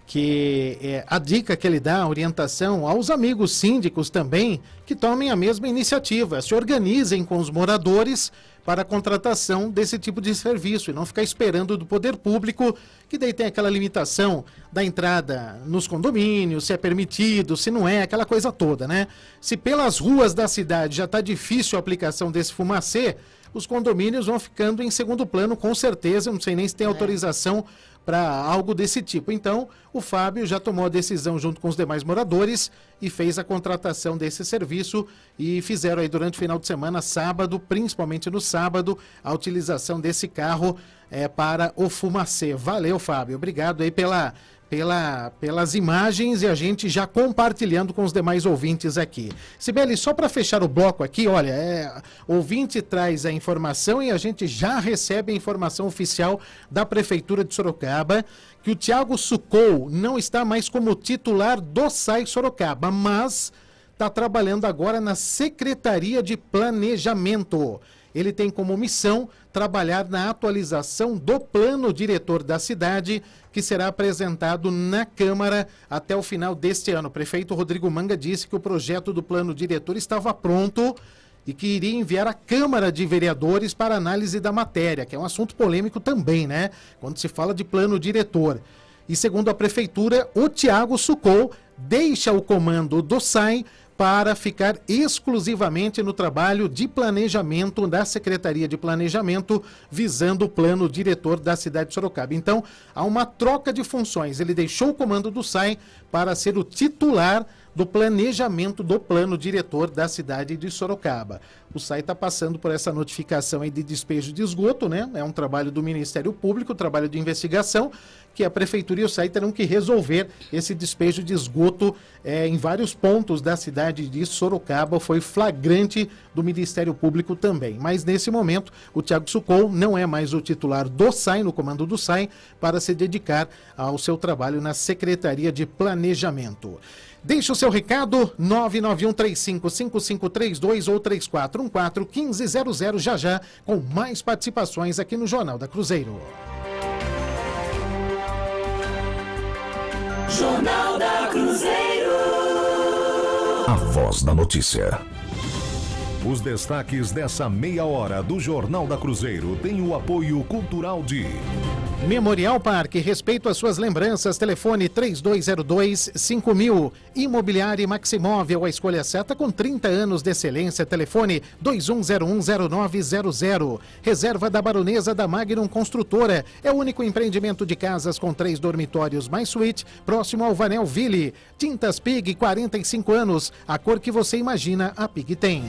que é, a dica que ele dá, a orientação aos amigos síndicos também, que tomem a mesma iniciativa, se organizem com os moradores para a contratação desse tipo de serviço e não ficar esperando do poder público, que daí tem aquela limitação da entrada nos condomínios, se é permitido, se não é, aquela coisa toda, né? Se pelas ruas da cidade já está difícil a aplicação desse fumacê, os condomínios vão ficando em segundo plano, com certeza, não sei nem se tem autorização para algo desse tipo. Então, o Fábio já tomou a decisão junto com os demais moradores e fez a contratação desse serviço e fizeram aí durante o final de semana, sábado, principalmente no sábado, a utilização desse carro é, para o fumacê. Valeu, Fábio. Obrigado aí pela... Pela, pelas imagens e a gente já compartilhando com os demais ouvintes aqui. Sibeli, só para fechar o bloco aqui, olha, é, ouvinte traz a informação e a gente já recebe a informação oficial da Prefeitura de Sorocaba que o Thiago Sucou não está mais como titular do S A I Sorocaba, mas está trabalhando agora na Secretaria de Planejamento. Ele tem como missão trabalhar na atualização do plano diretor da cidade, que será apresentado na Câmara até o final deste ano. O prefeito Rodrigo Manga disse que o projeto do plano diretor estava pronto e que iria enviar à Câmara de Vereadores para análise da matéria, que é um assunto polêmico também, né? Quando se fala de plano diretor. E segundo a Prefeitura, o Thiago Sucou deixa o comando do S A I para ficar exclusivamente no trabalho de planejamento da Secretaria de Planejamento, visando o plano diretor da cidade de Sorocaba. Então, há uma troca de funções. Ele deixou o comando do S A I para ser o titular do planejamento do plano diretor da cidade de Sorocaba. O S A I está passando por essa notificação aí de despejo de esgoto, né? É um trabalho do Ministério Público, trabalho de investigação, que a Prefeitura e o S A I terão que resolver esse despejo de esgoto é, em vários pontos da cidade de Sorocaba. Foi flagrante do Ministério Público também. Mas nesse momento, o Thiago Sucou não é mais o titular do S A I, no comando do S A I, para se dedicar ao seu trabalho na Secretaria de Planejamento. Deixe o seu recado, nove nove um três cinco cinco cinco três dois ou três quatro um quatro um cinco zero zero, já já, com mais participações aqui no Jornal da Cruzeiro. Jornal da Cruzeiro. A voz da notícia. Os destaques dessa meia hora do Jornal da Cruzeiro têm o apoio cultural de... Memorial Parque, respeito às suas lembranças, telefone três dois zero dois cinco mil. Imobiliária Maximóvel, a escolha certa com trinta anos de excelência, telefone dois um zero um zero nove zero zero. Reserva da Baronesa da Magnum Construtora, é o único empreendimento de casas com três dormitórios mais suíte, próximo ao Vanel Ville. Tintas Pig, quarenta e cinco anos, a cor que você imagina, a Pig tem.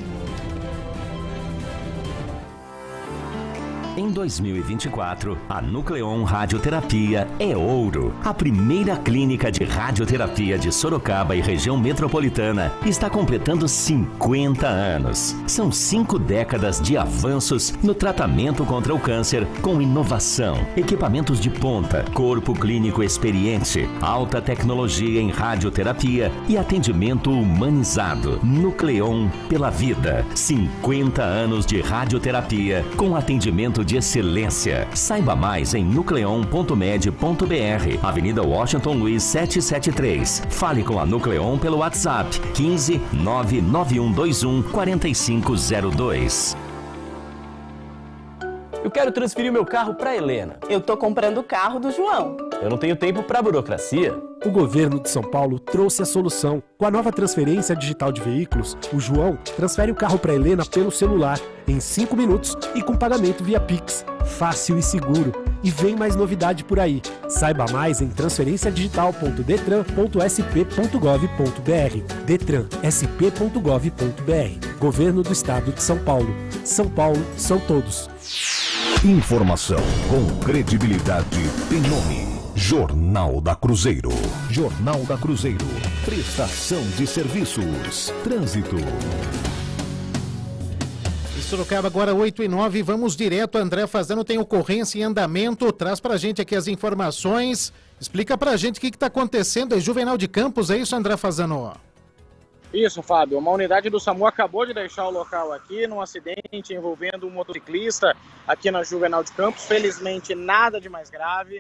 Em dois mil e vinte e quatro, a Nucleon Radioterapia é ouro. A primeira clínica de radioterapia de Sorocaba e região metropolitana está completando cinquenta anos. São cinco décadas de avanços no tratamento contra o câncer, com inovação, equipamentos de ponta, corpo clínico experiente, alta tecnologia em radioterapia e atendimento humanizado. Nucleon pela vida. cinquenta anos de radioterapia com atendimento de excelência. Saiba mais em nucleon ponto med ponto br, Avenida Washington Luiz setecentos e setenta e três. Fale com a Nucleon pelo WhatsApp quinze nove nove um dois um quatro cinco zero dois. Eu quero transferir meu carro para Helena. Eu tô comprando o carro do João. Eu não tenho tempo para burocracia. O governo de São Paulo trouxe a solução. Com a nova transferência digital de veículos, o João transfere o carro para Helena pelo celular, em cinco minutos e com pagamento via Pix. Fácil e seguro. E vem mais novidade por aí. Saiba mais em transferência digital ponto detran ponto s p ponto gov ponto br. Detran, s p ponto gov ponto br. Governo do Estado de São Paulo. São Paulo são todos. Informação com credibilidade tem nome. Jornal da Cruzeiro. Jornal da Cruzeiro. Prestação de serviços. Trânsito. Em Sorocaba, agora oito e nove, vamos direto. André Fazano tem ocorrência em andamento. Traz pra gente aqui as informações. Explica pra gente o que está acontecendo. É Juvenal de Campos, é isso, André Fazano? Isso, Fábio. Uma unidade do SAMU acabou de deixar o local aqui num acidente envolvendo um motociclista aqui na Juvenal de Campos. Felizmente, nada de mais grave.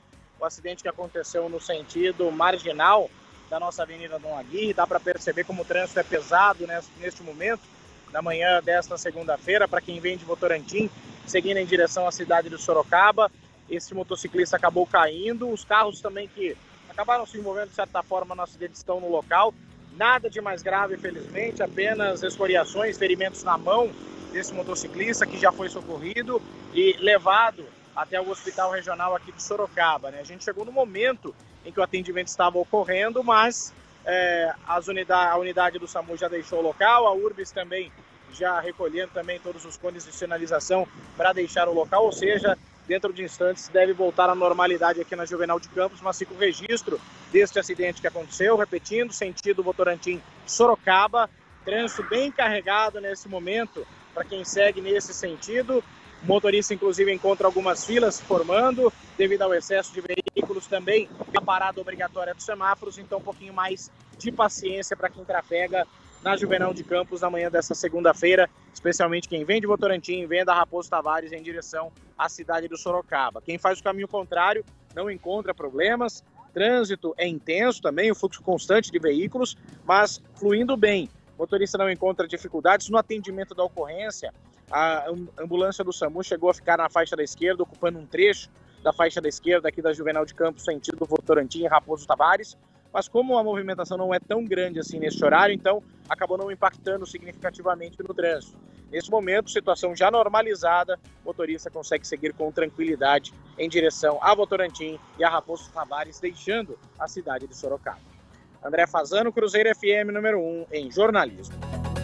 o acidente que aconteceu no sentido marginal da nossa Avenida Dom Aguirre. Dá para perceber como o trânsito é pesado neste, neste momento, na manhã desta segunda-feira, para quem vem de Votorantim, seguindo em direção à cidade de Sorocaba. Esse motociclista acabou caindo, os carros também que acabaram se envolvendo de certa forma no acidente estão no local. Nada de mais grave, felizmente, apenas escoriações, ferimentos na mão desse motociclista que já foi socorrido e levado até o Hospital Regional aqui de Sorocaba, né? A gente chegou no momento em que o atendimento estava ocorrendo, mas é, as unidade, a unidade do SAMU já deixou o local, a URBS também já recolhendo também todos os cones de sinalização para deixar o local, ou seja, dentro de instantes deve voltar à normalidade aqui na Juvenal de Campos, mas fica o registro deste acidente que aconteceu, repetindo, sentido Votorantim-Sorocaba, trânsito bem carregado nesse momento para quem segue nesse sentido. O motorista, inclusive, encontra algumas filas formando devido ao excesso de veículos também, a parada obrigatória dos semáforos, então um pouquinho mais de paciência para quem trafega na Juvenal de Campos na manhã desta segunda-feira, especialmente quem vem de Votorantim, vem da Raposo Tavares em direção à cidade do Sorocaba. Quem faz o caminho contrário não encontra problemas, trânsito é intenso também, o fluxo constante de veículos, mas fluindo bem. O motorista não encontra dificuldades no atendimento da ocorrência. A ambulância do SAMU chegou a ficar na faixa da esquerda, ocupando um trecho da faixa da esquerda aqui da Juvenal de Campos, sentido Votorantim e Raposo Tavares, mas como a movimentação não é tão grande assim neste horário, então acabou não impactando significativamente no trânsito. Nesse momento, situação já normalizada, o motorista consegue seguir com tranquilidade em direção a Votorantim e a Raposo Tavares, deixando a cidade de Sorocaba. André Fazano, Cruzeiro F M número um em jornalismo.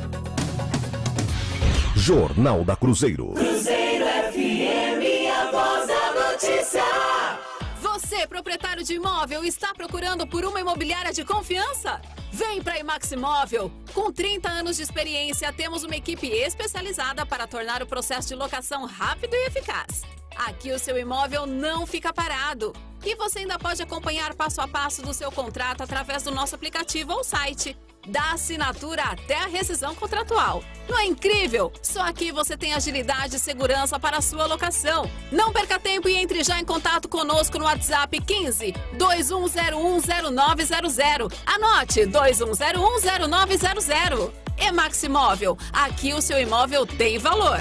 Jornal da Cruzeiro. Cruzeiro F M, a voz da notícia. Você, proprietário de imóvel, está procurando por uma imobiliária de confiança? Vem para a Imax Imóvel. Com trinta anos de experiência, temos uma equipe especializada para tornar o processo de locação rápido e eficaz. Aqui o seu imóvel não fica parado. E você ainda pode acompanhar passo a passo do seu contrato através do nosso aplicativo ou site. Da assinatura até a rescisão contratual. Não é incrível? Só aqui você tem agilidade e segurança para a sua locação. Não perca tempo e entre já em contato conosco no WhatsApp quinze, dois um zero um, zero nove zero zero. Anote dois um zero um, zero nove zero zero. Emax Imóvel. Aqui o seu imóvel tem valor.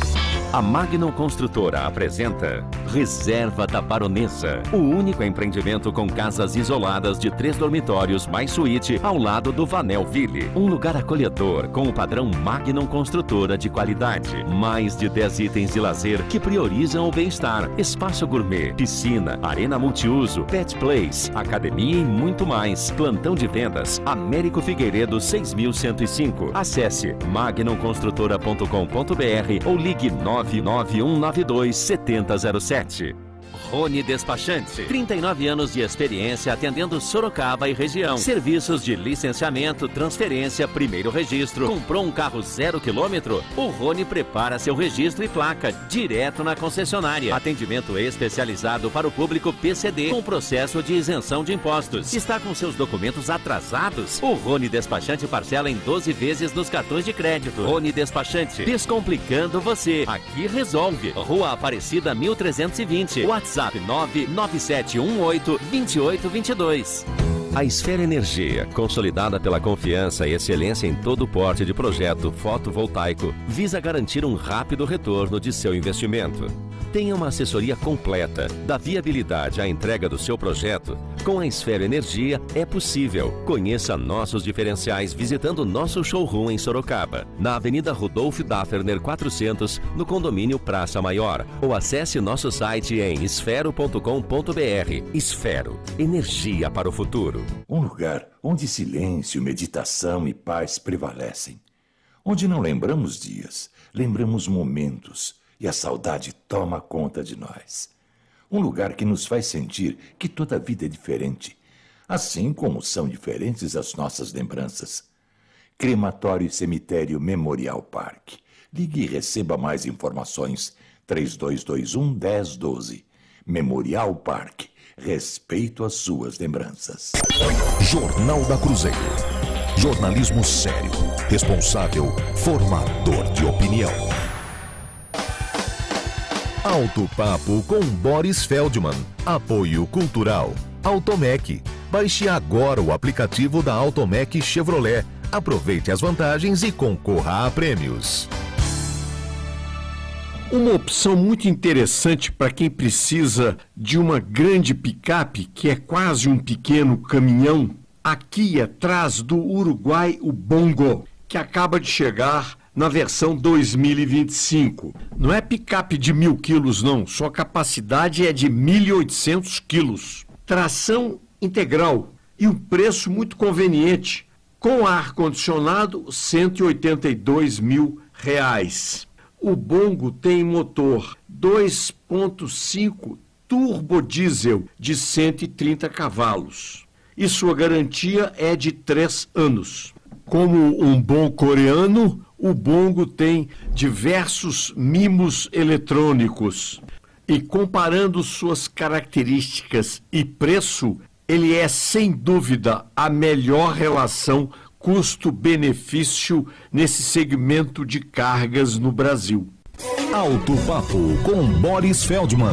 A Magnum Construtora apresenta Reserva da Baronesa, o único empreendimento com casas isoladas de três dormitórios mais suíte ao lado do Vanelville. Um lugar acolhedor com o padrão Magnum Construtora de qualidade. Mais de dez itens de lazer que priorizam o bem-estar. Espaço gourmet, piscina, arena multiuso, pet place, academia e muito mais. Plantão de vendas, Américo Figueiredo seis mil cento e cinco. Acesse magnum construtora ponto com ponto br ou ligue nove nove um nove dois sete zero zero sete. Rony Despachante, trinta e nove anos de experiência atendendo Sorocaba e região. Serviços de licenciamento, transferência, primeiro registro. Comprou um carro zero quilômetro? O Rony prepara seu registro e placa direto na concessionária. Atendimento especializado para o público P C D com processo de isenção de impostos. Está com seus documentos atrasados? O Rony Despachante parcela em doze vezes nos cartões de crédito. Rony Despachante, descomplicando você. Aqui resolve. Rua Aparecida mil trezentos e vinte. WhatsApp nove nove sete um oito, dois oito dois dois. A Esfera Energia, consolidada pela confiança e excelência em todo o porte de projeto fotovoltaico, visa garantir um rápido retorno de seu investimento. Tenha uma assessoria completa, da viabilidade à entrega do seu projeto. Com a Esfera Energia é possível. Conheça nossos diferenciais visitando nosso showroom em Sorocaba, na Avenida Rudolf Dafferner quatrocentos, no condomínio Praça Maior. Ou acesse nosso site em esfero ponto com ponto br. Esfero, energia para o futuro. Um lugar onde silêncio, meditação e paz prevalecem. Onde não lembramos dias, lembramos momentos. E a saudade toma conta de nós. Um lugar que nos faz sentir que toda vida é diferente, assim como são diferentes as nossas lembranças. Crematório e Cemitério Memorial Park. Ligue e receba mais informações. três dois dois um, um zero um dois. Memorial Park. Respeito às suas lembranças. Jornal da Cruzeiro. Jornalismo sério, responsável, formador de opinião. Alto Papo com Boris Feldman. Apoio Cultural. Automec. Baixe agora o aplicativo da Automec Chevrolet. Aproveite as vantagens e concorra a prêmios. Uma opção muito interessante para quem precisa de uma grande picape, que é quase um pequeno caminhão, a Kia traz do Uruguai o Bongo, que acaba de chegar na versão dois mil e vinte e cinco. Não é picape de mil quilos, não. Sua capacidade é de mil e oitocentos quilos. Tração integral e um preço muito conveniente. Com ar-condicionado, cento e oitenta e dois mil reais. O Bongo tem motor dois ponto cinco turbo diesel de cento e trinta cavalos. E sua garantia é de três anos. Como um bom coreano, o Bongo tem diversos mimos eletrônicos. E comparando suas características e preço, ele é sem dúvida a melhor relação custo-benefício nesse segmento de cargas no Brasil. Alto Papo com Boris Feldman.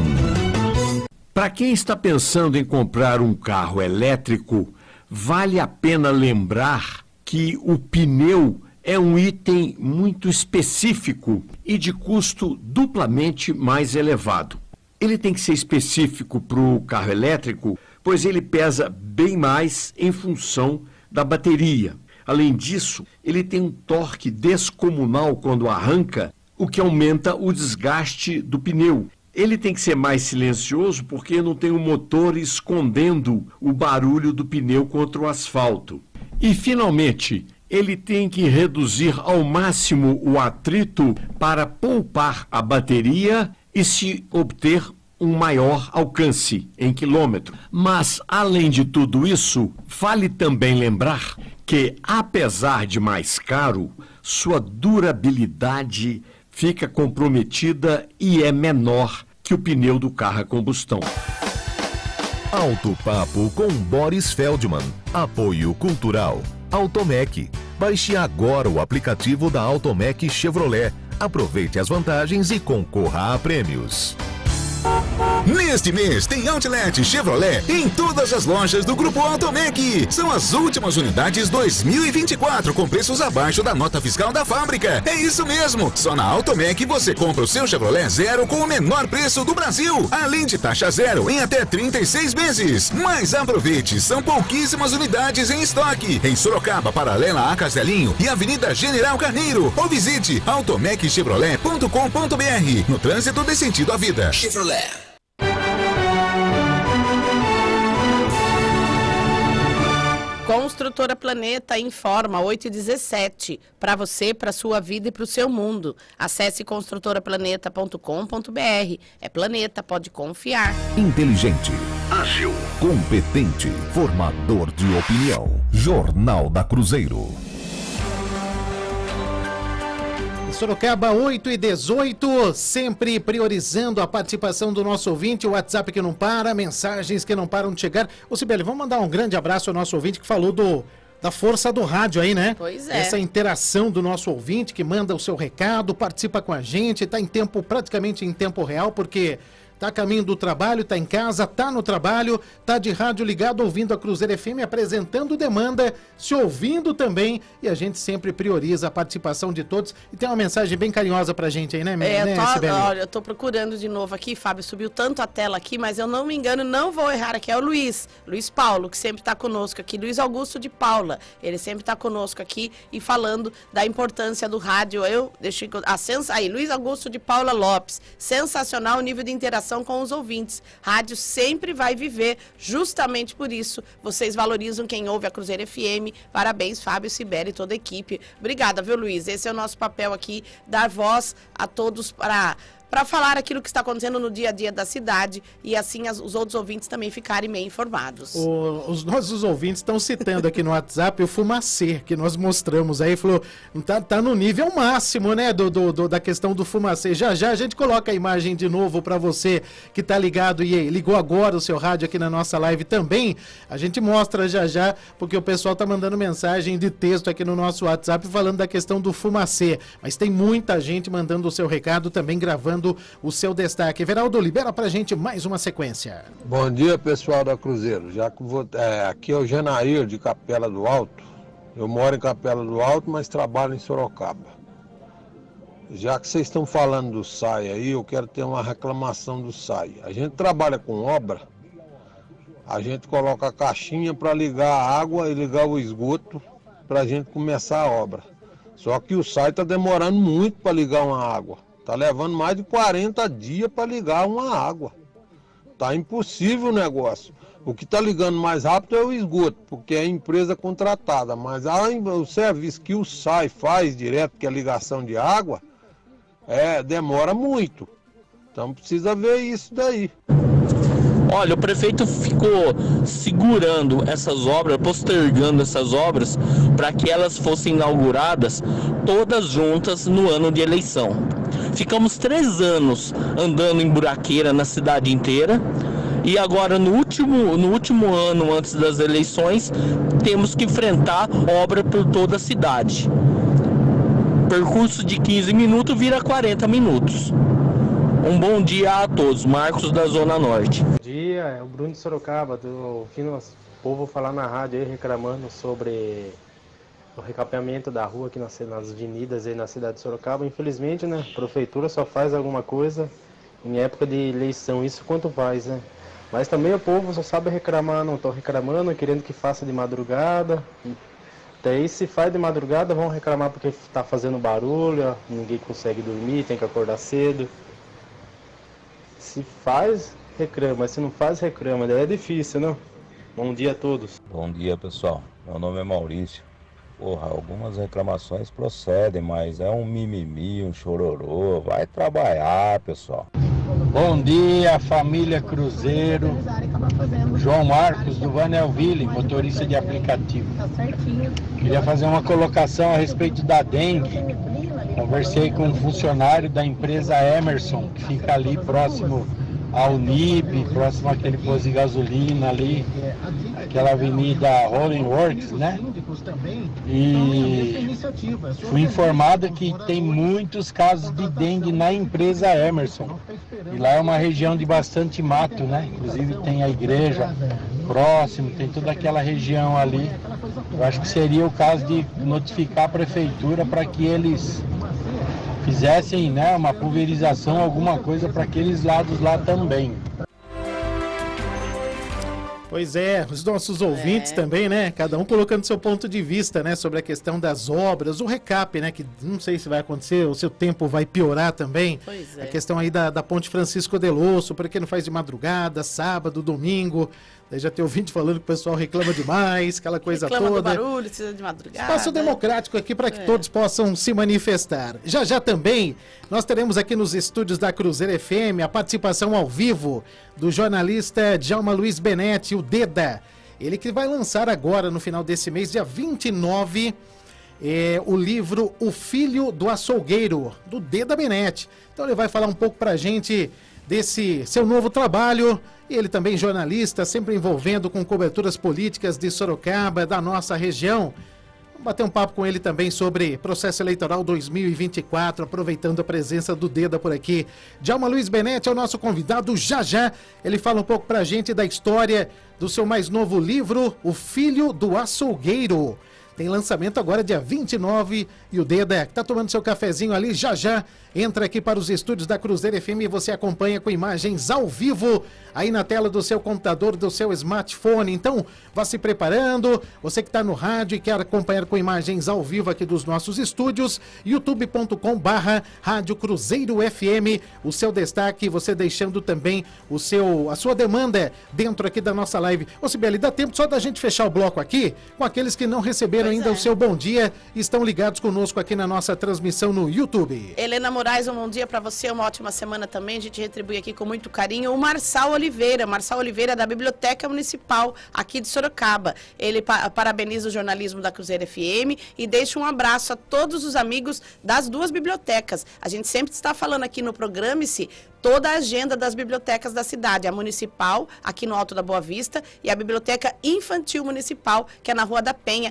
Para quem está pensando em comprar um carro elétrico, vale a pena lembrar que o pneu é um item muito específico e de custo duplamente mais elevado. Ele tem que ser específico para o carro elétrico, pois ele pesa bem mais em função da bateria. Além disso, ele tem um torque descomunal quando arranca, o que aumenta o desgaste do pneu. Ele tem que ser mais silencioso porque não tem um motor escondendo o barulho do pneu contra o asfalto. E, finalmente, ele tem que reduzir ao máximo o atrito para poupar a bateria e se obter um maior alcance em quilômetro. Mas, além de tudo isso, vale também lembrar que, apesar de mais caro, sua durabilidade fica comprometida e é menor que o pneu do carro a combustão. Alto Papo com Boris Feldman. Apoio Cultural. Automec. Baixe agora o aplicativo da Automec Chevrolet. Aproveite as vantagens e concorra a prêmios. Neste mês tem Outlet Chevrolet em todas as lojas do Grupo Automec. São as últimas unidades dois mil e vinte e quatro com preços abaixo da nota fiscal da fábrica. É isso mesmo, só na Automec você compra o seu Chevrolet zero com o menor preço do Brasil, além de taxa zero em até trinta e seis meses. Mas aproveite, são pouquíssimas unidades em estoque. Em Sorocaba, paralela a Castelinho e Avenida General Carneiro. Ou visite automec chevrolet ponto com ponto br. No trânsito dê sentido à vida. Chevrolet. Construtora Planeta informa oito e dezessete, para você, para sua vida e para o seu mundo. Acesse construtora planeta ponto com ponto br. É Planeta, pode confiar. Inteligente, ágil, competente, formador de opinião. Jornal da Cruzeiro. Sorocaba, oito e dezoito, sempre priorizando a participação do nosso ouvinte, o WhatsApp que não para, mensagens que não param de chegar. Ô Sibeli, vamos mandar um grande abraço ao nosso ouvinte que falou do, da força do rádio aí, né? Pois é. Essa interação do nosso ouvinte que manda o seu recado, participa com a gente, está em tempo, praticamente em tempo real, porque tá a caminho do trabalho, tá em casa, tá no trabalho, tá de rádio ligado, ouvindo a Cruzeiro F M, apresentando demanda, se ouvindo também, e a gente sempre prioriza a participação de todos. E tem uma mensagem bem carinhosa pra gente aí, né, é, né tô, Sibeli? Olha, eu tô procurando de novo aqui, Fábio, subiu tanto a tela aqui, mas eu não me engano, não vou errar aqui, é o Luiz, Luiz Paulo, que sempre tá conosco aqui, Luiz Augusto de Paula, ele sempre tá conosco aqui e falando da importância do rádio. Eu deixei a sens... aí, Luiz Augusto de Paula Lopes, sensacional o nível de interação com os ouvintes. Rádio sempre vai viver, justamente por isso. Vocês valorizam quem ouve a Cruzeiro F M. Parabéns, Fábio, Sibeli e toda a equipe. Obrigada, viu, Luiz? Esse é o nosso papel aqui, dar voz a todos para... para falar aquilo que está acontecendo no dia a dia da cidade e assim as, os outros ouvintes também ficarem bem informados. O, os nossos ouvintes estão citando aqui no WhatsApp o Fumacê, que nós mostramos aí, falou, tá, tá no nível máximo, né, do, do, do, da questão do Fumacê. Já já a gente coloca a imagem de novo para você que tá ligado e ligou agora o seu rádio aqui na nossa live também. A gente mostra já já, porque o pessoal tá mandando mensagem de texto aqui no nosso WhatsApp falando da questão do Fumacê. Mas tem muita gente mandando o seu recado também, gravando dando o seu destaque. Everaldo, libera pra gente mais uma sequência. Bom dia, pessoal da Cruzeiro. Já que vou, é, aqui é o Genair de Capela do Alto. Eu moro em Capela do Alto, mas trabalho em Sorocaba. Já que vocês estão falando do S A I aí, eu quero ter uma reclamação do S A I. A gente trabalha com obra, a gente coloca a caixinha para ligar a água e ligar o esgoto para a gente começar a obra. Só que o S A I está demorando muito para ligar uma água. Está levando mais de quarenta dias para ligar uma água. Está impossível o negócio. O que está ligando mais rápido é o esgoto, porque é a empresa contratada. Mas a, o serviço que o S A I faz direto, que é a ligação de água, é, demora muito. Então precisa ver isso daí. Olha, o prefeito ficou segurando essas obras, postergando essas obras, para que elas fossem inauguradas todas juntas no ano de eleição. Ficamos três anos andando em buraqueira na cidade inteira. E agora, no último, no último ano, antes das eleições, temos que enfrentar obra por toda a cidade. Percurso de quinze minutos vira quarenta minutos. Um bom dia a todos. Marcos, da Zona Norte. Bom dia, é o Bruno de Sorocaba. Tô ouvindo o povo falar na rádio aí, reclamando sobre o recapeamento da rua aqui nas, nas avenidas aí na cidade de Sorocaba. Infelizmente, né, a prefeitura só faz alguma coisa em época de eleição. Isso quanto faz, né? Mas também o povo só sabe reclamar, não estão reclamando, querendo que faça de madrugada. Daí se faz de madrugada, vão reclamar porque está fazendo barulho, ninguém consegue dormir, tem que acordar cedo. Se faz, reclama. Se não faz, reclama. Daí é difícil, não? Bom dia a todos. Bom dia, pessoal. Meu nome é Maurício. Porra, algumas reclamações procedem, mas é um mimimi, um chororô. Vai trabalhar, pessoal. Bom dia, família Cruzeiro. João Marcos, do Vanelville, motorista de aplicativo. Queria fazer uma colocação a respeito da dengue. Conversei com um funcionário da empresa Emerson, que fica ali próximo ao N I B, próximo àquele posto de gasolina ali, aquela avenida Rolling Works, né? E fui informado que tem muitos casos de dengue na empresa Emerson. E lá é uma região de bastante mato, né? Inclusive tem a igreja próximo, tem toda aquela região ali. Eu acho que seria o caso de notificar a prefeitura para que eles fizessem, né, uma pulverização, alguma coisa para aqueles lados lá também. Pois é, os nossos ouvintes é. também, né? Cada um colocando seu ponto de vista, né? Sobre a questão das obras, o recap, né? Que não sei se vai acontecer, o seu tempo vai piorar também. Pois é. A questão aí da, da Ponte Francisco Delosso, para quem não faz de madrugada, sábado, domingo. Daí já tem ouvinte falando que o pessoal reclama demais, aquela coisa reclama toda. Reclama do barulho, precisa de madrugada. Espaço democrático aqui para que é. todos possam se manifestar. Já já também nós teremos aqui nos estúdios da Cruzeiro F M a participação ao vivo do jornalista Djalma Luiz Benetti, o Deda. Ele que vai lançar agora no final desse mês, dia vinte e nove, é, o livro O Filho do Açougueiro, do Deda Benetti. Então ele vai falar um pouco pra gente desse seu novo trabalho. E ele também jornalista, sempre envolvendo com coberturas políticas de Sorocaba, da nossa região. Vamos bater um papo com ele também sobre processo eleitoral dois mil e vinte e quatro, aproveitando a presença do Deda por aqui. Djalma Luiz Benetti é o nosso convidado. Já já ele fala um pouco pra gente da história do seu mais novo livro, O Filho do Açougueiro. Tem lançamento agora dia vinte e nove e o Deda, que tá tomando seu cafezinho ali, já já entra aqui para os estúdios da Cruzeiro F M e você acompanha com imagens ao vivo aí na tela do seu computador, do seu smartphone. Então, vá se preparando. Você que está no rádio e quer acompanhar com imagens ao vivo aqui dos nossos estúdios, youtube ponto com barra Rádio Cruzeiro F M. O seu destaque, você deixando também o seu, a sua demanda dentro aqui da nossa live. Ô Sibeli, dá tempo só da gente fechar o bloco aqui com aqueles que não receberam Pois ainda é. o seu bom dia, estão ligados conosco aqui na nossa transmissão no YouTube. Helena Moraes, um bom dia para você, uma ótima semana também, a gente retribui aqui com muito carinho. O Marçal Oliveira, Marçal Oliveira da Biblioteca Municipal aqui de Sorocaba. Ele pa parabeniza o jornalismo da Cruzeiro F M e deixa um abraço a todos os amigos das duas bibliotecas. A gente sempre está falando aqui no Programe-se toda a agenda das bibliotecas da cidade, a municipal, aqui no Alto da Boa Vista, e a Biblioteca Infantil Municipal, que é na Rua da Penha, sempre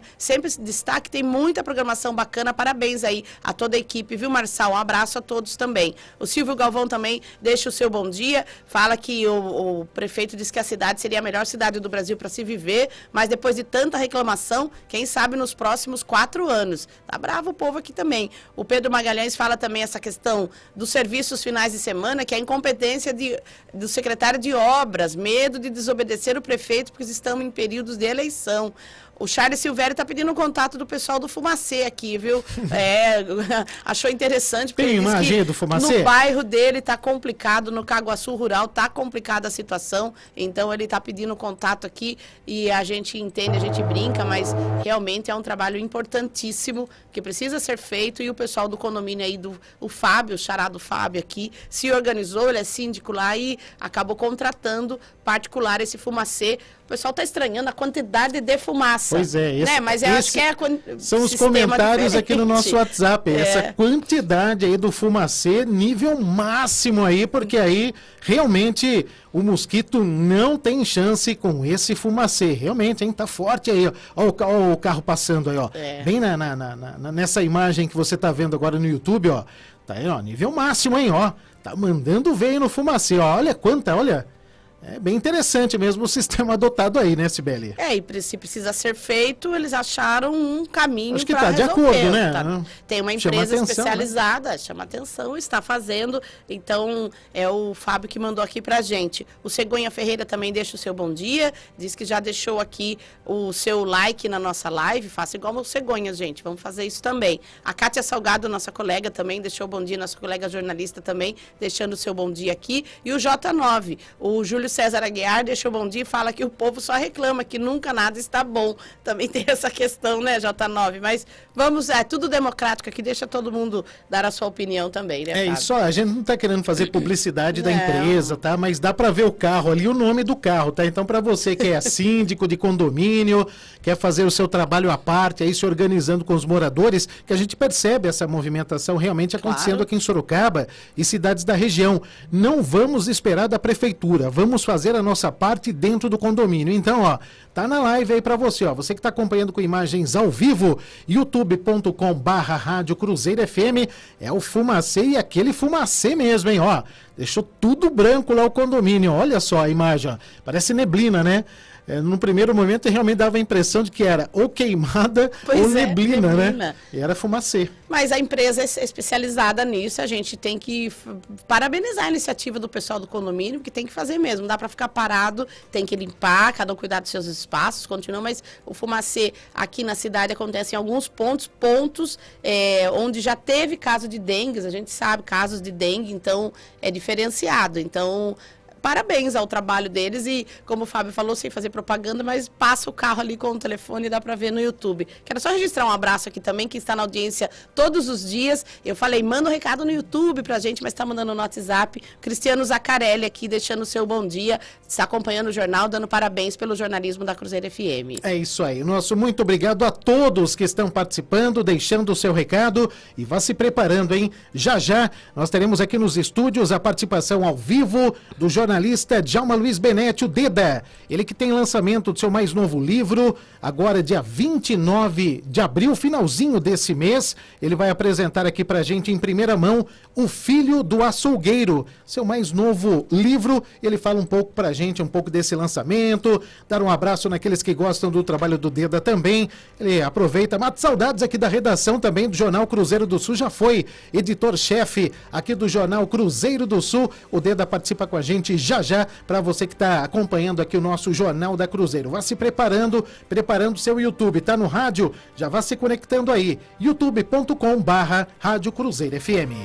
sempre esse destaque, tem muita programação bacana, parabéns aí a toda a equipe, viu, Marçal? Um abraço a todos também. O Silvio Galvão também deixa o seu bom dia, fala que o, o prefeito disse que a cidade seria a melhor cidade do Brasil para se viver, mas depois de tanta reclamação, quem sabe nos próximos quatro anos. Tá bravo o povo aqui também. O Pedro Magalhães fala também essa questão dos serviços finais de semana, que é a incompetência de, do secretário de obras, medo de desobedecer o prefeito, porque estamos em períodos de eleição. O Charles Silvério está pedindo o contato do pessoal do Fumacê aqui, viu? É, achou interessante. Tem imagem do Fumacê? No bairro dele está complicado, no Caguaçu Rural está complicada a situação, então ele está pedindo contato aqui e a gente entende, a gente brinca, mas realmente é um trabalho importantíssimo que precisa ser feito e o pessoal do condomínio aí, do o Fábio, o xará do Fábio aqui, se organizou, ele é síndico lá e acabou contratando particular esse Fumacê. O pessoal está estranhando a quantidade de fumaça. Pois é, esse, né? Mas eu acho que é são os comentários diferente. Aqui no nosso WhatsApp. É. Essa quantidade aí do Fumacê, nível máximo aí, porque aí realmente o mosquito não tem chance com esse Fumacê. Realmente, hein? Tá forte aí, ó. Ó, o, ó o carro passando aí, ó. É. Bem na, na, na, na, nessa imagem que você tá vendo agora no YouTube, ó. Tá aí, ó, nível máximo, hein, ó. Tá mandando ver aí no Fumacê, ó. Olha quanta, olha. É bem interessante mesmo o sistema adotado aí, né, Cibele? É, e se precisa ser feito, eles acharam um caminho Acho que está de acordo, né? Tá. Tem uma empresa chama especializada, atenção, né? Chama atenção, está fazendo. Então, é o Fábio que mandou aqui pra gente. O Cegonha Ferreira também deixa o seu bom dia, diz que já deixou aqui o seu like na nossa live. Faça igual o Cegonha, gente, vamos fazer isso também. A Kátia Salgado, nossa colega, também deixou o bom dia, nossa colega jornalista também, deixando o seu bom dia aqui. E o J nove, o Júlio César Aguiar deixou bom dia e fala que o povo só reclama, que nunca nada está bom. Também tem essa questão, né, J nove? Mas vamos, é tudo democrático aqui, deixa todo mundo dar a sua opinião também, né, É isso, a gente não está querendo fazer publicidade da empresa, tá? Mas dá para ver o carro ali, o nome do carro, tá? Então, para você que é síndico de condomínio, quer fazer o seu trabalho à parte, aí se organizando com os moradores, que a gente percebe essa movimentação realmente acontecendo claro. Aqui em Sorocaba e cidades da região. Não vamos esperar da prefeitura, vamos fazer a nossa parte dentro do condomínio. Então, ó, tá na live aí para você, ó. Você que está acompanhando com imagens ao vivo, youtube ponto com barra Rádio Cruzeiro F M, é o Fumacê e aquele Fumacê mesmo, hein, ó. Deixou tudo branco lá o condomínio, olha só a imagem, ó. Parece neblina, né? É, no primeiro momento realmente dava a impressão de que era ou queimada pois ou é, neblina, neblina, né? E era Fumacê. Mas a empresa é especializada nisso, a gente tem que parabenizar a iniciativa do pessoal do condomínio, que tem que fazer mesmo, não dá para ficar parado, tem que limpar, cada um cuidar dos seus espaços, continua, mas o Fumacê aqui na cidade acontece em alguns pontos, pontos é, onde já teve caso de dengue, a gente sabe, casos de dengue, então é diferenciado, então... Parabéns ao trabalho deles e, como o Fábio falou, sem fazer propaganda, mas passa o carro ali com o telefone e dá para ver no YouTube. Quero só registrar um abraço aqui também, que está na audiência todos os dias. Eu falei, manda um recado no YouTube pra gente, mas está mandando no WhatsApp. Cristiano Zacarelli aqui, deixando o seu bom dia, está acompanhando o jornal, dando parabéns pelo jornalismo da Cruzeiro F M. É isso aí. Nosso muito obrigado a todos que estão participando, deixando o seu recado e vá se preparando, hein? Já já nós teremos aqui nos estúdios a participação ao vivo do jornalista jornalista Djalma Luiz Benetti, o Deda. Ele que tem lançamento do seu mais novo livro, agora dia vinte e nove de abril, finalzinho desse mês. Ele vai apresentar aqui pra gente em primeira mão O Filho do Açougueiro, seu mais novo livro. Ele fala um pouco pra gente, um pouco desse lançamento, dar um abraço naqueles que gostam do trabalho do Deda também. Ele aproveita, mata saudades aqui da redação também do Jornal Cruzeiro do Sul, já foi editor-chefe aqui do Jornal Cruzeiro do Sul. O Deda participa com a gente já já, para você que está acompanhando aqui o nosso Jornal da Cruzeiro. Vá se preparando, preparando o seu YouTube. Tá no rádio? Já vá se conectando aí. youtube ponto com barra Rádio Cruzeiro F M.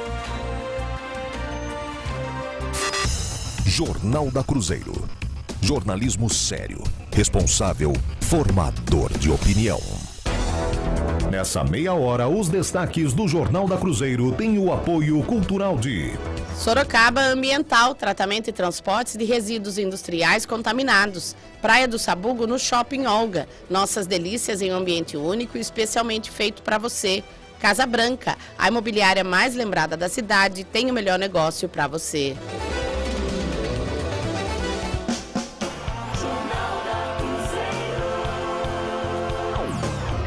Jornal da Cruzeiro. Jornalismo sério, responsável, formador de opinião. Nessa meia hora, os destaques do Jornal da Cruzeiro têm o apoio cultural de... Sorocaba Ambiental, tratamento e transportes de resíduos industriais contaminados. Praia do Sabugo no Shopping Olga. Nossas delícias em um ambiente único e especialmente feito para você. Casa Branca, a imobiliária mais lembrada da cidade, tem o melhor negócio para você.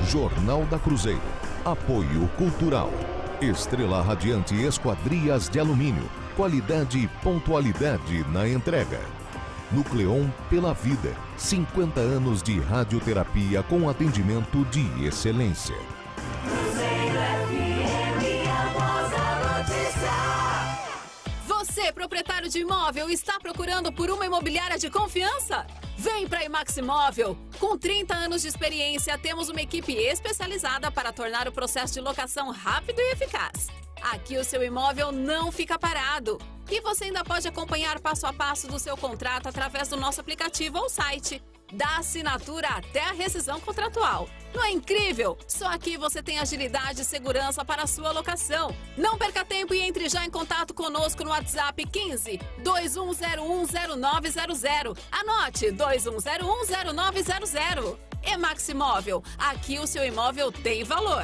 Jornal da Cruzeiro. Apoio Cultural. Estrela Radiante Esquadrias de Alumínio. Qualidade e pontualidade na entrega. Nucleon pela Vida. cinquenta anos de radioterapia com atendimento de excelência. Cruzeiro F M, a voz da notícia. Você, proprietário de imóvel, está procurando por uma imobiliária de confiança? Vem para a Imaximóvel. Com trinta anos de experiência, temos uma equipe especializada para tornar o processo de locação rápido e eficaz. Aqui o seu imóvel não fica parado. E você ainda pode acompanhar passo a passo do seu contrato através do nosso aplicativo ou site. Da assinatura até a rescisão contratual. Não é incrível? Só aqui você tem agilidade e segurança para a sua locação. Não perca tempo e entre já em contato conosco no WhatsApp quinze, dois um zero um, zero nove zero zero. Anote dois um zero um, zero nove zero zero. Emaximóvel. Aqui o seu imóvel tem valor.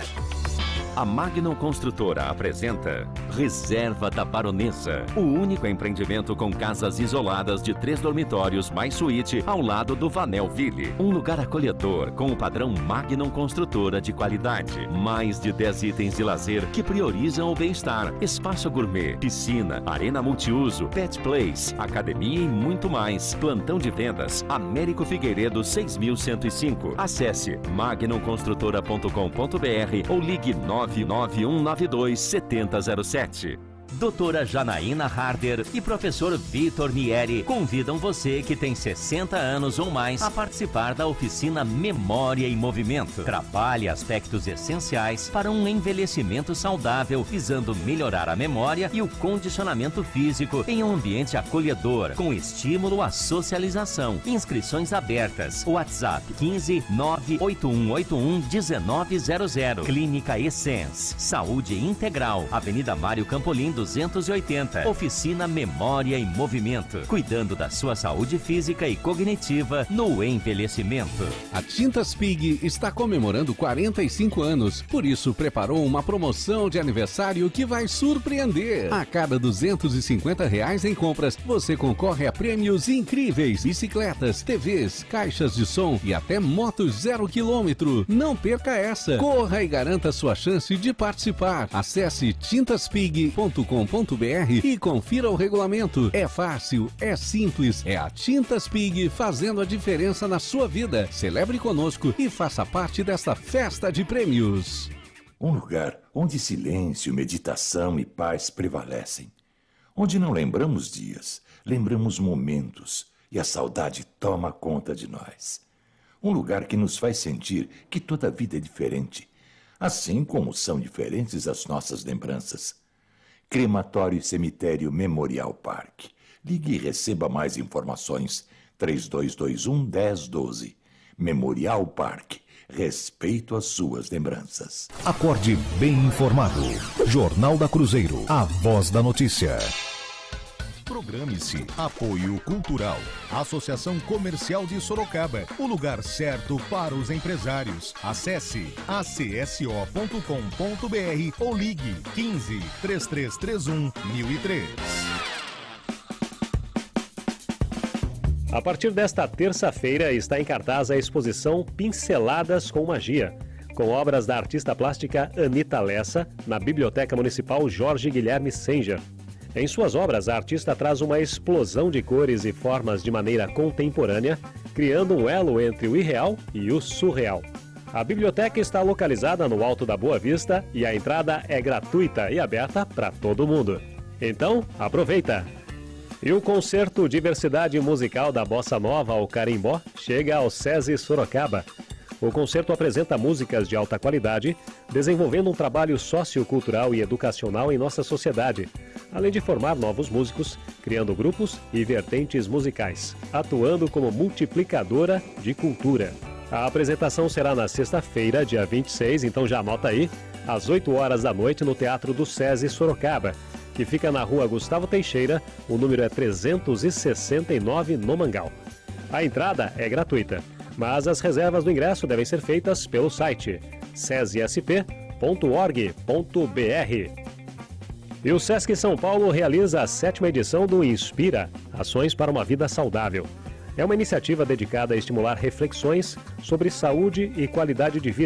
A Magnum Construtora apresenta Reserva da Baronesa, o único empreendimento com casas isoladas de três dormitórios mais suíte ao lado do Vanelville. Um lugar acolhedor com o padrão Magnum Construtora de qualidade. Mais de dez itens de lazer que priorizam o bem-estar. Espaço gourmet, piscina, arena multiuso, pet place, academia e muito mais. Plantão de vendas, Américo Figueiredo seis mil cento e cinco. Acesse magnum construtora ponto com ponto br ou ligue nove nove um nove dois sete zero zero sete. Doutora Janaína Harder e professor Vitor Nieri convidam você que tem sessenta anos ou mais a participar da oficina Memória em Movimento. Trabalhe aspectos essenciais para um envelhecimento saudável, visando melhorar a memória e o condicionamento físico em um ambiente acolhedor, com estímulo à socialização. Inscrições abertas. WhatsApp quinze, nove oito um oito um, um nove zero zero. Clínica Essence. Saúde Integral. Avenida Mário Campolim, duzentos e oitenta. Oficina Memória em Movimento. Cuidando da sua saúde física e cognitiva no envelhecimento. A Tintas Pig está comemorando quarenta e cinco anos. Por isso, preparou uma promoção de aniversário que vai surpreender. A cada duzentos e cinquenta reais em compras, você concorre a prêmios incríveis. Bicicletas, T Vs, caixas de som e até motos zero quilômetro. Não perca essa. Corra e garanta sua chance de participar. Acesse tintas pig ponto com ponto br e confira o regulamento. É fácil, é simples, é a Tintas Pig fazendo a diferença na sua vida. Celebre conosco e faça parte desta festa de prêmios. Um lugar onde silêncio, meditação e paz prevalecem. Onde não lembramos dias, lembramos momentos e a saudade toma conta de nós. Um lugar que nos faz sentir que toda vida é diferente, assim como são diferentes as nossas lembranças. Crematório e Cemitério Memorial Park. Ligue e receba mais informações. três dois dois um, um zero um dois. Memorial Park. Respeito às suas lembranças. Acorde bem informado. Jornal da Cruzeiro. A voz da notícia. Programe-se. Apoio Cultural. Associação Comercial de Sorocaba. O lugar certo para os empresários. Acesse a c s o ponto com ponto br ou ligue quinze, três três três um, mil e três. A partir desta terça-feira está em cartaz a exposição Pinceladas com Magia, com obras da artista plástica Anita Lessa, na Biblioteca Municipal Jorge Guilherme Senja. Em suas obras, a artista traz uma explosão de cores e formas de maneira contemporânea, criando um elo entre o irreal e o surreal. A biblioteca está localizada no Alto da Boa Vista e a entrada é gratuita e aberta para todo mundo. Então, aproveita! E o concerto Diversidade Musical da Bossa Nova ao Carimbó chega ao SESI Sorocaba. O concerto apresenta músicas de alta qualidade, desenvolvendo um trabalho sociocultural e educacional em nossa sociedade, além de formar novos músicos, criando grupos e vertentes musicais, atuando como multiplicadora de cultura. A apresentação será na sexta-feira, dia vinte e seis, então já anota aí, às oito horas da noite no Teatro do SESI Sorocaba, que fica na rua Gustavo Teixeira, o número é trezentos e sessenta e nove, no Mangal. A entrada é gratuita, mas as reservas do ingresso devem ser feitas pelo site sesesp ponto org ponto br. E o Sesc São Paulo realiza a sétima edição do Inspira, Ações para uma Vida Saudável. É uma iniciativa dedicada a estimular reflexões sobre saúde e qualidade de vida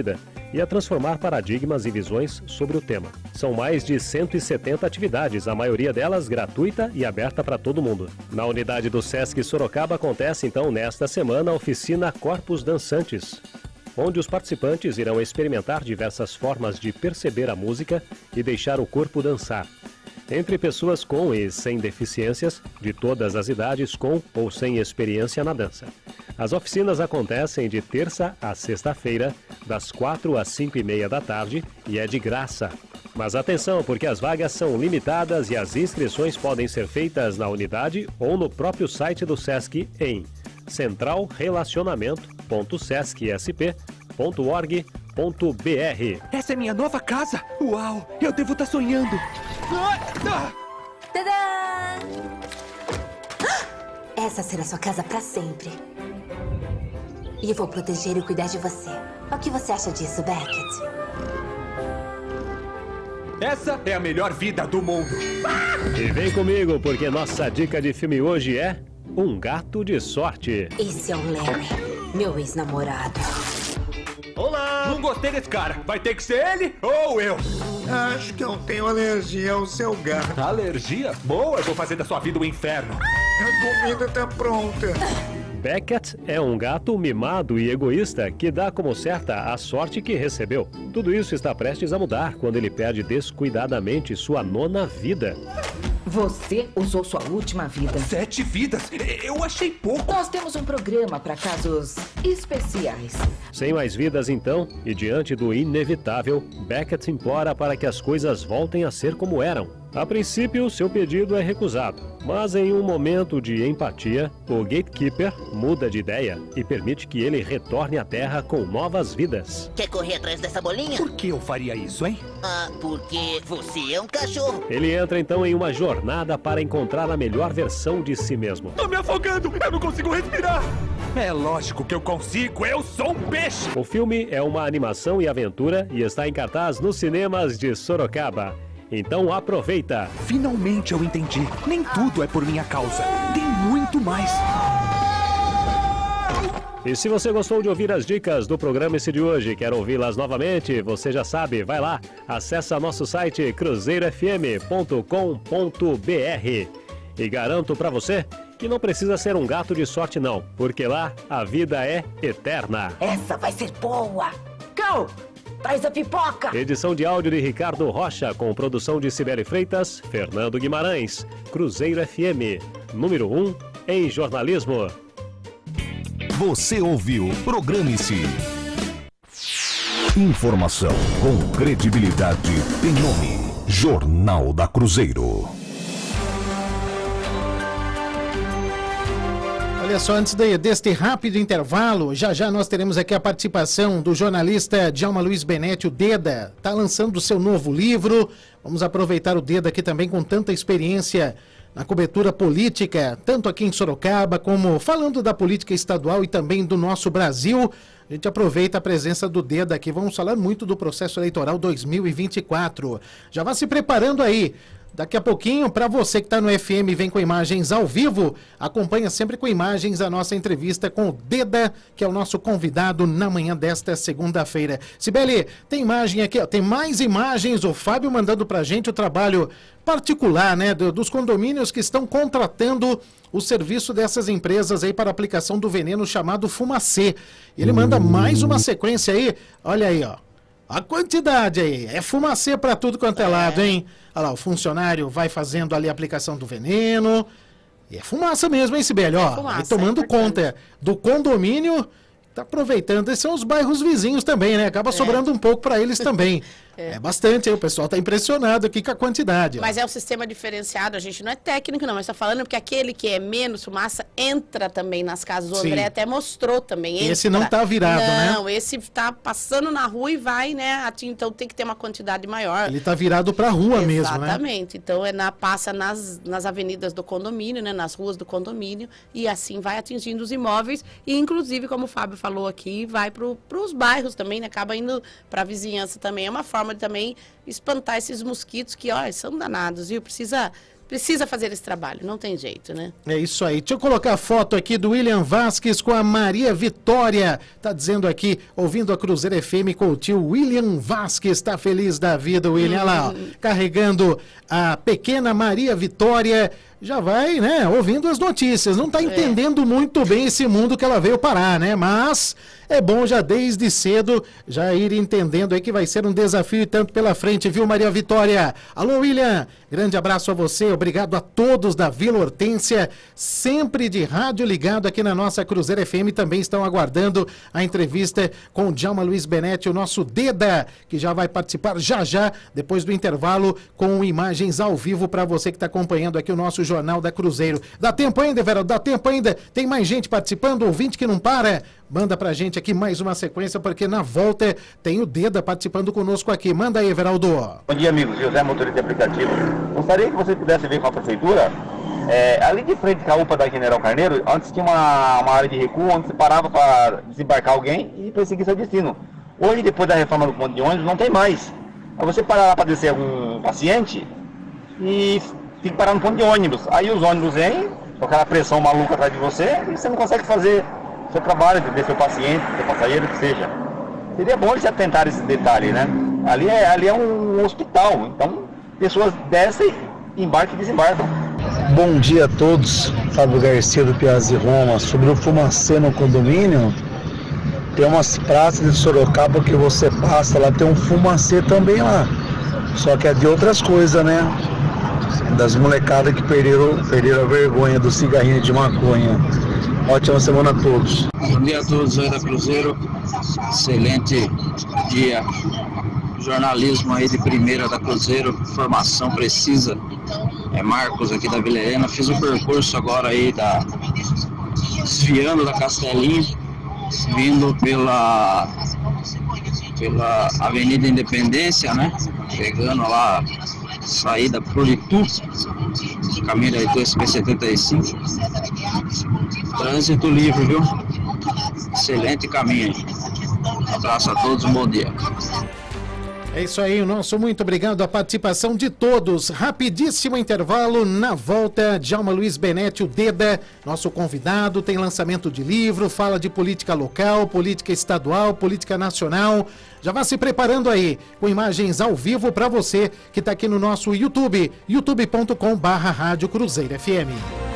e a transformar paradigmas e visões sobre o tema. São mais de cento e setenta atividades, a maioria delas gratuita e aberta para todo mundo. Na unidade do Sesc Sorocaba acontece então nesta semana a oficina Corpos Dançantes, onde os participantes irão experimentar diversas formas de perceber a música e deixar o corpo dançar. Entre pessoas com e sem deficiências, de todas as idades, com ou sem experiência na dança. As oficinas acontecem de terça a sexta-feira, das quatro às cinco e meia da tarde, e é de graça. Mas atenção, porque as vagas são limitadas e as inscrições podem ser feitas na unidade ou no próprio site do Sesc em central relacionamento ponto sesc s p ponto org ponto b r. Essa é minha nova casa? Uau, eu devo estar sonhando. Tadã! Essa será sua casa para sempre. E eu vou proteger e cuidar de você. O que você acha disso, Beckett? Essa é a melhor vida do mundo. E vem comigo, porque nossa dica de filme hoje é Um Gato de Sorte. Esse é o Larry, meu ex-namorado. Olá! Não gostei desse cara. Vai ter que ser ele ou eu? Acho que eu tenho alergia ao seu gato. Alergia? Boa, eu vou fazer da sua vida um inferno. A comida tá pronta. Beckett é um gato mimado e egoísta que dá como certa a sorte que recebeu. Tudo isso está prestes a mudar quando ele perde descuidadamente sua nona vida. Você usou sua última vida. Sete vidas? Eu achei pouco. Nós temos um programa para casos especiais. Sem mais vidas então, e diante do inevitável, Beckett implora para que as coisas voltem a ser como eram. A princípio, seu pedido é recusado, mas em um momento de empatia, o Gatekeeper muda de ideia e permite que ele retorne à Terra com novas vidas. Quer correr atrás dessa bolinha? Por que eu faria isso, hein? Ah, porque você é um cachorro. Ele entra então em uma jornada para encontrar a melhor versão de si mesmo. Tô me afogando! Eu não consigo respirar! É lógico que eu consigo, eu sou um peixe! O filme é uma animação e aventura e está em cartaz nos cinemas de Sorocaba. Então aproveita! Finalmente eu entendi. Nem tudo é por minha causa. Tem muito mais. E se você gostou de ouvir as dicas do programa esse de hoje, quer ouvi-las novamente, você já sabe, vai lá, acessa nosso site cruzeiro f m ponto com ponto b r. E garanto pra você que não precisa ser um gato de sorte não, porque lá a vida é eterna. Essa vai ser boa! Go! Traz a pipoca! Edição de áudio de Ricardo Rocha, com produção de Cibele Freitas, Fernando Guimarães. Cruzeiro F M, número um em jornalismo. Você ouviu Programe-se. Informação com credibilidade tem nome. Jornal da Cruzeiro. Olha só, antes de, deste rápido intervalo, já já nós teremos aqui a participação do jornalista Djalma Luiz Benetti, o Deda. Está lançando o seu novo livro. Vamos aproveitar o Deda aqui também com tanta experiência na cobertura política, tanto aqui em Sorocaba, como falando da política estadual e também do nosso Brasil. A gente aproveita a presença do Deda aqui. Vamos falar muito do processo eleitoral dois mil e vinte e quatro. Já vá se preparando aí. Daqui a pouquinho, para você que está no F M e vem com imagens ao vivo, acompanha sempre com imagens a nossa entrevista com o Deda, que é o nosso convidado na manhã desta segunda-feira. Sibeli, tem imagem aqui, ó, tem mais imagens, o Fábio mandando para a gente o trabalho particular, né, do, dos condomínios que estão contratando o serviço dessas empresas aí para aplicação do veneno chamado Fumacê. Ele manda mais uma sequência aí, olha aí, ó. A quantidade aí, é fumacê para tudo quanto é lado, hein? Olha lá, o funcionário vai fazendo ali a aplicação do veneno. E é fumaça mesmo, hein, Sibeli? Ó, fumaça, aí tomando é conta do condomínio, tá aproveitando. Esses são os bairros vizinhos também, né? Acaba é. sobrando um pouco para eles também. É. é bastante, aí o pessoal tá impressionado aqui com a quantidade. Ó. Mas é um sistema diferenciado, a gente não é técnico não, mas tá falando porque aquele que é menos fumaça entra também nas casas. O Sim. André até mostrou também. Entra. Esse não tá virado, não, né? Não, esse tá passando na rua e vai, né? Então tem que ter uma quantidade maior. Ele tá virado pra rua Exatamente. mesmo, né? Exatamente. Então é na, passa nas, nas avenidas do condomínio, né? Nas ruas do condomínio e assim vai atingindo os imóveis e inclusive, como o Fábio falou aqui, vai pro, pros bairros também, né? Acaba indo pra vizinhança também. É uma forma de também espantar esses mosquitos que, ó, são danados, viu? Precisa precisa fazer esse trabalho, não tem jeito, né? É isso aí. Deixa eu colocar a foto aqui do William Vasques com a Maria Vitória. Tá dizendo aqui, ouvindo a Cruzeiro F M com o tio William Vasques. Tá feliz da vida, William. Olha lá, ó, carregando a pequena Maria Vitória. Já vai, né, ouvindo as notícias. Não tá entendendo é. muito bem esse mundo que ela veio parar, né? Mas é bom já desde cedo já ir entendendo aí que vai ser um desafio e tanto pela frente, viu, Maria Vitória? Alô, William, grande abraço a você, obrigado a todos da Vila Hortência, sempre de rádio ligado aqui na nossa Cruzeiro F M, também estão aguardando a entrevista com o Djalma Luiz Benetti, o nosso Deda, que já vai participar já já, depois do intervalo, com imagens ao vivo para você que está acompanhando aqui o nosso Jornal da Cruzeiro. Dá tempo ainda, Vera? Dá tempo ainda? Tem mais gente participando, ouvinte que não para? Manda pra gente aqui mais uma sequência, porque na volta tem o Deda participando conosco aqui. Manda aí, Everaldo. Bom dia, amigos. José, motorista de aplicativo. Gostaria que você pudesse ver com a prefeitura, é, ali de frente com a UPA da General Carneiro, antes tinha uma, uma área de recuo onde você parava para desembarcar alguém e perseguir seu destino. Hoje, depois da reforma do ponto de ônibus, não tem mais. Aí você para lá para descer algum paciente e tem que parar no ponto de ônibus. Aí os ônibus vêm, com aquela pressão maluca atrás de você, e você não consegue fazer seu trabalho, de seu paciente, seu passageiro, que seja. Seria bom eles atentarem esse detalhe, né? Ali é, ali é um hospital, então pessoas descem, embarcam e desembarcam. Bom dia a todos, Fábio Garcia do Piazzi Roma. Sobre o fumacê no condomínio, tem umas praças de Sorocaba que você passa, lá tem um fumacê também lá. Só que é de outras coisas, né? Das molecadas que perderam, perderam a vergonha do cigarrinho de maconha. Ótima semana a todos. Bom dia a todos aí da Cruzeiro. Excelente dia. Jornalismo aí de primeira da Cruzeiro. Formação precisa. É Marcos aqui da Vila Helena. Fiz o percurso agora aí da... desviando da Castelinho, vindo pela... pela Avenida Independência, né? Pegando lá saída por Itu, caminho da Itu S P setenta e cinco. Trânsito livre, viu? Excelente caminho. Um abraço a todos, um bom dia. É isso aí, o nosso muito obrigado à participação de todos. Rapidíssimo intervalo, na volta, Djalma Luiz Benetti, o Deda, nosso convidado, tem lançamento de livro, fala de política local, política estadual, política nacional. Já vá se preparando aí, com imagens ao vivo para você que está aqui no nosso YouTube, youtube ponto com barra Rádio Cruzeiro F M.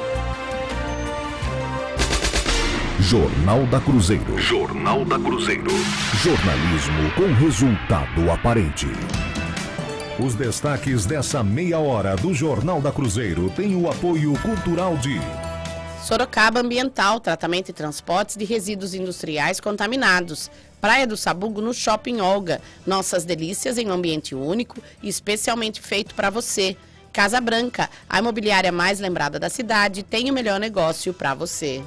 Jornal da Cruzeiro. Jornal da Cruzeiro. Jornalismo com resultado aparente. Os destaques dessa meia hora do Jornal da Cruzeiro têm o apoio cultural de Sorocaba Ambiental, tratamento e transportes de resíduos industriais contaminados. Praia do Sabugo no Shopping Olga. Nossas delícias em um ambiente único e especialmente feito para você. Casa Branca, a imobiliária mais lembrada da cidade, tem o melhor negócio para você.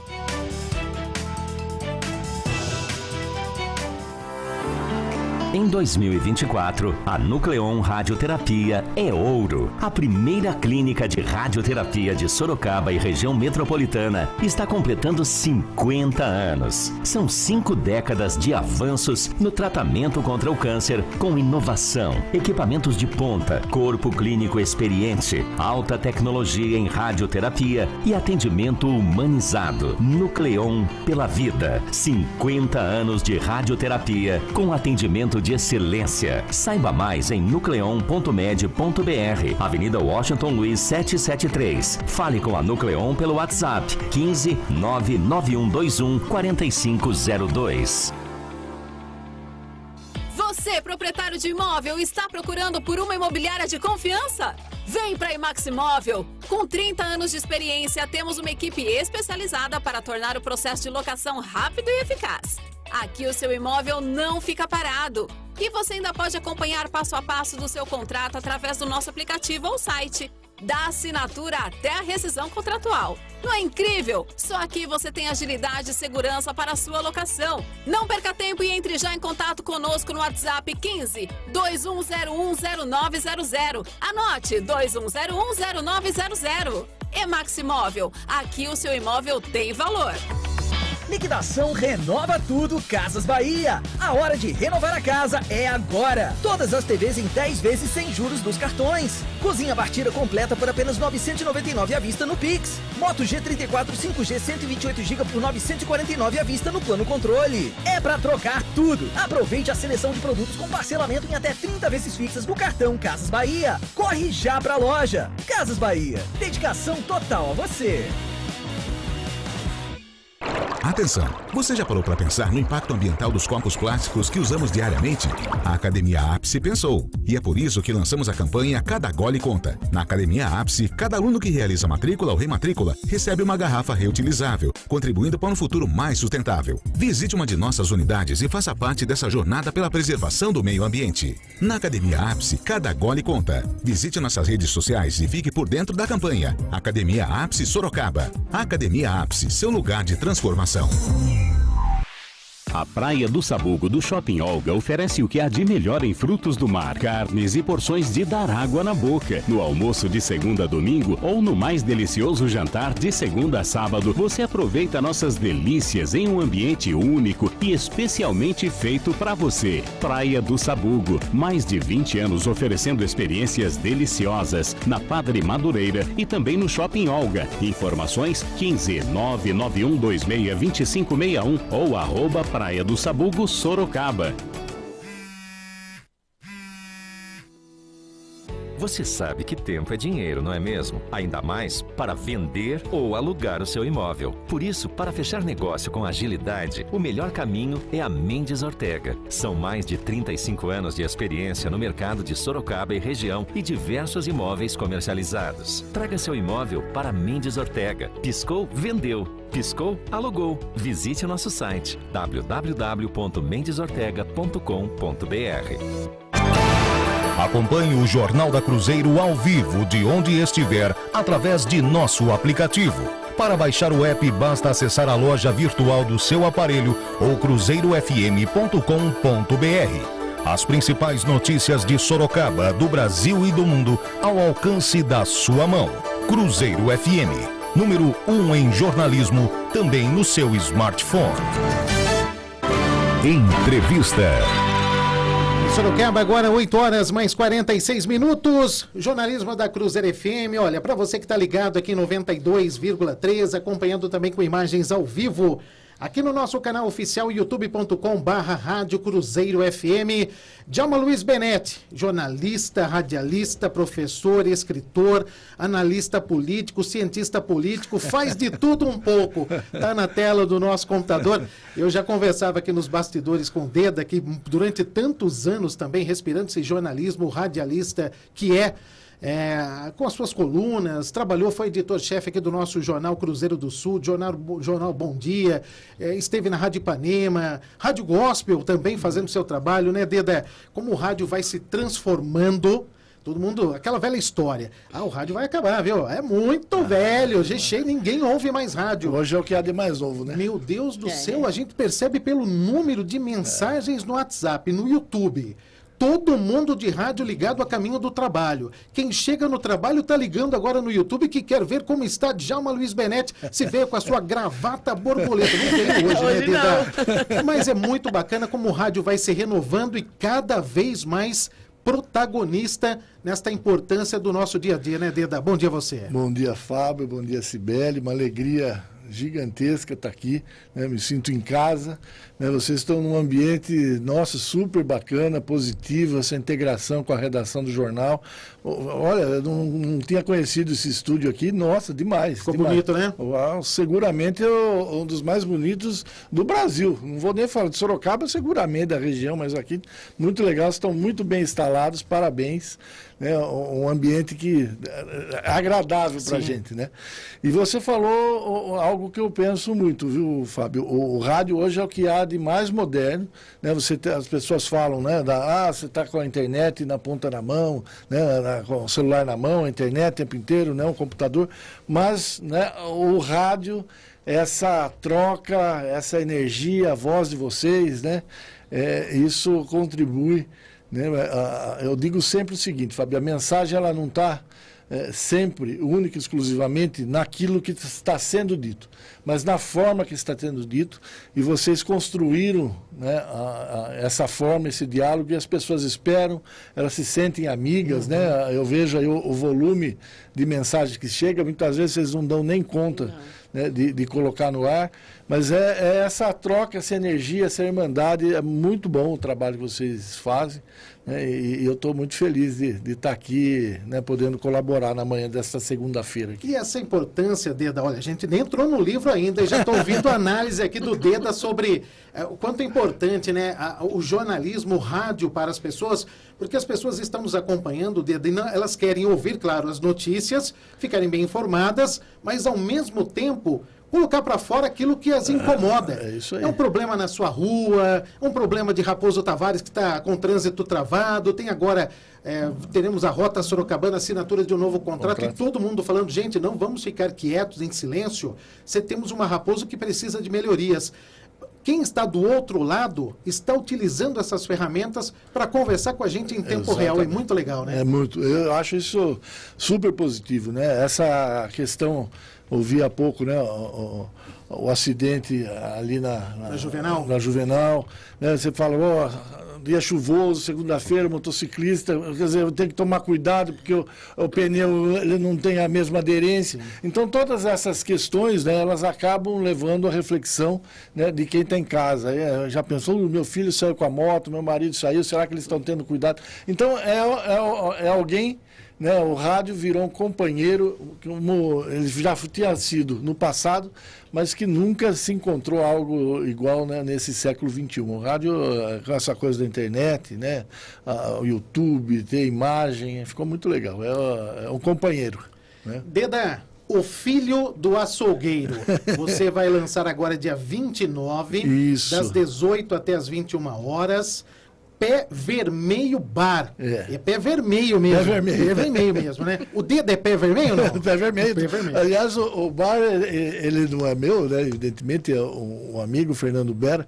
Em dois mil e vinte e quatro, a Nucleon Radioterapia é ouro. A primeira clínica de radioterapia de Sorocaba e região metropolitana está completando cinquenta anos. São cinco décadas de avanços no tratamento contra o câncer, com inovação, equipamentos de ponta, corpo clínico experiente, alta tecnologia em radioterapia e atendimento humanizado. Nucleon pela vida. cinquenta anos de radioterapia com atendimento de excelência. Saiba mais em nucleon ponto med ponto br, Avenida Washington Luiz setecentos e setenta e três. Fale com a Nucleon pelo WhatsApp quinze nove nove um dois um quatro cinco zero dois. Você, proprietário de imóvel, está procurando por uma imobiliária de confiança? Vem para a Imaximóvel. Com trinta anos de experiência, temos uma equipe especializada para tornar o processo de locação rápido e eficaz. Aqui o seu imóvel não fica parado. E você ainda pode acompanhar passo a passo do seu contrato através do nosso aplicativo ou site. Da assinatura até a rescisão contratual. Não é incrível? Só aqui você tem agilidade e segurança para a sua locação. Não perca tempo e entre já em contato conosco no WhatsApp quinze, dois um zero um, zero nove zero zero. Anote dois um zero um, zero nove zero zero. Emaximóvel. Aqui o seu imóvel tem valor. Liquidação renova tudo Casas Bahia. A hora de renovar a casa é agora. Todas as T Vs em dez vezes sem juros dos cartões. Cozinha partida completa por apenas novecentos e noventa e nove reais à vista no Pix. Moto G trinta e quatro cinco G cento e vinte e oito gigabytes por novecentos e quarenta e nove reais à vista no plano controle. É pra trocar tudo. Aproveite a seleção de produtos com parcelamento em até trinta vezes fixas no cartão Casas Bahia. Corre já pra loja. Casas Bahia. Dedicação total a você. Atenção! Você já parou para pensar no impacto ambiental dos copos plásticos que usamos diariamente? A Academia Ápice pensou. E é por isso que lançamos a campanha Cada Gole Conta. Na Academia Ápice, cada aluno que realiza matrícula ou rematrícula recebe uma garrafa reutilizável, contribuindo para um futuro mais sustentável. Visite uma de nossas unidades e faça parte dessa jornada pela preservação do meio ambiente. Na Academia Ápice, cada gole conta. Visite nossas redes sociais e fique por dentro da campanha. Academia Ápice Sorocaba. Academia Ápice, seu lugar de transformação. A Praia do Sabugo do Shopping Olga oferece o que há de melhor em frutos do mar, carnes e porções de dar água na boca. No almoço de segunda a domingo ou no mais delicioso jantar de segunda a sábado, você aproveita nossas delícias em um ambiente único e especialmente feito para você. Praia do Sabugo, mais de vinte anos oferecendo experiências deliciosas na Padre Madureira e também no Shopping Olga. Informações quinze nove nove um dois seis dois cinco seis um ou arroba Praia do Sabugo, Sorocaba. Você sabe que tempo é dinheiro, não é mesmo? Ainda mais para vender ou alugar o seu imóvel. Por isso, para fechar negócio com agilidade, o melhor caminho é a Mendes Ortega. São mais de trinta e cinco anos de experiência no mercado de Sorocaba e região e diversos imóveis comercializados. Traga seu imóvel para Mendes Ortega. Piscou, vendeu. Piscou, alugou. Visite o nosso site w w w ponto mendes ortega ponto com ponto b r. Acompanhe o Jornal da Cruzeiro ao vivo de onde estiver através de nosso aplicativo. Para baixar o app, basta acessar a loja virtual do seu aparelho ou cruzeiro f m ponto com ponto b r. As principais notícias de Sorocaba, do Brasil e do mundo ao alcance da sua mão. Cruzeiro F M, número um em jornalismo, também no seu smartphone. Entrevista. Sorocaba, agora oito horas mais quarenta e seis minutos. Jornalismo da Cruzeiro F M. Olha, para você que está ligado aqui em noventa e dois vírgula três, acompanhando também com imagens ao vivo, aqui no nosso canal oficial youtube ponto com barra Rádio Cruzeiro F M. Djalma Luiz Benetti, jornalista, radialista, professor, escritor, analista político, cientista político, faz de tudo um pouco. Está na tela do nosso computador. Eu já conversava aqui nos bastidores com o Deda, que durante tantos anos também respirando esse jornalismo radialista que é, É, com as suas colunas, trabalhou, foi editor-chefe aqui do nosso Jornal Cruzeiro do Sul, Jornal, Jornal Bom Dia, é, esteve na Rádio Ipanema, Rádio Gospel também fazendo seu trabalho, né, Deda? Como o rádio vai se transformando, todo mundo, aquela velha história, ah, o rádio vai acabar, viu? É muito ah, velho, já cheio, ninguém ouve mais rádio. Hoje é o que há de mais novo, né? Meu Deus do é, céu, é. a gente percebe pelo número de mensagens é. no WhatsApp, no YouTube. Todo mundo de rádio ligado a caminho do trabalho. Quem chega no trabalho está ligando agora no YouTube que quer ver como está Djalma Luiz Benetti, se veio com a sua gravata borboleta. Não veio hoje, hoje né, Deda? Mas é muito bacana como o rádio vai se renovando e cada vez mais protagonista nesta importância do nosso dia a dia, né, Deda? Bom dia a você. Bom dia, Fábio. Bom dia, Cibele. Uma alegria gigantesca estar aqui, né? Me sinto em casa, né? Vocês estão num ambiente, nossa, super bacana, positivo, essa integração com a redação do jornal. Olha, eu não, não tinha conhecido esse estúdio aqui, nossa, demais. Ficou demais. bonito, né? Uau, seguramente é o, um dos mais bonitos do Brasil. Não vou nem falar de Sorocaba, seguramente da região, mas aqui muito legal, estão muito bem instalados, parabéns. Né, um ambiente que é agradável para a gente, né? E você falou algo que eu penso muito, viu, Fábio? O, o rádio hoje é o que há de mais moderno, né? Você te, as pessoas falam, né? Da, ah, você está com a internet na ponta da mão, né? Na, com o celular na mão, a internet o tempo inteiro, né? Um computador, mas, né? O rádio, essa troca, essa energia, a voz de vocês, né? É, isso contribui. Eu digo sempre o seguinte, Fábio, a mensagem ela não está é, sempre, única e exclusivamente, naquilo que está sendo dito, mas na forma que está sendo dito, e vocês construíram, né, a, a, essa forma, esse diálogo, e as pessoas esperam, elas se sentem amigas, uhum. né? Eu vejo aí o, o volume de mensagens que chega, muitas vezes vocês não dão nem conta, né, de, de colocar no ar, mas é, é essa troca, essa energia, essa irmandade, é muito bom o trabalho que vocês fazem, né, e, e eu estou muito feliz de, de estar aqui, né, podendo colaborar na manhã desta segunda-feira. E essa importância, Deda, olha, a gente nem entrou no livro ainda e já estou ouvindo a análise aqui do Deda sobre é, o quanto é importante, né, a, o jornalismo, o rádio para as pessoas, porque as pessoas estão nos acompanhando, Deda, e não, elas querem ouvir, claro, as notícias, ficarem bem informadas, mas ao mesmo tempo colocar para fora aquilo que as incomoda. É, é isso aí. É um problema na sua rua, um problema de Raposo Tavares que está com trânsito travado, tem agora, é, teremos a Rota Sorocabana, assinatura de um novo contrato, contrato, e todo mundo falando, gente, não vamos ficar quietos, em silêncio, se temos uma Raposo que precisa de melhorias. Quem está do outro lado está utilizando essas ferramentas para conversar com a gente em tempo Exatamente. real. É muito legal, né? É muito. Eu acho isso super positivo, né? Essa questão, ouvi há pouco, né? O, o, o acidente ali na, na, na Juvenal. Na Juvenal, né? Você fala, ó, oh, dia chuvoso, segunda-feira, motociclista, quer dizer, eu tenho que tomar cuidado porque o, o pneu ele não tem a mesma aderência. Então, todas essas questões, né, elas acabam levando a reflexão, né, de quem está em casa. É, já pensou, meu filho saiu com a moto, meu marido saiu, será que eles estão tendo cuidado? Então, é, é, é alguém... Né, o rádio virou um companheiro, como ele já tinha sido no passado, mas que nunca se encontrou algo igual, né, nesse século vinte e um. O rádio, com essa coisa da internet, né, a, o YouTube, ter imagem, ficou muito legal. É, é um companheiro. Né? Deda, O Filho do Açougueiro. Você vai lançar agora dia vinte e nove, Isso. das dezoito até as vinte e uma horas. Pé Vermelho Bar. É. é pé vermelho mesmo. Pé vermelho. Pé vermelho mesmo, né? O dedo é pé vermelho ou não? Pé vermelho. Pé vermelho. Aliás, o, o bar, ele não é meu, né? Evidentemente, é um, um amigo, Fernando Bera,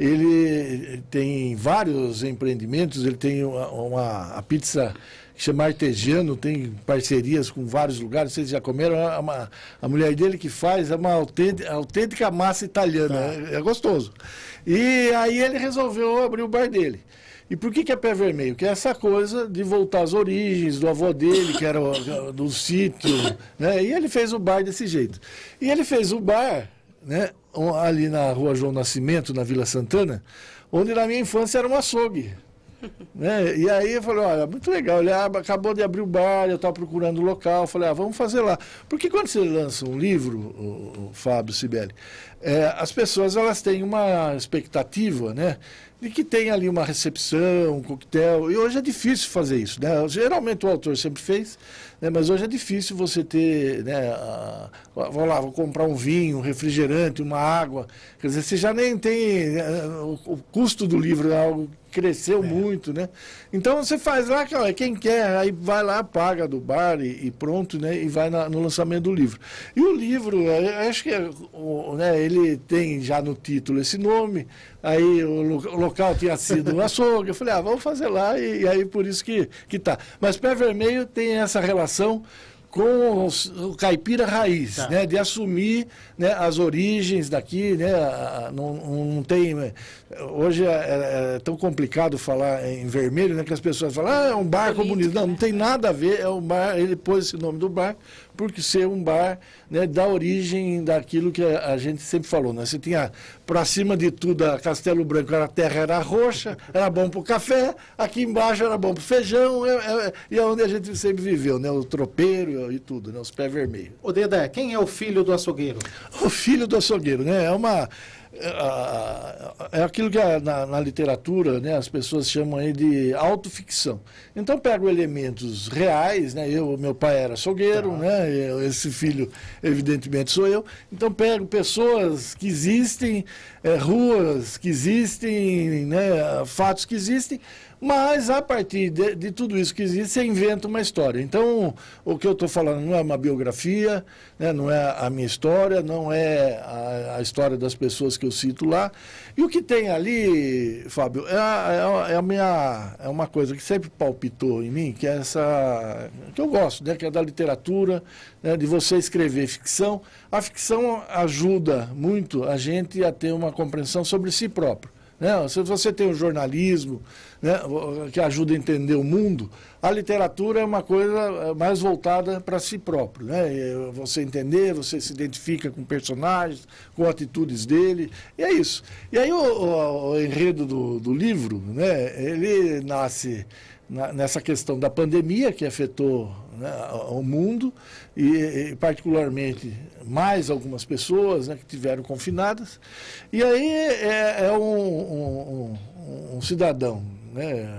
ele tem vários empreendimentos, ele tem uma, uma a pizza que chama Artesiano, tem parcerias com vários lugares, vocês já comeram, a, uma, a mulher dele que faz é uma autêntica, autêntica massa italiana, ah. é, é gostoso. E aí ele resolveu abrir o bar dele. E por que que é pé vermelho? Que é essa coisa de voltar às origens do avô dele, que era o, do sítio, né? E ele fez o bar desse jeito. E ele fez o bar, né, ali na Rua João Nascimento, na Vila Santana, onde na minha infância era um açougue. Né? E aí eu falei, olha, muito legal, ele acabou de abrir o bar, eu estava procurando o local, falei, ah, vamos fazer lá. Porque quando você lança um livro, o, o Fábio Cibele, é, as pessoas elas têm uma expectativa, né, de que tem ali uma recepção, um coquetel, e hoje é difícil fazer isso, né? Geralmente o autor sempre fez, né, mas hoje é difícil você ter, né, a, vou lá, vou comprar um vinho, um refrigerante, uma água, quer dizer, você já nem tem, o, o custo do livro é algo que cresceu é. muito, né? Então você faz lá, quem quer, aí vai lá, paga do bar e, e pronto, né, e vai na, no lançamento do livro. E o livro, eu acho que é, o, né, ele tem já no título esse nome, aí o, o local tinha sido um açougue, eu falei, ah, vamos fazer lá, e, e aí por isso que, que tá. Mas Pé Vermelho tem essa relação com os, o caipira raiz, tá. né, de assumir, né, as origens daqui, né, não, não tem, hoje é, é tão complicado falar em vermelho, né, que as pessoas falam, ah, é um bar comunista, não, não tem nada a ver, é um bar, ele pôs esse nome do bar, porque ser um bar, né, da origem daquilo que a, a gente sempre falou, né, você tinha, para cima de tudo, a Castelo Branco, a terra era roxa, era bom para o café, aqui embaixo era bom para o feijão, é, é, e é onde a gente sempre viveu, né, o tropeiro e tudo, né, os pés vermelhos. Ô Deda, quem é o filho do açougueiro? O filho do açougueiro, né, é uma... é aquilo que na, na literatura, né, as pessoas chamam aí de autoficção. Então pego elementos reais, né, eu, meu pai era açougueiro, tá. né, eu, esse filho evidentemente sou eu, então pego pessoas que existem, é, ruas que existem, né, fatos que existem, Mas, a partir de, de tudo isso que existe, você inventa uma história. Então, o que eu estou falando não é uma biografia, né, não é a minha história, não é a, a história das pessoas que eu cito lá. E o que tem ali, Fábio, é, é, é, a minha, é uma coisa que sempre palpitou em mim, que é essa... que eu gosto, né, que é da literatura, né, de você escrever ficção. A ficção ajuda muito a gente a ter uma compreensão sobre si próprio. Né? Se você tem o jornalismo, né, que ajuda a entender o mundo, a literatura é uma coisa mais voltada para si próprio. Né? Você entender, você se identifica com personagens, com atitudes dele, e é isso. E aí o, o, o enredo do, do livro, né, ele nasce na, nessa questão da pandemia que afetou, né, o mundo, e, e particularmente mais algumas pessoas, né, que tiveram confinadas. E aí é, é um, um, um cidadão, né,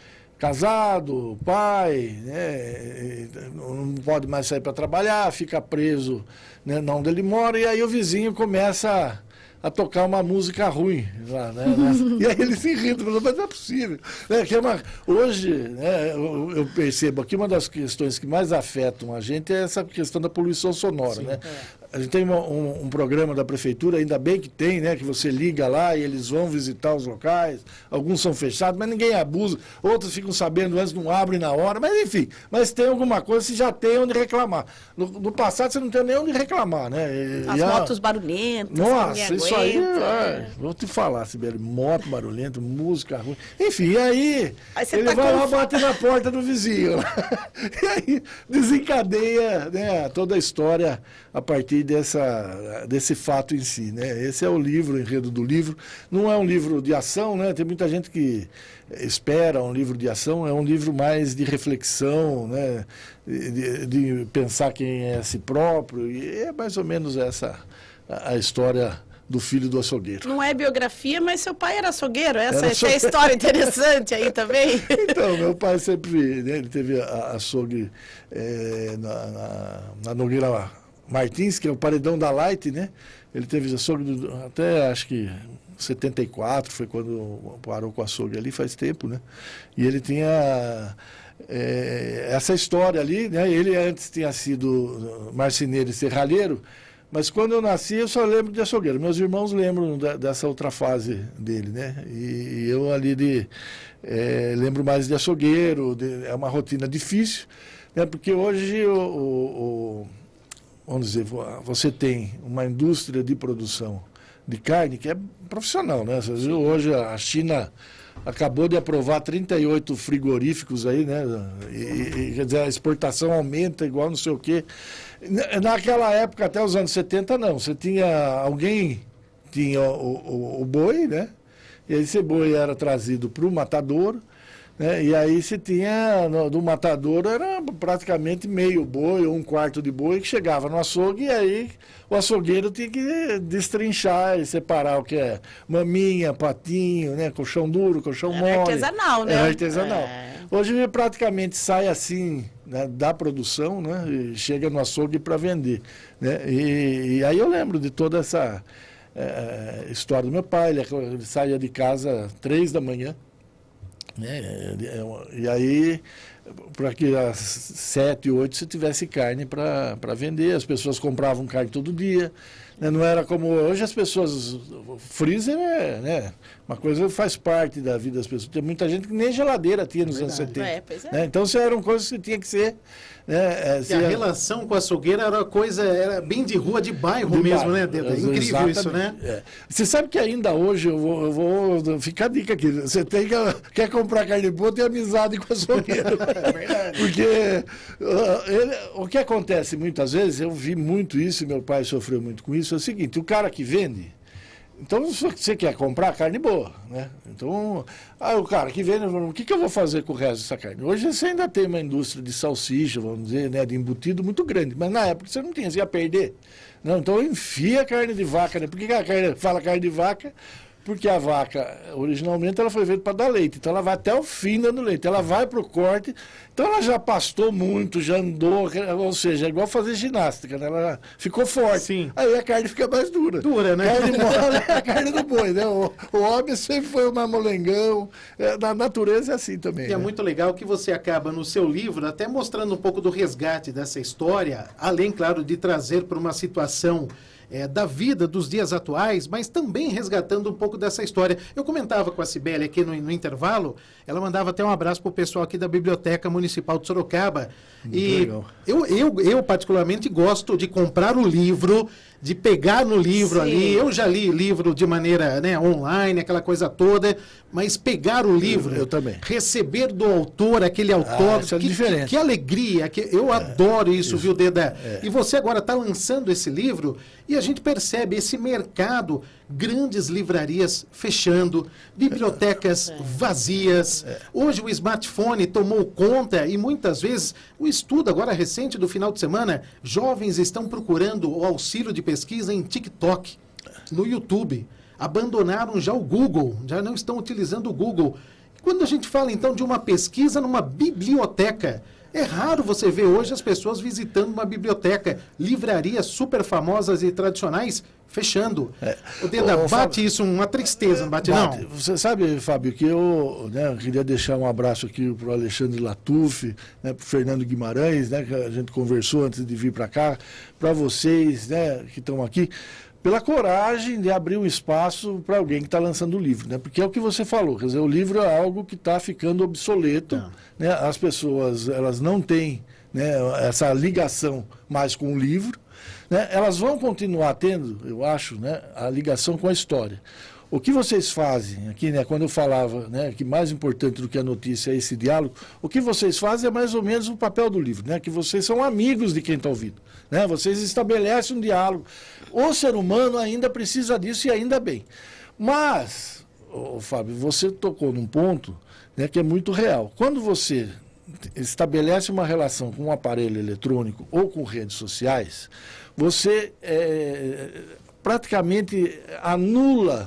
casado, pai, né, não pode mais sair para trabalhar, fica preso, né, onde ele mora, e aí o vizinho começa a a tocar uma música ruim lá, né? E aí ele se irrita, mas não é possível. Né? Que é uma, hoje, né, eu, eu percebo que uma das questões que mais afetam a gente é essa questão da poluição sonora. Sim, né? É. A gente tem uma, um, um programa da prefeitura, ainda bem que tem, né? Que você liga lá e eles vão visitar os locais, alguns são fechados, mas ninguém abusa, outros ficam sabendo antes, não abrem na hora, mas enfim, mas tem alguma coisa, você já tem onde reclamar. No, no passado você não tem nem onde reclamar, né? E, As e a... motos barulhentas. Nossa, isso aí, é, vou te falar, Sibeli, moto barulhenta, música ruim, enfim, e aí, aí ele tá vai com... lá bater na porta do vizinho, e aí desencadeia, né, toda a história a partir dessa, desse fato em si, né? Esse é o livro, o enredo do livro. Não é um livro de ação, né? Tem muita gente que espera um livro de ação, é um livro mais de reflexão, né? De, de pensar quem é si próprio, e é mais ou menos essa a, a história do filho do açougueiro. Não é biografia, mas seu pai era açougueiro. Essa, era essa é a história interessante aí também. Então, meu pai sempre, né, ele teve a, açougue é, na, na, na Nogueira Martins, que é o paredão da Light, né? Ele teve açougue do, até, acho que, setenta e quatro, foi quando parou com o açougue ali, faz tempo, né? E ele tinha é, essa história ali, né? Ele antes tinha sido marceneiro e serralheiro, mas quando eu nasci eu só lembro de açougueiro. Meus irmãos lembram da, dessa outra fase dele, né? E, e eu ali de, é, lembro mais de açougueiro, de, é uma rotina difícil, né? Porque hoje o, o, o vamos dizer, você tem uma indústria de produção de carne que é profissional, né? Hoje a China acabou de aprovar trinta e oito frigoríficos aí, né? E, e, quer dizer, a exportação aumenta igual não sei o quê. Naquela época, até os anos setenta, não. Você tinha, alguém tinha o, o, o boi, né? E aí esse boi era trazido para o matadouro, né? E aí você tinha, no, do matadouro era praticamente meio boi ou um quarto de boi que chegava no açougue, e aí o açougueiro tinha que destrinchar e separar o que é maminha, patinho, né? Colchão duro, colchão mole. Era artesanal, né? Era artesanal. É. Hoje praticamente sai assim, né, da produção, né? E chega no açougue para vender, né? E, e aí eu lembro de toda essa é, história do meu pai. Ele, ele saía de casa três da manhã, né? E aí, para que às sete, oito você tivesse carne para vender, as pessoas compravam carne todo dia, né? Não era como hoje as pessoas, o freezer é, né, uma coisa que faz parte da vida das pessoas. Tem muita gente que nem geladeira tinha nos anos setenta. É, pois é. Né? Então isso eram coisas que tinha que ser. Né, e a era... relação com a açougueira era uma coisa, era bem de rua, de bairro de mesmo, bairro. Né, Deda? É incrível. Exatamente. Isso, né? É. Você sabe que ainda hoje, eu vou, eu vou ficar a dica aqui, você tem que, quer comprar carne boa, tem amizade com o açougueiro. É verdade. Porque uh, ele, o que acontece muitas vezes, eu vi muito isso, e meu pai sofreu muito com isso, é o seguinte, o cara que vende, então você quer comprar carne boa, né? Então, ah, o cara que vende, o que, que eu vou fazer com o resto dessa carne? Hoje você ainda tem uma indústria de salsicha, vamos dizer, né, de embutido muito grande, mas na época você não tinha, você ia perder. Não, então enfia a carne de vaca, né? Por que a carne, fala carne de vaca? Porque a vaca, originalmente, ela foi feita para dar leite. Então, ela vai até o fim dando leite. Ela vai para o corte. Então, ela já pastou muito, já andou. Ou seja, é igual fazer ginástica, né? Ela ficou forte. Sim. Aí a carne fica mais dura. Dura, né? A carne mole é a carne do boi, né? O, o homem sempre foi um mamolengão. É, na natureza é assim também. E né? é muito legal que você acaba, no seu livro, até mostrando um pouco do resgate dessa história, além, claro, de trazer para uma situação é, da vida dos dias atuais, mas também resgatando um pouco dessa história. Eu comentava com a Cibele aqui no, no intervalo, ela mandava até um abraço para o pessoal aqui da Biblioteca Municipal de Sorocaba. Muito e legal. Eu, eu, eu, particularmente, gosto de comprar o livro, de pegar no livro Sim. ali. Eu já li livro de maneira né, online, aquela coisa toda, mas pegar o livro, eu, eu também. receber do autor aquele autógrafo, ah, que, que, que alegria, que eu é, adoro isso, isso, viu, Deda? É. E você agora está lançando esse livro e a gente percebe esse mercado, grandes livrarias fechando, bibliotecas é. vazias. É. Hoje o smartphone tomou conta e muitas vezes o estudo agora recente do final de semana, jovens estão procurando o auxílio de pesquisa em TikTok, no YouTube. Abandonaram já o Google, já não estão utilizando o Google. Quando a gente fala então de uma pesquisa numa biblioteca, é raro você ver hoje as pessoas visitando uma biblioteca, livrarias super famosas e tradicionais fechando. É. O Deda, bate Fábio, isso uma tristeza, não bate, bate não? Você sabe, Fábio, que eu, né, eu queria deixar um abraço aqui para o Alexandre Latuf, né, para o Fernando Guimarães, né, que a gente conversou antes de vir para cá, para vocês né, que estão aqui, pela coragem de abrir um espaço para alguém que está lançando o livro, né? Porque é o que você falou, quer dizer, o livro é algo que está ficando obsoleto, é. né? As pessoas elas não têm né, essa ligação mais com o livro, né? Elas vão continuar tendo, eu acho, né, a ligação com a história. O que vocês fazem aqui, né, quando eu falava né, que mais importante do que a notícia é esse diálogo, o que vocês fazem é mais ou menos o papel do livro, né, que vocês são amigos de quem está ouvindo. Né, vocês estabelecem um diálogo. O ser humano ainda precisa disso e ainda bem. Mas, ô, Fábio, você tocou num ponto né, que é muito real. Quando você estabelece uma relação com um aparelho eletrônico ou com redes sociais, você é, praticamente anula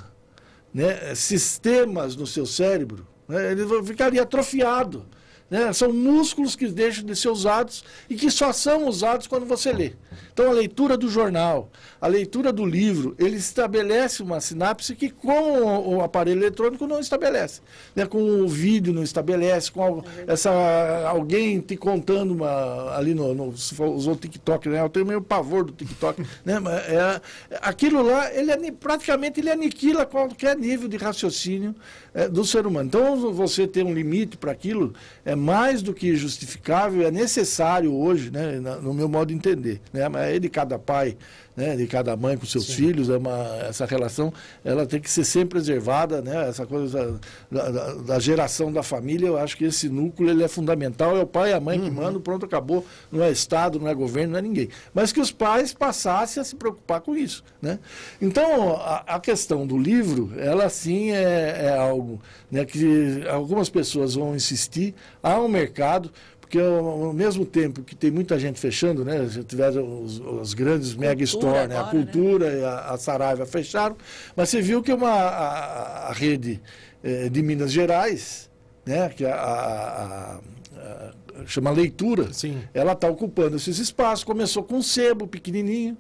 né, sistemas no seu cérebro, né, ele ficaria atrofiado. Né? São músculos que deixam de ser usados e que só são usados quando você lê. Então, a leitura do jornal, a leitura do livro, ele estabelece uma sinapse que com o aparelho eletrônico não estabelece. Né? Com o vídeo não estabelece, com essa, alguém te contando uma, ali no, no você usou o TikTok, né? Eu tenho meio pavor do TikTok. Né? É, aquilo lá, ele, praticamente ele aniquila qualquer nível de raciocínio é, do ser humano. Então, você ter um limite para aquilo é mais do que justificável, é necessário hoje, né, no meu modo de entender. Né, mas é de cada pai, né, de cada mãe com seus Sim. filhos, é uma, essa relação ela tem que ser sempre preservada, né, essa coisa da, da, da geração da família, eu acho que esse núcleo ele é fundamental, é o pai e a mãe uhum. que mandam, pronto, acabou, não é Estado, não é governo, não é ninguém. Mas que os pais passassem a se preocupar com isso. Né? Então, a, a questão do livro, ela sim é, é algo né, que algumas pessoas vão insistir, há um mercado, porque ao mesmo tempo que tem muita gente fechando, né, já tiveram os, os grandes cultura mega store, né, a Cultura né? e a, a Saraiva fecharam, mas você viu que uma, a, a rede eh, de Minas Gerais, né, que a, a, a, a chama Leitura, Sim. ela está ocupando esses espaços, começou com um sebo pequenininho,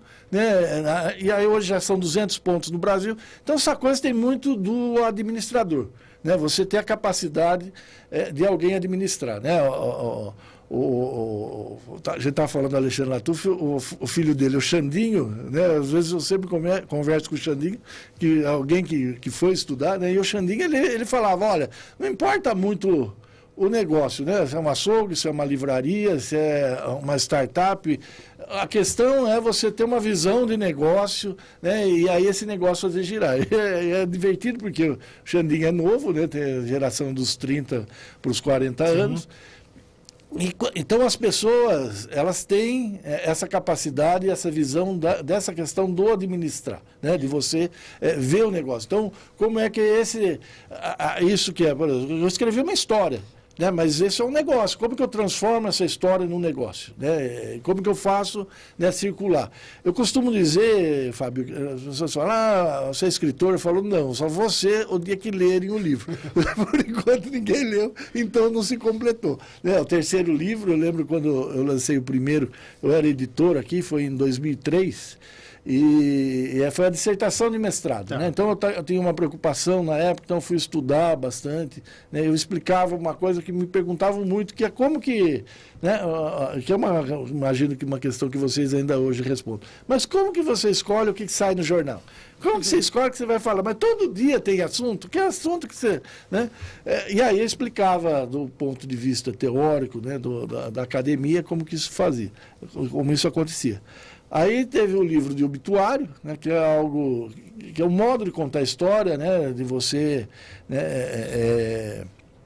né, e aí hoje já são duzentos pontos no Brasil, então essa coisa tem muito do administrador. Né, você ter a capacidade é, de alguém administrar. Né? O, o, o, o, a gente estava falando do Alexandre Latuf, o, o filho dele, o Xandinho, né? Às vezes eu sempre converso com o Xandinho, que alguém que, que foi estudar, né? E o Xandinho ele, ele falava, olha, não importa muito o negócio, né? Se é um açougue, se é uma livraria, se é uma startup, a questão é você ter uma visão de negócio, né? E aí esse negócio fazer girar. É, é divertido porque o Xandinho é novo, né? Tem a geração dos trinta para os quarenta Sim. anos. E, então as pessoas, elas têm essa capacidade, essa visão da, dessa questão do administrar, né? De você é, ver o negócio. Então, como é que esse, a, a, isso que é, por exemplo, eu escrevi uma história. Né? Mas esse é um negócio. Como que eu transformo essa história num negócio? Né? Como que eu faço, né, circular? Eu costumo dizer, Fábio, as pessoas falam, ah, você é escritor? Eu falo, não, só você o dia que lerem o livro. Por enquanto ninguém leu, então não se completou. Né? O terceiro livro, eu lembro quando eu lancei o primeiro, eu era editor aqui, foi em dois mil e três, e, e foi a dissertação de mestrado. Tá. Né? Então eu, eu tinha uma preocupação na época, então eu fui estudar bastante. Né? Eu explicava uma coisa que me perguntavam muito, que é como que, né, que é uma, imagino que uma questão que vocês ainda hoje respondem. Mas como que você escolhe o que sai no jornal? Como que você escolhe o que você vai falar? Mas todo dia tem assunto? Que assunto que você... Né? É, e aí eu explicava do ponto de vista teórico, né, do, da, da academia, como que isso fazia, como isso acontecia. Aí teve o livro de obituário, né, que é algo, que é um modo de contar a história, né, de você, né, é, é,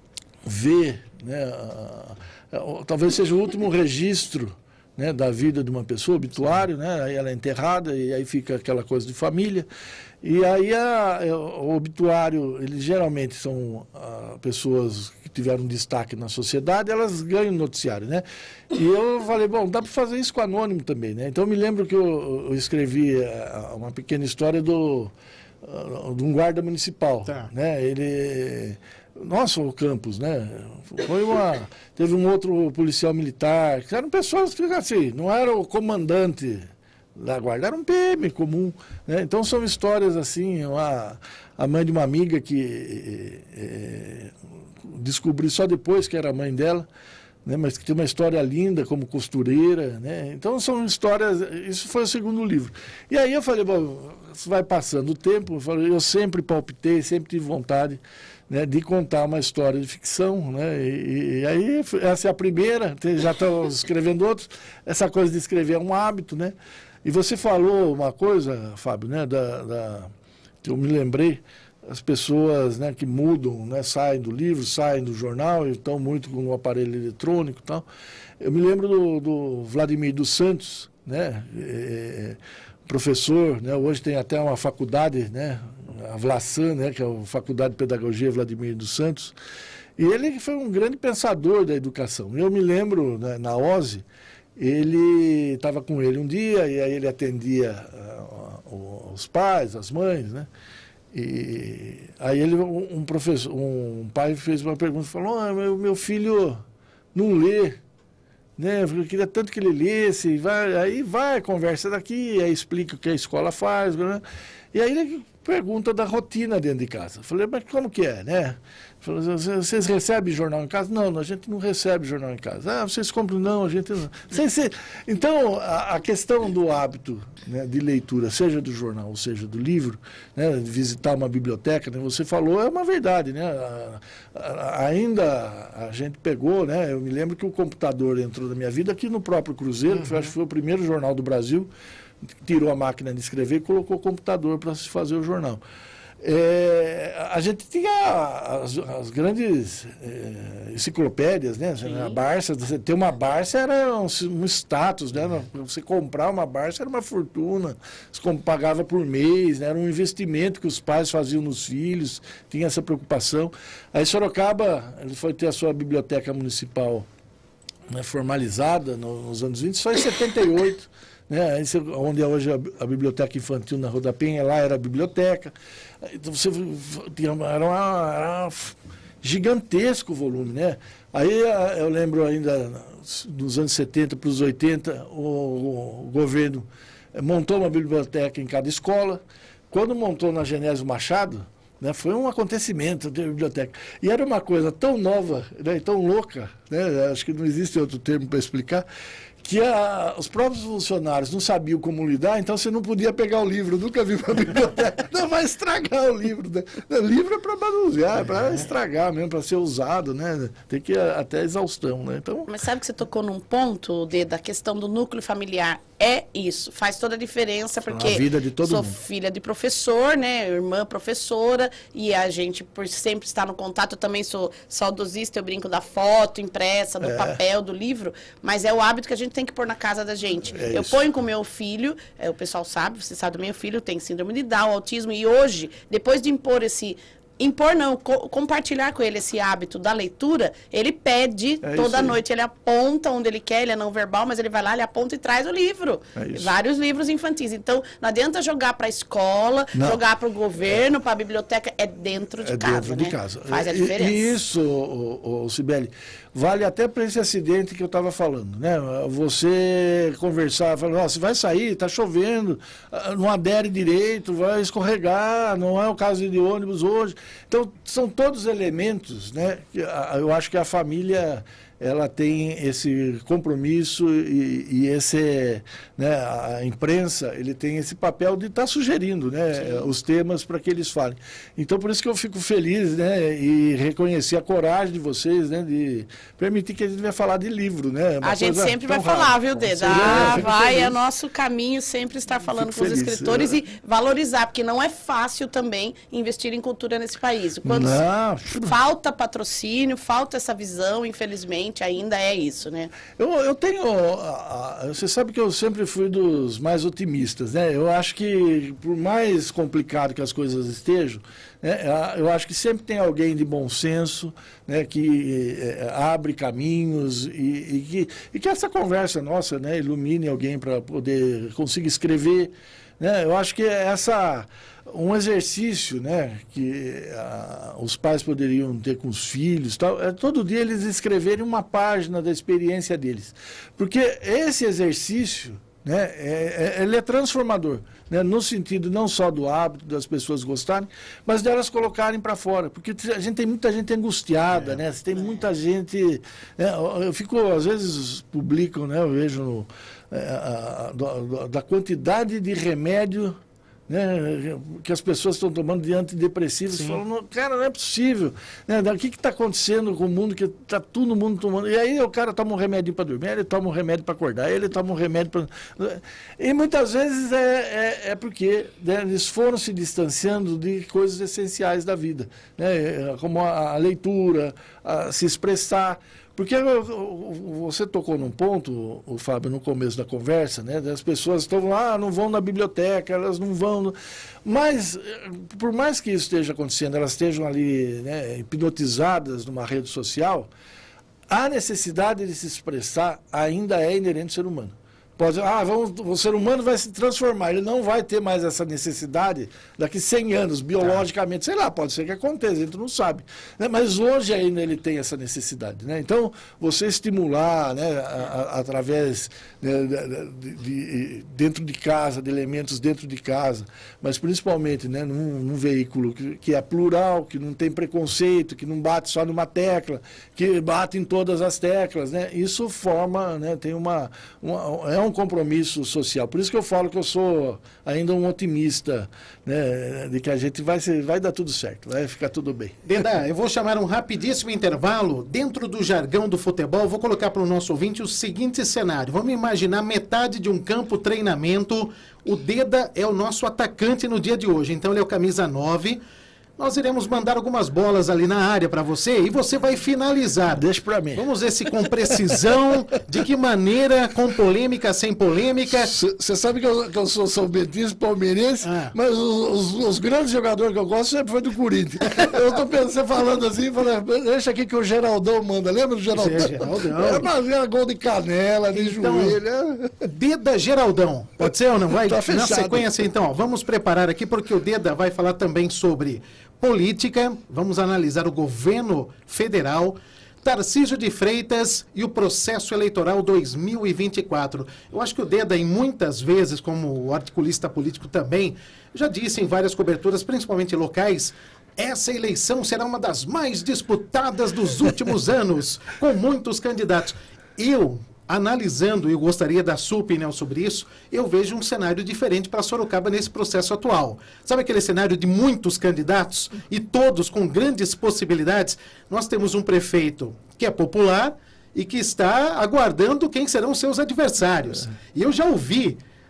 ver, né, a, a, talvez seja o último registro, né, da vida de uma pessoa, obituário, né, aí ela é enterrada e aí fica aquela coisa de família. E aí a, a, o obituário, eles geralmente são a, pessoas que tiveram destaque na sociedade, elas ganham noticiário, né? E eu falei, bom, dá para fazer isso com anônimo também, né? Então eu me lembro que eu, eu escrevi a, uma pequena história do, a, de um guarda municipal, tá. Né? Ele... Nossa, o Campos, né? Foi uma... Teve um outro policial militar, que eram pessoas que, assim, não era o comandante da guarda, era um P M comum, né? Então são histórias assim, uma, a mãe de uma amiga que é, descobri só depois que era a mãe dela, né? Mas que tem uma história linda como costureira, né? Então são histórias, isso foi o segundo livro. E aí eu falei, bom, vai passando o tempo, eu, falei, eu sempre palpitei, sempre tive vontade, né, de contar uma história de ficção, né, e, e aí essa é a primeira, já estou escrevendo outros, essa coisa de escrever é um hábito, né, e você falou uma coisa, Fábio, né, da, da, que eu me lembrei, as pessoas, né, que mudam, né, saem do livro, saem do jornal, e estão muito com o aparelho eletrônico e tal. Eu me lembro do, do Vladimir dos Santos, né, é, professor, né, hoje tem até uma faculdade, né, a VLASAN, né, que é a Faculdade de Pedagogia Vladimir dos Santos, e ele foi um grande pensador da educação. Eu me lembro, né, na O S E, ele estava com ele um dia, e aí ele atendia uh, os pais, as mães, né, e aí ele, um professor, um pai fez uma pergunta, falou, oh, meu, meu filho não lê, né, eu queria tanto que ele lesse, vai, aí vai, conversa daqui, aí explica o que a escola faz, né, e aí ele pergunta da rotina dentro de casa. Eu falei, mas como que é, né? Falei, vocês recebem jornal em casa? Não, a gente não recebe jornal em casa. Ah, vocês compram? Não, a gente não. Então, a, a questão do hábito, né, de leitura, seja do jornal, ou seja do livro, né, de visitar uma biblioteca, né, você falou, é uma verdade, né? A, a, ainda a gente pegou, né? Eu me lembro que o computador entrou na minha vida aqui no próprio Cruzeiro, uhum. que acho que foi o primeiro jornal do Brasil, tirou a máquina de escrever e colocou o computador para se fazer o jornal. É, a gente tinha as, as grandes é, enciclopédias, né? A Barça, você ter uma Barça era um, um status, né? Você comprar uma Barça era uma fortuna, você pagava por mês, né? Era um investimento que os pais faziam nos filhos, tinha essa preocupação. Aí Sorocaba, ele foi ter a sua biblioteca municipal, né, formalizada no, nos anos vinte, só em setenta e oito. Né, onde é hoje a, a biblioteca infantil na Rua da Penha, lá era a biblioteca. Então você tinha uma, era, uma, era um gigantesco volume, né? Aí eu lembro ainda dos anos setenta para os oitenta, o, o governo montou uma biblioteca em cada escola. Quando montou na Genésio Machado, né, foi um acontecimento de biblioteca. E era uma coisa tão nova, né, tão louca, né, acho que não existe outro termo para explicar, que a, os próprios funcionários não sabiam como lidar, então você não podia pegar o livro, nunca vi uma biblioteca, não vai estragar o livro, né? O livro é para manusear, é para estragar mesmo, para ser usado, né? Tem que ir até exaustão, né? Então... Mas sabe que você tocou num ponto, de, da questão do núcleo familiar, é isso, faz toda a diferença, porque a vida de todo sou mundo. Filha de professor, né, irmã professora, e a gente, por sempre estar no contato, eu também sou saudosista, eu brinco da foto impressa, do é. papel, do livro, mas é o hábito que a gente tem que pôr na casa da gente. É eu isso. ponho com meu filho, é, o pessoal sabe, você sabe do meu filho, tem síndrome de Down, autismo, e hoje, depois de impor esse impor não, co compartilhar com ele esse hábito da leitura, ele pede É toda noite, ele aponta onde ele quer, ele é não verbal, mas ele vai lá, ele aponta e traz o livro. É Vários livros infantis. Então, não adianta jogar para a escola, Não. jogar para o governo, para a biblioteca, é dentro de é casa, dentro né? de casa. Faz a E- diferença. E isso, o, Cibele, vale até para esse acidente que eu estava falando, né? Você conversar, falar, oh, você vai sair, está chovendo, não adere direito, vai escorregar, não é o caso de ônibus hoje. Então, são todos elementos, né? Que a- eu acho que a família ela tem esse compromisso e, e esse, né, a imprensa, ele tem esse papel de estar sugerindo, né, os temas para que eles falem. Então, por isso que eu fico feliz, né, e reconhecer a coragem de vocês, né, de permitir que a gente venha falar de livro, né. A gente sempre vai rara. falar, viu, Deda? Sim, Ah, fico vai, feliz. é nosso caminho sempre estar falando Fico com os feliz, escritores é. e valorizar, porque não é fácil também investir em cultura nesse país. Quando Não. falta patrocínio, falta essa visão, infelizmente, ainda é isso, né? Eu, eu tenho. a- a- Você sabe que eu sempre fui dos mais otimistas, né? Eu acho que, por mais complicado que as coisas estejam, né, a- eu acho que sempre tem alguém de bom senso, né, que eh, abre caminhos e, e que, e que essa conversa nossa, né, ilumine alguém para poder conseguir escrever. Né? Eu acho que essa. Um exercício, né, que ah, os pais poderiam ter com os filhos, tal, é todo dia eles escreverem uma página da experiência deles. Porque esse exercício, né, é, é, ele é transformador, né, no sentido não só do hábito das pessoas gostarem, mas delas colocarem para fora. Porque a gente tem muita gente angustiada, né, tem muita gente... Né, eu fico, às vezes, publicam, né, eu vejo no, é, a, a, da, da quantidade de remédio, né, que as pessoas estão tomando de antidepressivos, falando, cara, não é possível, né, o que está acontecendo com o mundo, que está todo mundo tomando, e aí o cara toma um remédio para dormir, ele toma um remédio para acordar, ele toma um remédio para... E muitas vezes é, é, é porque, né, eles foram se distanciando de coisas essenciais da vida, né, como a, a leitura, a se expressar. Porque você tocou num ponto, o Fábio, no começo da conversa, né? As pessoas estão lá, ah, não vão na biblioteca, elas não vão... No... Mas, por mais que isso esteja acontecendo, elas estejam ali, né, hipnotizadas numa rede social, a necessidade de se expressar ainda é inerente ao ser humano. Pode, ah, vamos, o ser humano vai se transformar, ele não vai ter mais essa necessidade daqui cem anos, biologicamente, sei lá, pode ser que aconteça, a gente não sabe. Né? Mas hoje ainda ele tem essa necessidade. Né? Então, você estimular, né, a, a, através, né, de, de, dentro de casa, de elementos dentro de casa, mas principalmente, né, num, num veículo que, que é plural, que não tem preconceito, que não bate só numa tecla, que bate em todas as teclas, né? Isso forma, né, tem uma, uma é um compromisso social. Por isso que eu falo que eu sou ainda um otimista, né, de que a gente vai, ser, vai dar tudo certo, vai ficar tudo bem. Deda, eu vou chamar um rapidíssimo intervalo. Dentro do jargão do futebol, vou colocar para o nosso ouvinte o seguinte cenário. Vamos imaginar metade de um campo treinamento. O Deda é o nosso atacante no dia de hoje, então ele é o camisa nove. Nós iremos mandar algumas bolas ali na área para você e você vai finalizar. Deixa para mim. Vamos ver se com precisão, de que maneira, com polêmica, sem polêmica. Você sabe que eu, que eu sou São Bentista, palmeirense, ah. mas os, os, os grandes jogadores que eu gosto sempre foi do Corinthians. Eu estou pensando, falando assim, falando, deixa aqui que o Geraldão manda. Lembra do Geraldão? É, Geraldão. É, mas era gol de canela, de então, joelho. Deda Geraldão. Pode ser ou não? Vai Tá na fechado. sequência, então. Ó, vamos preparar aqui, porque o Deda vai falar também sobre política. Vamos analisar o governo federal, Tarcísio de Freitas e o processo eleitoral dois mil e vinte e quatro. Eu acho que o Deda, em muitas vezes, como articulista político também, já disse em várias coberturas, principalmente locais, essa eleição será uma das mais disputadas dos últimos anos, com muitos candidatos. Eu, analisando, e eu gostaria da sua opinião sobre isso, eu vejo um cenário diferente para Sorocaba nesse processo atual. Sabe aquele cenário de muitos candidatos e todos com grandes possibilidades? Nós temos um prefeito que é popular e que está aguardando quem serão seus adversários. E eu já ouvi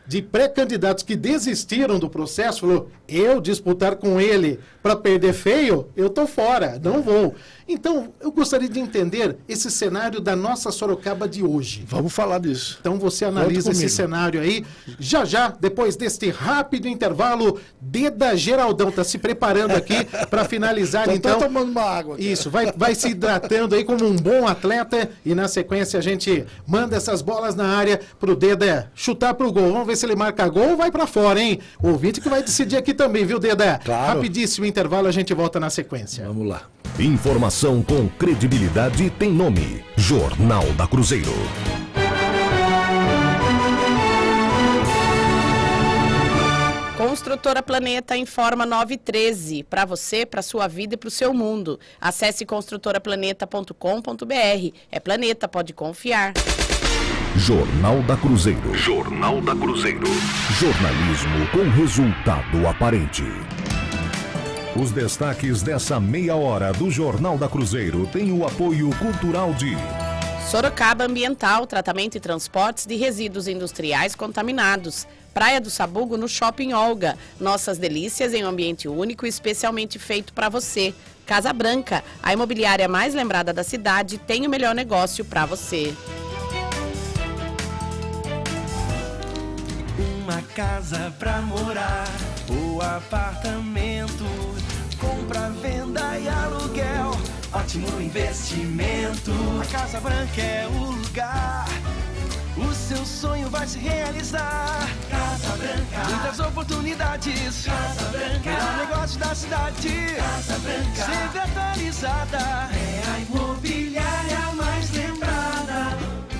de pré-candidatos que desistiram do processo, falou, eu disputar com ele para perder feio, eu tô fora, não vou. Então, eu gostaria de entender esse cenário da nossa Sorocaba de hoje. Vamos falar disso. Então, você analisa esse cenário aí. Já, já, depois deste rápido intervalo, Deda Geraldão está se preparando aqui para finalizar, Tô então. Tô tomando uma água aqui. Isso, vai, vai se hidratando aí como um bom atleta e na sequência a gente manda essas bolas na área pro Deda chutar pro gol. Vamos ver se ele marca gol ou vai para fora, hein? O ouvinte que vai decidir aqui também, viu, Deda? Claro. Rapidíssimo intervalo, a gente volta na sequência. Vamos lá. Informação com credibilidade tem nome. Jornal da Cruzeiro. Construtora Planeta informa nove e treze. Para você, para sua vida e para o seu mundo. Acesse construtora planeta ponto com ponto br. É Planeta, pode confiar. Jornal da Cruzeiro. Jornal da Cruzeiro. Jornalismo com resultado aparente. Os destaques dessa meia hora do Jornal da Cruzeiro têm o apoio cultural de Sorocaba Ambiental, tratamento e transportes de resíduos industriais contaminados. Praia do Sabugo no Shopping Olga. Nossas delícias em um ambiente único e especialmente feito para você. Casa Branca, a imobiliária mais lembrada da cidade, tem o melhor negócio para você. Uma casa pra morar, ou apartamento, compra, venda e aluguel, ótimo investimento. A Casa Branca é o lugar, o seu sonho vai se realizar. Casa Branca, muitas oportunidades. Casa Branca, melhor negócio da cidade. Casa Branca, sempre atualizada, é a imobiliária mais lembrada.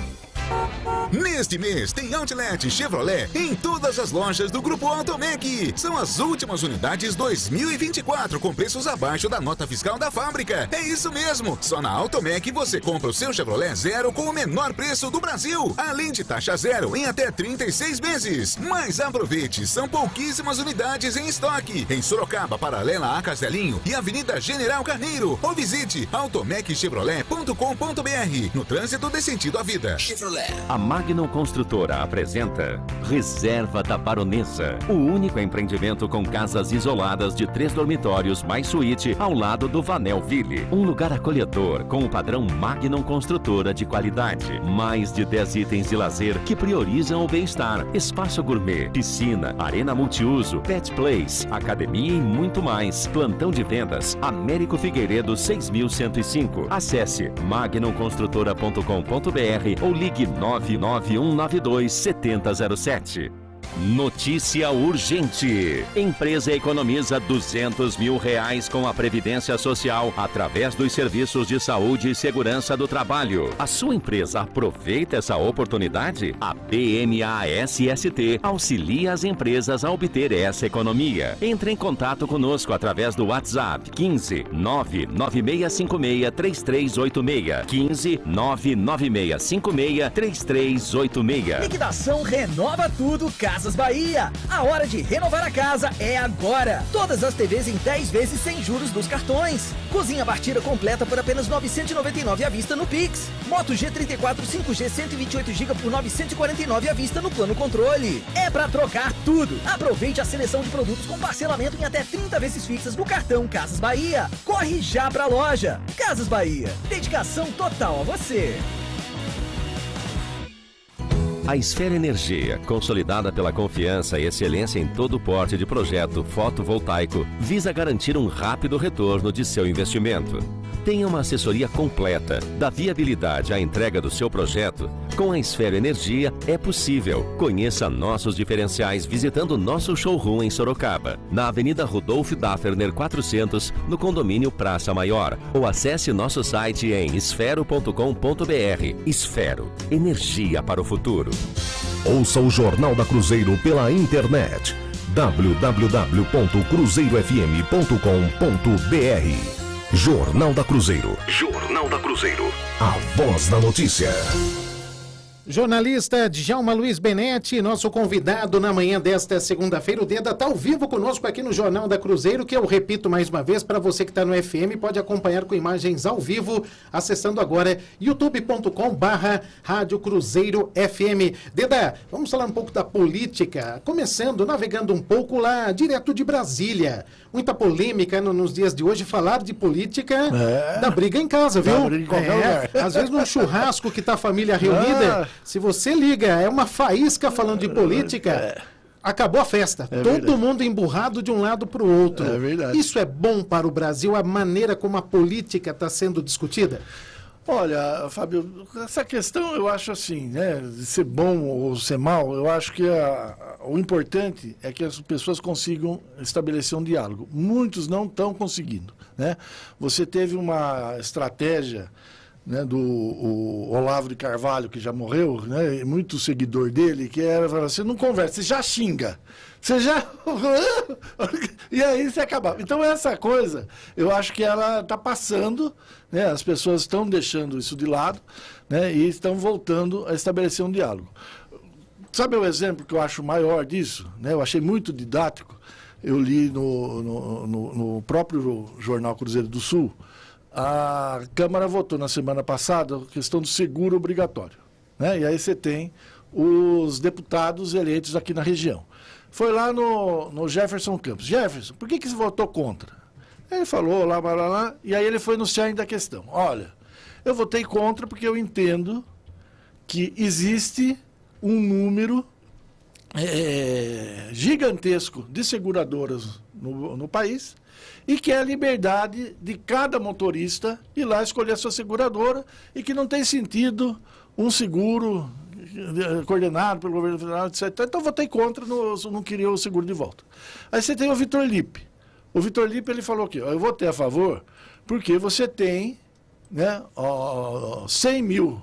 Neste mês tem Outlet Chevrolet em todas as lojas do Grupo Automec. São as últimas unidades dois mil e vinte e quatro com preços abaixo da nota fiscal da fábrica. É isso mesmo, só na Automec você compra o seu Chevrolet zero com o menor preço do Brasil, além de taxa zero em até trinta e seis meses. Mas aproveite, são pouquíssimas unidades em estoque. Em Sorocaba, paralela a Castelinho e Avenida General Carneiro. Ou visite automec chevrolet ponto com ponto br. No trânsito dê sentido à vida. Chevrolet. A Magnum Construtora apresenta Reserva da Baronesa, o único empreendimento com casas isoladas de três dormitórios mais suíte ao lado do Vanelville. Um lugar acolhedor com o padrão Magnum Construtora de qualidade. Mais de dez itens de lazer que priorizam o bem-estar. Espaço gourmet, piscina, arena multiuso, pet place, academia e muito mais. Plantão de vendas, Américo Figueiredo seis mil cento e cinco. Acesse magnum construtora ponto com ponto br ou ligue nove nove um nove dois sete zero zero sete. Notícia urgente. Empresa economiza duzentos mil reais com a Previdência Social através dos serviços de saúde e segurança do trabalho. A sua empresa aproveita essa oportunidade? A B M A S S T auxilia as empresas a obter essa economia. Entre em contato conosco através do WhatsApp quinze nove nove seis cinco seis três três oito seis. quinze nove nove seis cinco seis três três oito seis. Liquidação Renova Tudo Casas Bahia. A hora de renovar a casa é agora. Todas as T Vs em dez vezes sem juros dos cartões. Cozinha Bartira completa por apenas novecentos e noventa e nove reais à vista no Pix. Moto G trinta e quatro cinco G cento e vinte e oito gigabytes por novecentos e quarenta e nove reais à vista no plano controle. É pra trocar tudo. Aproveite a seleção de produtos com parcelamento em até trinta vezes fixas no cartão Casas Bahia. Corre já pra loja. Casas Bahia. Dedicação total a você. A Esfera Energia, consolidada pela confiança e excelência em todo o porte de projeto fotovoltaico, visa garantir um rápido retorno de seu investimento. Tenha uma assessoria completa, da viabilidade à entrega do seu projeto. Com a Esfera Energia é possível. Conheça nossos diferenciais visitando nosso showroom em Sorocaba, na Avenida Rudolf Dafferner quatrocentos, no condomínio Praça Maior. Ou acesse nosso site em esfero ponto com ponto br. Esfero, energia para o futuro. Ouça o Jornal da Cruzeiro pela internet w w w ponto cruzeiro f m ponto com ponto br. Jornal da Cruzeiro. Jornal da Cruzeiro. A voz da notícia. Jornalista Djalma Luiz Benetti, nosso convidado na manhã desta segunda-feira. O Deda está ao vivo conosco aqui no Jornal da Cruzeiro, que eu repito mais uma vez, para você que está no F M, pode acompanhar com imagens ao vivo, acessando agora youtube ponto com barra Rádio Cruzeiro F M. Deda, vamos falar um pouco da política, começando, navegando um pouco lá, direto de Brasília. Muita polêmica no, nos dias de hoje, falar de política é. da briga em casa, viu? Da briga em qualquer é. lugar. Às vezes num churrasco que está a família reunida, ah. se você liga, é uma faísca falando de política, é. acabou a festa. É Todo verdade. mundo emburrado de um lado para o outro. É verdade. Isso é bom para o Brasil, a maneira como a política está sendo discutida? Olha, Fábio, essa questão eu acho assim, né, de ser bom ou ser mal, eu acho que a, a, o importante é que as pessoas consigam estabelecer um diálogo. Muitos não estão conseguindo, né? Você teve uma estratégia, né, do o Olavo de Carvalho, que já morreu, né, e muito seguidor dele, que era, você não conversa, você já xinga. Você já... e aí você acabava. Então, essa coisa, eu acho que ela está passando, né? As pessoas estão deixando isso de lado, né? E estão voltando a estabelecer um diálogo. Sabe o exemplo que eu acho maior disso? Né? Eu achei muito didático. Eu li no, no, no, no próprio jornal Cruzeiro do Sul. A Câmara votou na semana passada a questão do seguro obrigatório, né? E aí você tem os deputados eleitos aqui na região. Foi lá no, no Jefferson Campos. Jefferson, por que, que você votou contra? Ele falou lá, lá, lá, e aí ele foi no cerne da questão. Olha, eu votei contra porque eu entendo que existe um número é, gigantesco de seguradoras no, no país e que é a liberdade de cada motorista ir lá escolher a sua seguradora e que não tem sentido um seguro coordenado pelo governo federal, etcétera. Então, votei contra, não, não queria o seguro de volta. Aí você tem o Vitor Lippe. O Vitor Lippe, ele falou aqui, ó, eu votei a favor porque você tem, né, ó, cem mil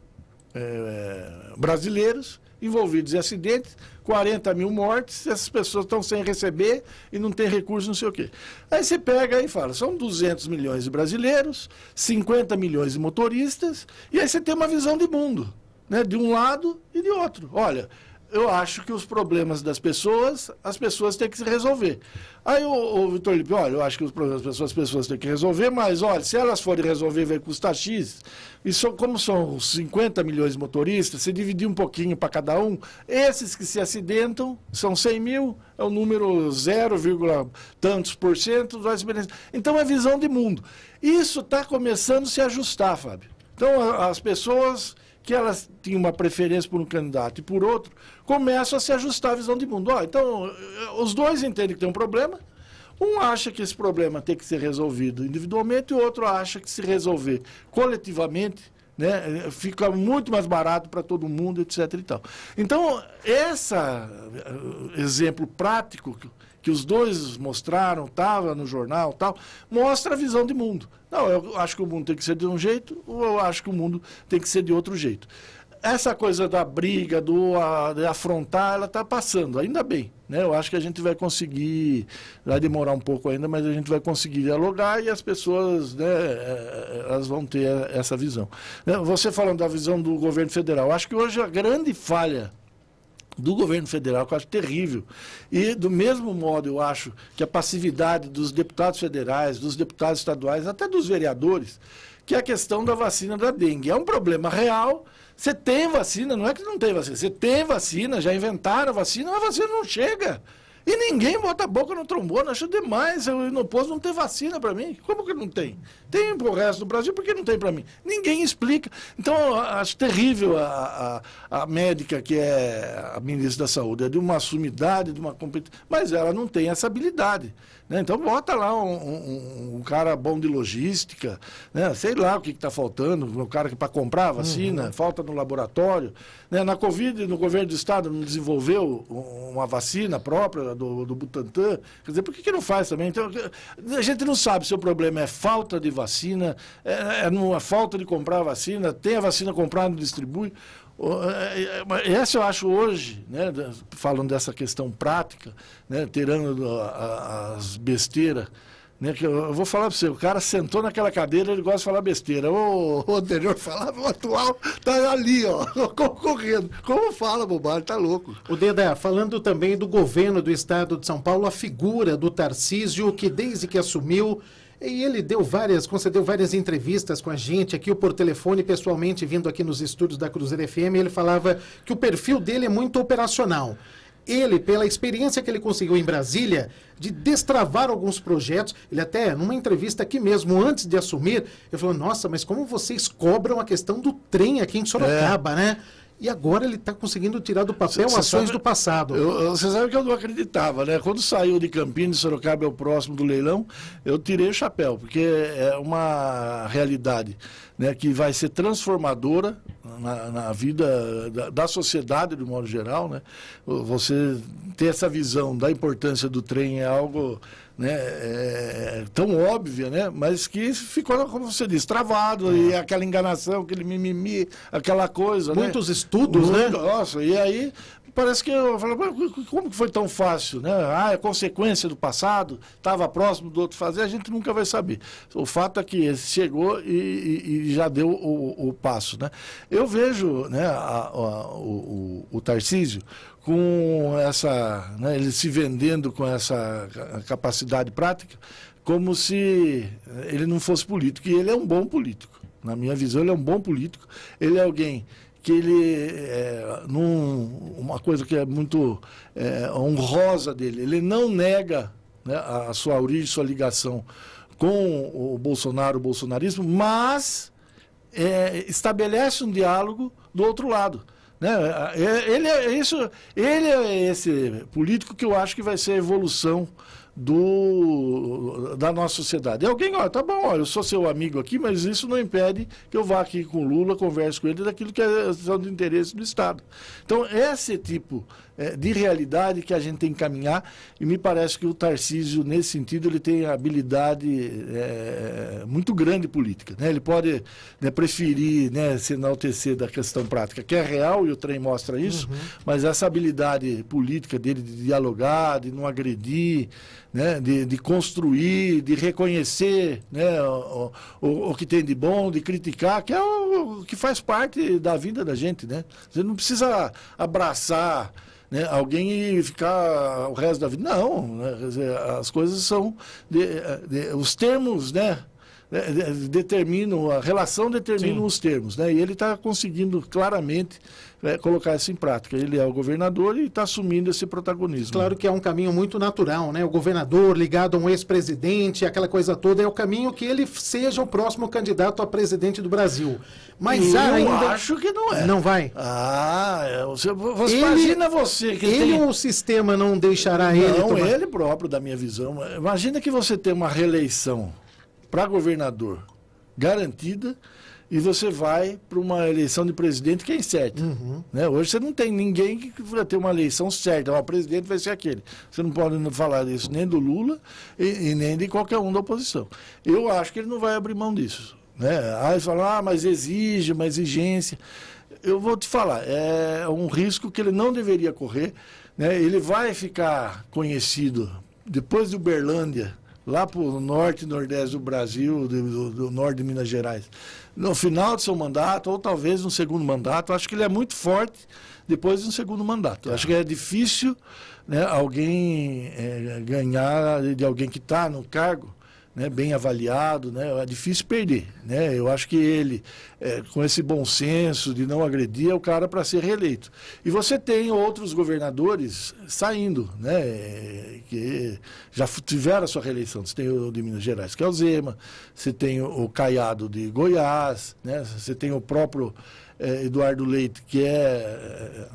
é, brasileiros envolvidos em acidentes, quarenta mil mortes, essas pessoas estão sem receber e não tem recurso, não sei o quê. Aí você pega e fala, são duzentos milhões de brasileiros, cinquenta milhões de motoristas, e aí você tem uma visão de mundo, né, de um lado e de outro. Olha, eu acho que os problemas das pessoas, as pessoas têm que se resolver. Aí o, o Vitor Lippe, olha, eu acho que os problemas das pessoas, as pessoas têm que resolver, mas olha, se elas forem resolver, vai custar X. E so, como são cinquenta milhões de motoristas, se dividir um pouquinho para cada um, esses que se acidentam são cem mil, é o número zero, tantos por cento. Então é visão de mundo. Isso está começando a se ajustar, Fábio. Então as pessoas que elas tinham uma preferência por um candidato e por outro, começam a se ajustar a visão de mundo. Ó, então, os dois entendem que tem um problema, um acha que esse problema tem que ser resolvido individualmente, e o outro acha que se resolver coletivamente, né, fica muito mais barato para todo mundo, etc. E tal. Então, esse exemplo prático que os dois mostraram, estava no jornal, tal, mostra a visão de mundo. Não, eu acho que o mundo tem que ser de um jeito, ou eu acho que o mundo tem que ser de outro jeito. Essa coisa da briga, do a, de afrontar, ela está passando, ainda bem, né? Eu acho que a gente vai conseguir, vai demorar um pouco ainda, mas a gente vai conseguir dialogar e as pessoas, né, elas vão ter essa visão. Você falando da visão do governo federal, acho que hoje a grande falha do governo federal, que eu acho terrível. E, do mesmo modo, eu acho que a passividade dos deputados federais, dos deputados estaduais, até dos vereadores, que é a questão da vacina da dengue. É um problema real. Você tem vacina, não é que não tem vacina. Você tem vacina, já inventaram a vacina, mas a vacina não chega. E ninguém bota a boca no trombone, acho demais. Eu no posto não tem vacina para mim. Como que não tem? Tem para o resto do Brasil, por que não tem para mim? Ninguém explica. Então, eu acho terrível a, a, a médica, que é a ministra da Saúde, é de uma sumidade, de uma competência, mas ela não tem essa habilidade. Né? Então, bota lá um, um, um cara bom de logística, né? Sei lá o que está faltando, o cara que para comprar a vacina, uhum. falta no laboratório. Né? Na Covid, no governo do Estado, não desenvolveu uma vacina própria do, do Butantan. Quer dizer, por que, que não faz também? Então, a gente não sabe se o problema é falta de vacina, é, é uma falta de comprar a vacina, tem a vacina comprada, não distribui. Essa eu acho hoje, né, falando dessa questão prática, né, tirando as besteiras Né, que eu, eu vou falar para você, o cara sentou naquela cadeira, ele gosta de falar besteira. O, o anterior falava, o atual tá ali, ó, concorrendo. Como fala bobagem, tá louco. O Deda, falando também do governo do estado de São Paulo, a figura do Tarcísio, que desde que assumiu, e ele deu várias, concedeu várias entrevistas com a gente aqui, ou por telefone, pessoalmente, vindo aqui nos estúdios da Cruzeiro F M, ele falava que o perfil dele é muito operacional. Ele, pela experiência que ele conseguiu em Brasília, de destravar alguns projetos, ele até, numa entrevista aqui mesmo, antes de assumir, ele falou, nossa, mas como vocês cobram a questão do trem aqui em Sorocaba, é. né? E agora ele está conseguindo tirar do papel cê, ações cê sabe, do passado. Eu, você sabe que eu não acreditava, né? Quando saiu de Campinas, Sorocaba é o próximo do leilão, eu tirei o chapéu, porque é uma realidade, né, que vai ser transformadora na, na vida da, da sociedade, de modo geral, né? Você ter essa visão da importância do trem é algo... Né, é, tão óbvia, né, mas que ficou, como você disse, travado, é. e aquela enganação, aquele mimimi, aquela coisa. Muitos né? estudos, Muito, né? Nossa, e aí parece que eu falei, como que foi tão fácil, né? Ah, é consequência do passado, estava próximo do outro fazer, a gente nunca vai saber. O fato é que esse chegou e, e, e já deu o, o passo, né? Eu vejo, né, a, a, o, o, o Tarcísio com essa, né, ele se vendendo com essa capacidade prática, como se ele não fosse político. E ele é um bom político. Na minha visão, ele é um bom político. Ele é alguém que ele, é, num, uma coisa que é muito é, honrosa dele, ele não nega, né, a sua origem, sua ligação com o Bolsonaro, o bolsonarismo, mas é, estabelece um diálogo do outro lado. Né? Ele, é isso, ele é esse político que eu acho que vai ser a evolução do, da nossa sociedade. É alguém, ó, tá bom, ó, eu sou seu amigo aqui, mas isso não impede que eu vá aqui com o Lula, converse com ele daquilo que é do interesse do Estado. Então, esse tipo é, de realidade que a gente tem que caminhar, e me parece que o Tarcísio, nesse sentido, ele tem habilidade é, muito grande política. Né? Ele pode, né, preferir, né, se enaltecer da questão prática, que é real, e o trem mostra isso, uhum. mas essa habilidade política dele de dialogar, de não agredir, né, de, de construir, de reconhecer, né, o, o, o que tem de bom, de criticar, que é o, o que faz parte da vida da gente. Né? Você não precisa abraçar, né, alguém e ficar o resto da vida. Não, né, quer dizer, as coisas são... De, de, os termos, né, determinam, a relação determina os termos. Né, e ele está conseguindo claramente é, colocar isso em prática. Ele é o governador e está assumindo esse protagonismo. Claro que é um caminho muito natural, né? O governador ligado a um ex-presidente, aquela coisa toda, é o caminho que ele seja o próximo candidato a presidente do Brasil. Mas eu ainda... acho que não é. Não vai? Ah, é, você, você ele, imagina você que ele tem... ou o sistema não deixará não, ele Não, tomar... ele próprio, da minha visão. Imagina que você tem uma reeleição para governador garantida e você vai para uma eleição de presidente que é incerta. Uhum. Né? Hoje você não tem ninguém que vai ter uma eleição certa. O presidente vai ser aquele. Você não pode falar disso nem do Lula e, e nem de qualquer um da oposição. Eu acho que ele não vai abrir mão disso. Né? Aí fala, ah, mas exige, uma exigência. Eu vou te falar, é um risco que ele não deveria correr. Né? Ele vai ficar conhecido depois de Uberlândia, lá para o norte e nordeste do Brasil, do, do, do norte de Minas Gerais, no final do seu mandato, ou talvez no segundo mandato. Acho que ele é muito forte depois de um segundo mandato. Acho que é difícil, né, alguém é, ganhar de alguém que está no cargo, né, bem avaliado, né, é difícil perder. Né? Eu acho que ele, é, com esse bom senso de não agredir, é o cara para ser reeleito. E você tem outros governadores saindo, né, que já tiveram a sua reeleição. Você tem o de Minas Gerais, que é o Zema, você tem o Caiado de Goiás, né, você tem o próprio é, Eduardo Leite, que é...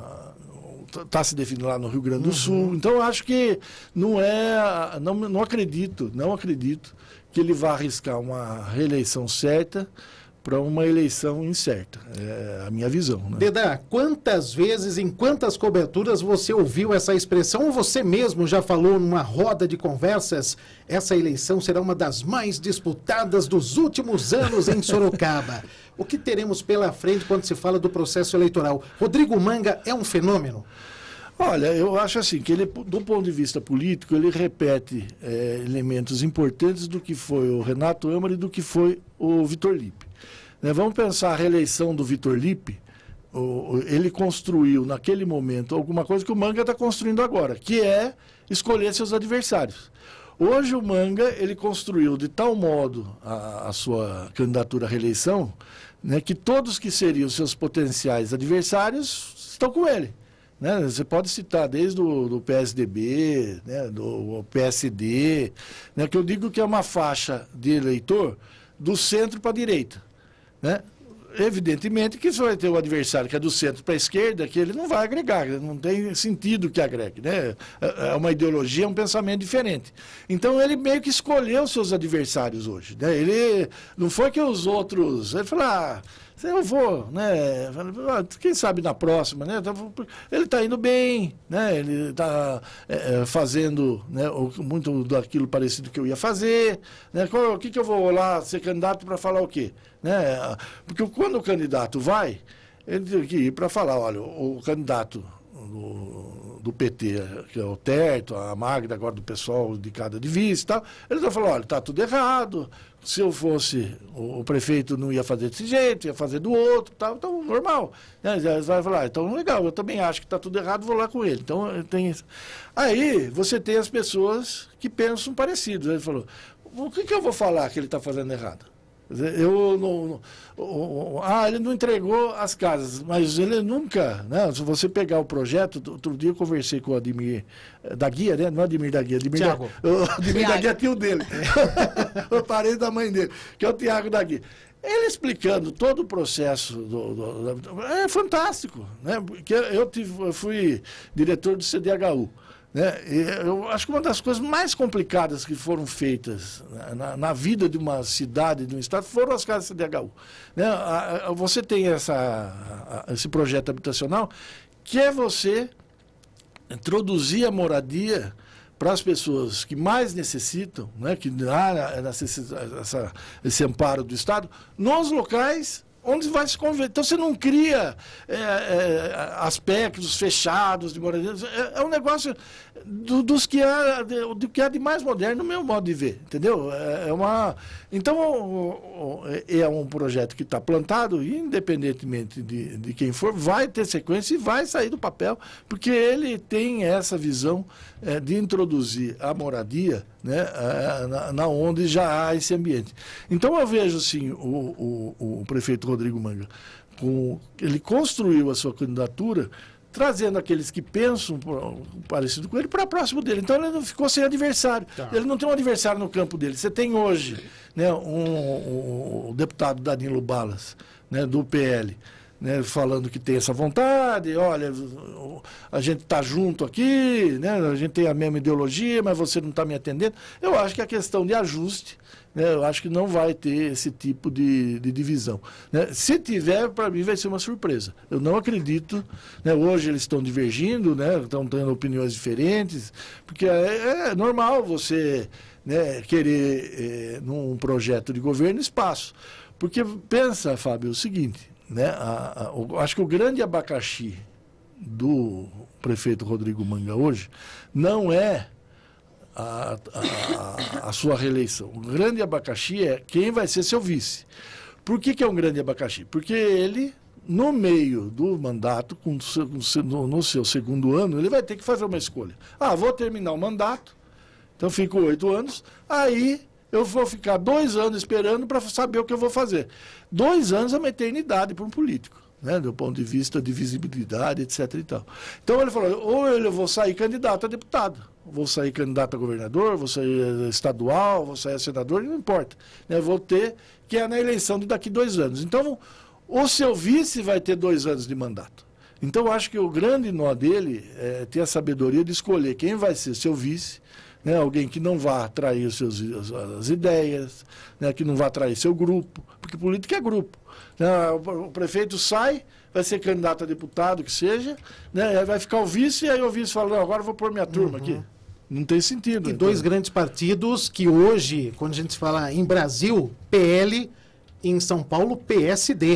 está se definindo lá no Rio Grande do uhum. Sul. Então, eu acho que não é... Não, não acredito, não acredito que ele vá arriscar uma reeleição certa para uma eleição incerta. É a minha visão. Né? Deda, quantas vezes, em quantas coberturas você ouviu essa expressão, ou você mesmo já falou numa roda de conversas, essa eleição será uma das mais disputadas dos últimos anos em Sorocaba? O que teremos pela frente quando se fala do processo eleitoral? Rodrigo Manga é um fenômeno? Olha, eu acho assim, que ele, do ponto de vista político, ele repete é, elementos importantes do que foi o Renato Amari e do que foi o Vitor Lippe. Né, vamos pensar a reeleição do Vitor Lippe, o, ele construiu naquele momento alguma coisa que o Manga está construindo agora, que é escolher seus adversários. Hoje o Manga, ele construiu de tal modo a, a sua candidatura à reeleição, né, que todos que seriam seus potenciais adversários estão com ele. Né? Você pode citar desde o do P S D B, né, do P S D, né, que eu digo que é uma faixa de eleitor do centro para a direita. Né? Evidentemente que você vai ter o adversário que é do centro para a esquerda, que ele não vai agregar, não tem sentido que agregue. Né? É uma ideologia, é um pensamento diferente. Então ele meio que escolheu seus adversários hoje. Né? Ele não foi que os outros... Ele falou, ah, eu vou, né? Quem sabe na próxima, né? Ele está indo bem, né? Ele está é, fazendo, né, muito daquilo parecido que eu ia fazer. Né? O que, que eu vou lá ser candidato para falar o quê? Né? Porque quando o candidato vai, ele tem que ir para falar, olha, o, o candidato do, do P T, que é o Terto, a Magda, agora do pessoal de cada de vice e tal, ele vai falar, olha, está tudo errado. Se eu fosse o, o prefeito, não ia fazer desse jeito, ia fazer do outro, tal, então normal. Né? Ele vai falar, então legal, eu também acho que está tudo errado, vou lá com ele. Então tem. Aí você tem as pessoas que pensam parecido. Ele falou, o que, que eu vou falar que ele está fazendo errado? Eu não, não, ah, ele não entregou as casas, mas ele nunca, né? Se você pegar o projeto, outro dia eu conversei com o Ademir da Guia, né? Não é Ademir da Guia, Ademir Thiago. Da, o Ademir da Guia é tio dele, o parente da mãe dele, que é o Tiago da Guia. Ele explicando todo o processo do, do, do, é fantástico, né? Porque eu, tive, eu fui diretor do C D H U. Né? Eu acho que uma das coisas mais complicadas que foram feitas na, na vida de uma cidade, de um estado, foram as casas C D H U. Né? A, a, você tem essa, a, esse projeto habitacional que é você introduzir a moradia para as pessoas que mais necessitam, né? Que há essa, esse amparo do Estado, nos locais onde vai se converter. Então você não cria é, é, aspectos fechados de moradia. É, é um negócio do, dos que há, do, do que há de mais moderno, no meu modo de ver, entendeu? É, é uma, então é um projeto que está plantado, independentemente de, de quem for, vai ter sequência e vai sair do papel, porque ele tem essa visão é, de introduzir a moradia, né, na, na onde já há esse ambiente. Então eu vejo assim, o, o, o prefeito Rodrigo Manga, com, ele construiu a sua candidatura trazendo aqueles que pensam parecido com ele para próximo dele. Então ele não ficou sem adversário. Tá. Ele não tem um adversário no campo dele. Você tem hoje, né, um, um, um deputado Danilo Balas, né, do P L, né, falando que tem essa vontade, olha, a gente está junto aqui, né, a gente tem a mesma ideologia, mas você não está me atendendo. Eu acho que é questão de ajuste, né, eu acho que não vai ter esse tipo de, de divisão. Né. Se tiver, para mim vai ser uma surpresa. Eu não acredito, né, hoje eles estão divergindo, né, estão tendo opiniões diferentes, porque é, é normal você, né, querer, é, num projeto de governo, espaço. Porque pensa, Fábio, o seguinte, né, a, a, o, acho que o grande abacaxi do prefeito Rodrigo Manga hoje não é a, a, a sua reeleição. O grande abacaxi é quem vai ser seu vice. Por que, que é um grande abacaxi? Porque ele, no meio do mandato, com, no, no seu segundo ano, ele vai ter que fazer uma escolha. Ah, vou terminar o mandato, então fico oito anos, aí eu vou ficar dois anos esperando para saber o que eu vou fazer. Dois anos é uma eternidade para um político, né, do ponto de vista de visibilidade, etc e tal. Então ele falou, ou eu vou sair candidato a deputado, vou sair candidato a governador, vou sair estadual, vou sair a senador, não importa. Né, vou ter, que é na eleição de daqui dois anos. Então, o seu vice vai ter dois anos de mandato. Então, eu acho que o grande nó dele é ter a sabedoria de escolher quem vai ser seu vice, né, alguém que não vá atrair os seus, as, as ideias, né, que não vá atrair seu grupo, porque política é grupo. Né, o, o prefeito sai, vai ser candidato a deputado, que seja, né, vai ficar o vice, e aí o vice fala, não, agora eu vou pôr minha turma uhum. aqui. Não tem sentido. E dois grandes partidos que hoje, quando a gente fala em Brasil, P L, e em São Paulo, P S D.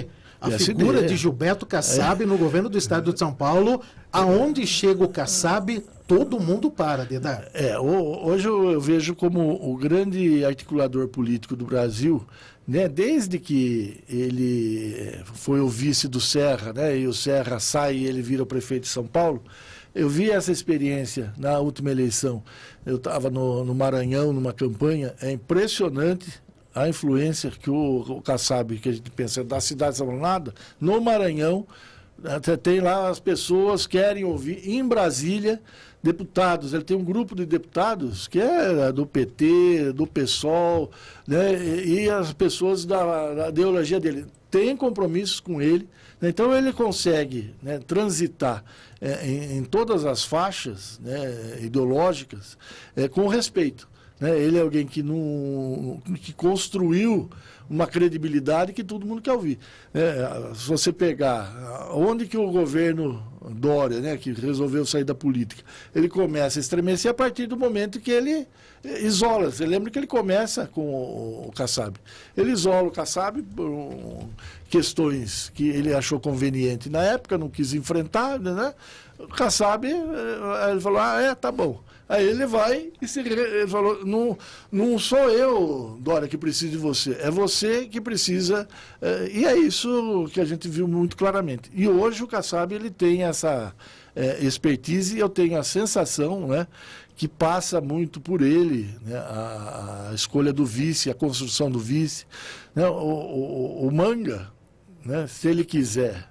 A figura de Gilberto Kassab é. no governo do estado de São Paulo, aonde chega o Kassab, todo mundo para, Dedá. É, hoje eu vejo como o grande articulador político do Brasil, né, desde que ele foi o vice do Serra, né, e o Serra sai e ele vira o prefeito de São Paulo. Eu vi essa experiência na última eleição. Eu estava no, no Maranhão, numa campanha, é impressionante a influência que o, o Kassab, que a gente pensa da cidade de São Paulo, nada, no Maranhão, até tem lá as pessoas querem ouvir, em Brasília, deputados, ele tem um grupo de deputados que é do P T, do PSOL, né, e, e as pessoas da, da ideologia dele têm compromissos com ele, né, então ele consegue, né, transitar é, em, em todas as faixas, né, ideológicas é, com respeito. Né, ele é alguém que, não, que construiu uma credibilidade que todo mundo quer ouvir. É, se você pegar onde que o governo Dória, né, que resolveu sair da política, ele começa a estremecer a partir do momento que ele isola. Você lembra que ele começa com o, o Kassab. Ele isola o Kassab por um, questões que ele achou conveniente. Na época não quis enfrentar, né? O Kassab, ele falou, ah, é, tá bom. Aí ele vai e se, ele falou, não, não sou eu, Dória, que preciso de você, é você que precisa, é, e é isso que a gente viu muito claramente. E hoje o Kassab, ele tem essa é, expertise, e eu tenho a sensação, né, que passa muito por ele, né, a, a escolha do vice, a construção do vice. Né, o, o, o Manga, né, se ele quiser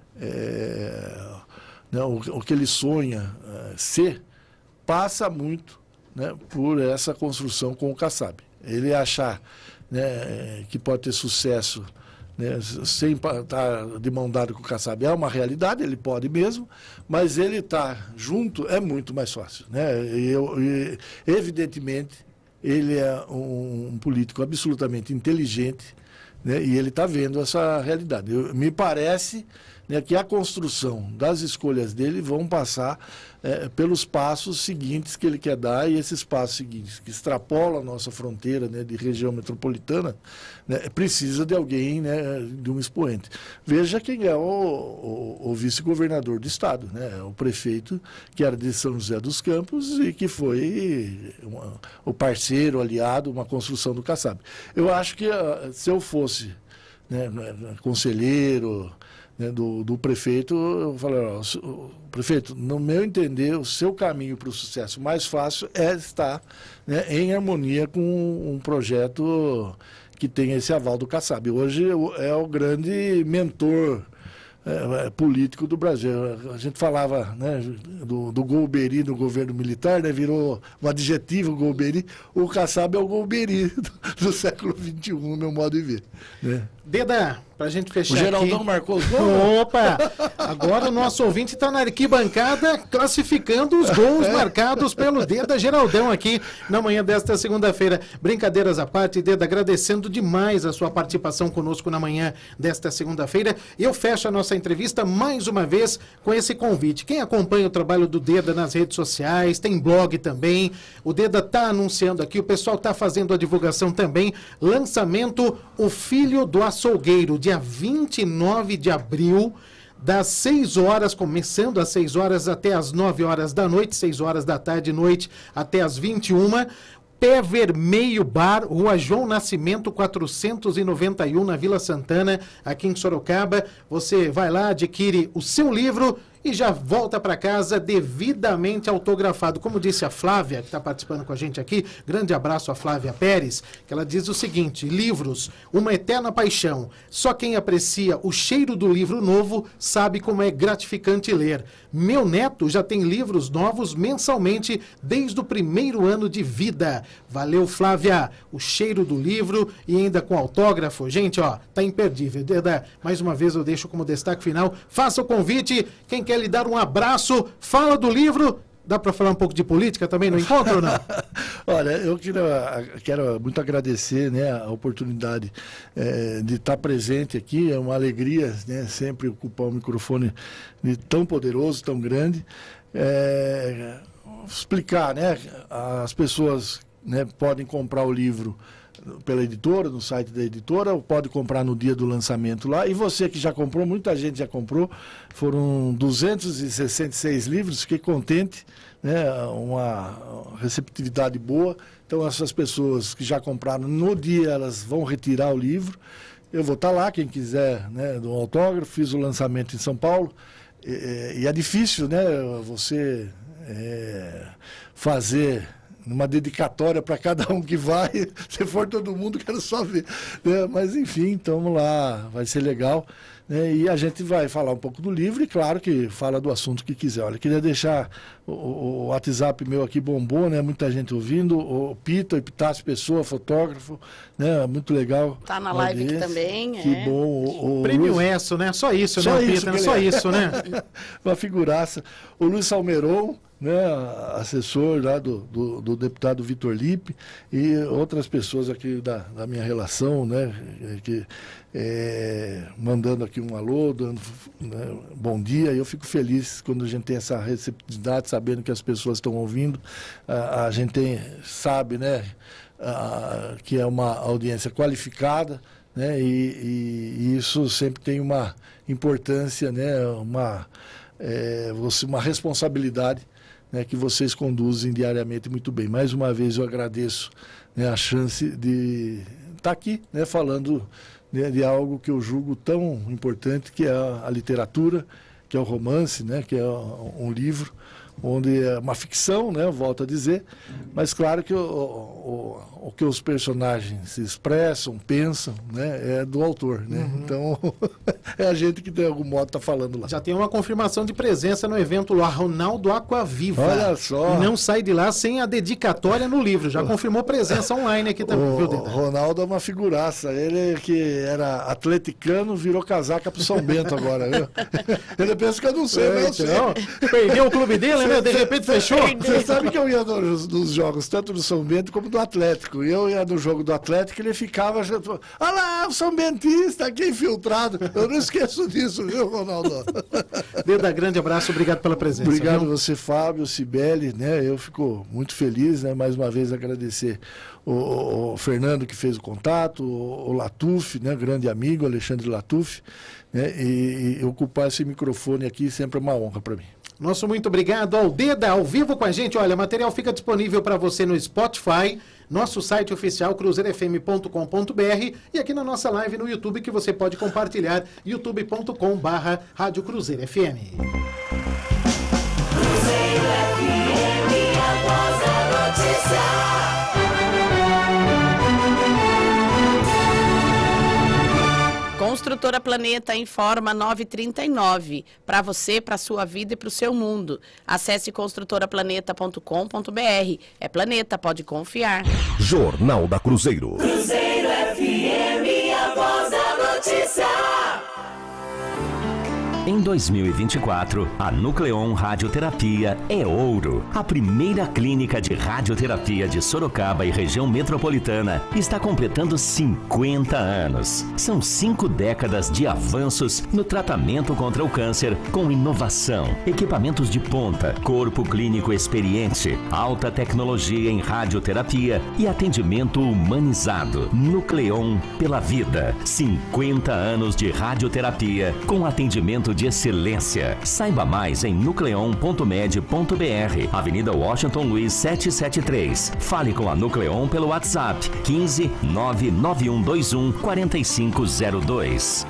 é, né, o, o que ele sonha é, ser, passa muito, né, por essa construção com o Kassab. Ele achar, né, que pode ter sucesso, né, sem estar de mão dada com o Kassab é uma realidade, ele pode mesmo, mas ele estar junto é muito mais fácil. Né? E eu, e, evidentemente, ele é um, um político absolutamente inteligente, né, e ele está vendo essa realidade. Eu, me parece, né, que a construção das escolhas dele vão passar é, pelos passos seguintes que ele quer dar, e esses passos seguintes que extrapolam a nossa fronteira, né, de região metropolitana, né, precisa de alguém, né, de um expoente. Veja quem é o, o, o vice-governador do estado, né, o prefeito que era de São José dos Campos e que foi uma, o parceiro, aliado, uma construção do Kassab. Eu acho que se eu fosse, né, conselheiro, né, do, do prefeito, eu falei, ó, prefeito, no meu entender, o seu caminho para o sucesso mais fácil é estar, né, em harmonia com um projeto que tem esse aval do Kassab. Hoje é o grande mentor é, político do Brasil. A gente falava, né, do, do Golbery no governo militar, né, virou um adjetivo Golbery. O Kassab é o Golbery do, do século vinte e um, no meu modo de ver. Né? Deda, pra gente fechar o Geraldão aqui... marcou os gols? Opa! Agora o nosso ouvinte está na arquibancada classificando os gols marcados pelo Deda Geraldão aqui na manhã desta segunda-feira. Brincadeiras à parte, Deda, agradecendo demais a sua participação conosco na manhã desta segunda-feira. E eu fecho a nossa entrevista mais uma vez com esse convite. Quem acompanha o trabalho do Deda nas redes sociais, tem blog também, o Deda está anunciando aqui, o pessoal está fazendo a divulgação também, lançamento O Filho do Açougueiro, dia vinte e nove de abril, das seis horas, começando às seis horas até às nove horas da noite, seis horas da tarde e noite até às vinte e uma. Pé Vermelho Bar, Rua João Nascimento, quatrocentos e noventa e um, na Vila Santana, aqui em Sorocaba. Você vai lá, adquire o seu livro e já volta para casa devidamente autografado. Como disse a Flávia, que está participando com a gente aqui, grande abraço a Flávia Pérez, que ela diz o seguinte: livros, uma eterna paixão. Só quem aprecia o cheiro do livro novo sabe como é gratificante ler. Meu neto já tem livros novos mensalmente desde o primeiro ano de vida. Valeu, Flávia. O cheiro do livro e ainda com autógrafo. Gente, ó, tá imperdível. Deda, mais uma vez eu deixo como destaque final. Faça o convite. Quem quer lhe dar um abraço, fala do livro. Dá para falar um pouco de política também no encontro ou não? Olha, eu quero, quero muito agradecer, né, a oportunidade é, de estar presente aqui. É uma alegria, né, sempre ocupar um microfone de tão poderoso, tão grande. É, explicar, né, as pessoas, né, podem comprar o livro pela editora, no site da editora, ou pode comprar no dia do lançamento lá. E você que já comprou, muita gente já comprou, foram duzentos e sessenta e seis livros, fiquei contente, né? Uma receptividade boa. Então essas pessoas que já compraram no dia, elas vão retirar o livro. Eu vou estar lá, quem quiser, né, do autógrafo, fiz o lançamento em São Paulo. E, e é difícil, né, você é, fazer uma dedicatória para cada um que vai. Se for todo mundo, quero só ver. Né? Mas, enfim, vamos lá, vai ser legal. Né? E a gente vai falar um pouco do livro e, claro, que fala do assunto que quiser. Olha, queria deixar o, o WhatsApp meu aqui, bombou, né? Muita gente ouvindo. O Pita, o Epitácio Pessoa, fotógrafo, né? Muito legal. Tá na live aqui também. Que é. bom. O, o Prêmio Luiz... ESSO, né? Só isso, só né, isso, Pita? Só isso, né? Uma figuraça. O Luiz Salmeron, né, assessor lá do, do, do deputado Vitor Lippe, e outras pessoas aqui da, da minha relação, né, que, é, mandando aqui um alô, dando, né, bom dia. Eu fico feliz quando a gente tem essa receptividade, sabendo que as pessoas estão ouvindo. A, a gente tem, sabe, né, a, que é uma audiência qualificada, né, e, e, e isso sempre tem uma importância, né, uma, é, você, uma responsabilidade, né, que vocês conduzem diariamente muito bem. Mais uma vez eu agradeço, né, a chance de estar aqui, né, falando, né, de algo que eu julgo tão importante, que é a, a literatura, que é o romance, né, que é um livro onde é uma ficção, né, eu volto a dizer, mas claro que o, o, o que os personagens se expressam, pensam, né, é do autor, né? Uhum. Então é a gente que de algum modo está falando lá. Já tem uma confirmação de presença no evento lá, Ronaldo Aquaviva. Olha só. E não sai de lá sem a dedicatória no livro. Já confirmou presença online aqui também. O, o Ronaldo é uma figuraça. Ele que era atleticano, virou casaca pro São Bento agora, viu? Ele pensa que eu não sei, é, mas eu então, sei. Perdeu o clube dele, né? De repente fechou. Você sabe que eu ia nos, nos jogos, tanto do São Bento como do Atlético. E eu ia no jogo do Atlético e ele ficava... Olha lá, o São Bentista aqui infiltrado. Eu não esqueço disso, viu, Ronaldo? Deda, grande abraço, obrigado pela presença. Obrigado viu? você, Fábio, Cibele, né? Eu fico muito feliz, né? Mais uma vez agradecer o, o, o Fernando que fez o contato, o, o Latuf, né? Grande amigo, Alexandre Latuf, né? E, e ocupar esse microfone aqui sempre é uma honra para mim. Nosso muito obrigado ao Deda, ao vivo com a gente. Olha, o material fica disponível para você no Spotify, nosso site oficial cruzeiro f m ponto com ponto b r e aqui na nossa live no YouTube, que você pode compartilhar, youtube ponto com barra Rádio Cruzeiro F M. Cruzeiro F M, a voz da notícia. Construtora Planeta informa nove e trinta e nove. Para você, para sua vida e para o seu mundo. Acesse construtora planeta ponto com ponto b r. É Planeta, pode confiar. Jornal da Cruzeiro. Cruzeiro F M, a voz da notícia. Em dois mil e vinte e quatro, a Nucleon Radioterapia é ouro. A primeira clínica de radioterapia de Sorocaba e região metropolitana está completando cinquenta anos. São cinco décadas de avanços no tratamento contra o câncer, com inovação, equipamentos de ponta, corpo clínico experiente, alta tecnologia em radioterapia e atendimento humanizado. Nucleon pela vida. cinquenta anos de radioterapia com atendimento de excelência. Saiba mais em nucleon ponto med ponto b r, Avenida Washington Luiz setecentos e setenta e três. Fale com a Nucleon pelo WhatsApp quinze, nove nove um dois um, quatro cinco zero dois.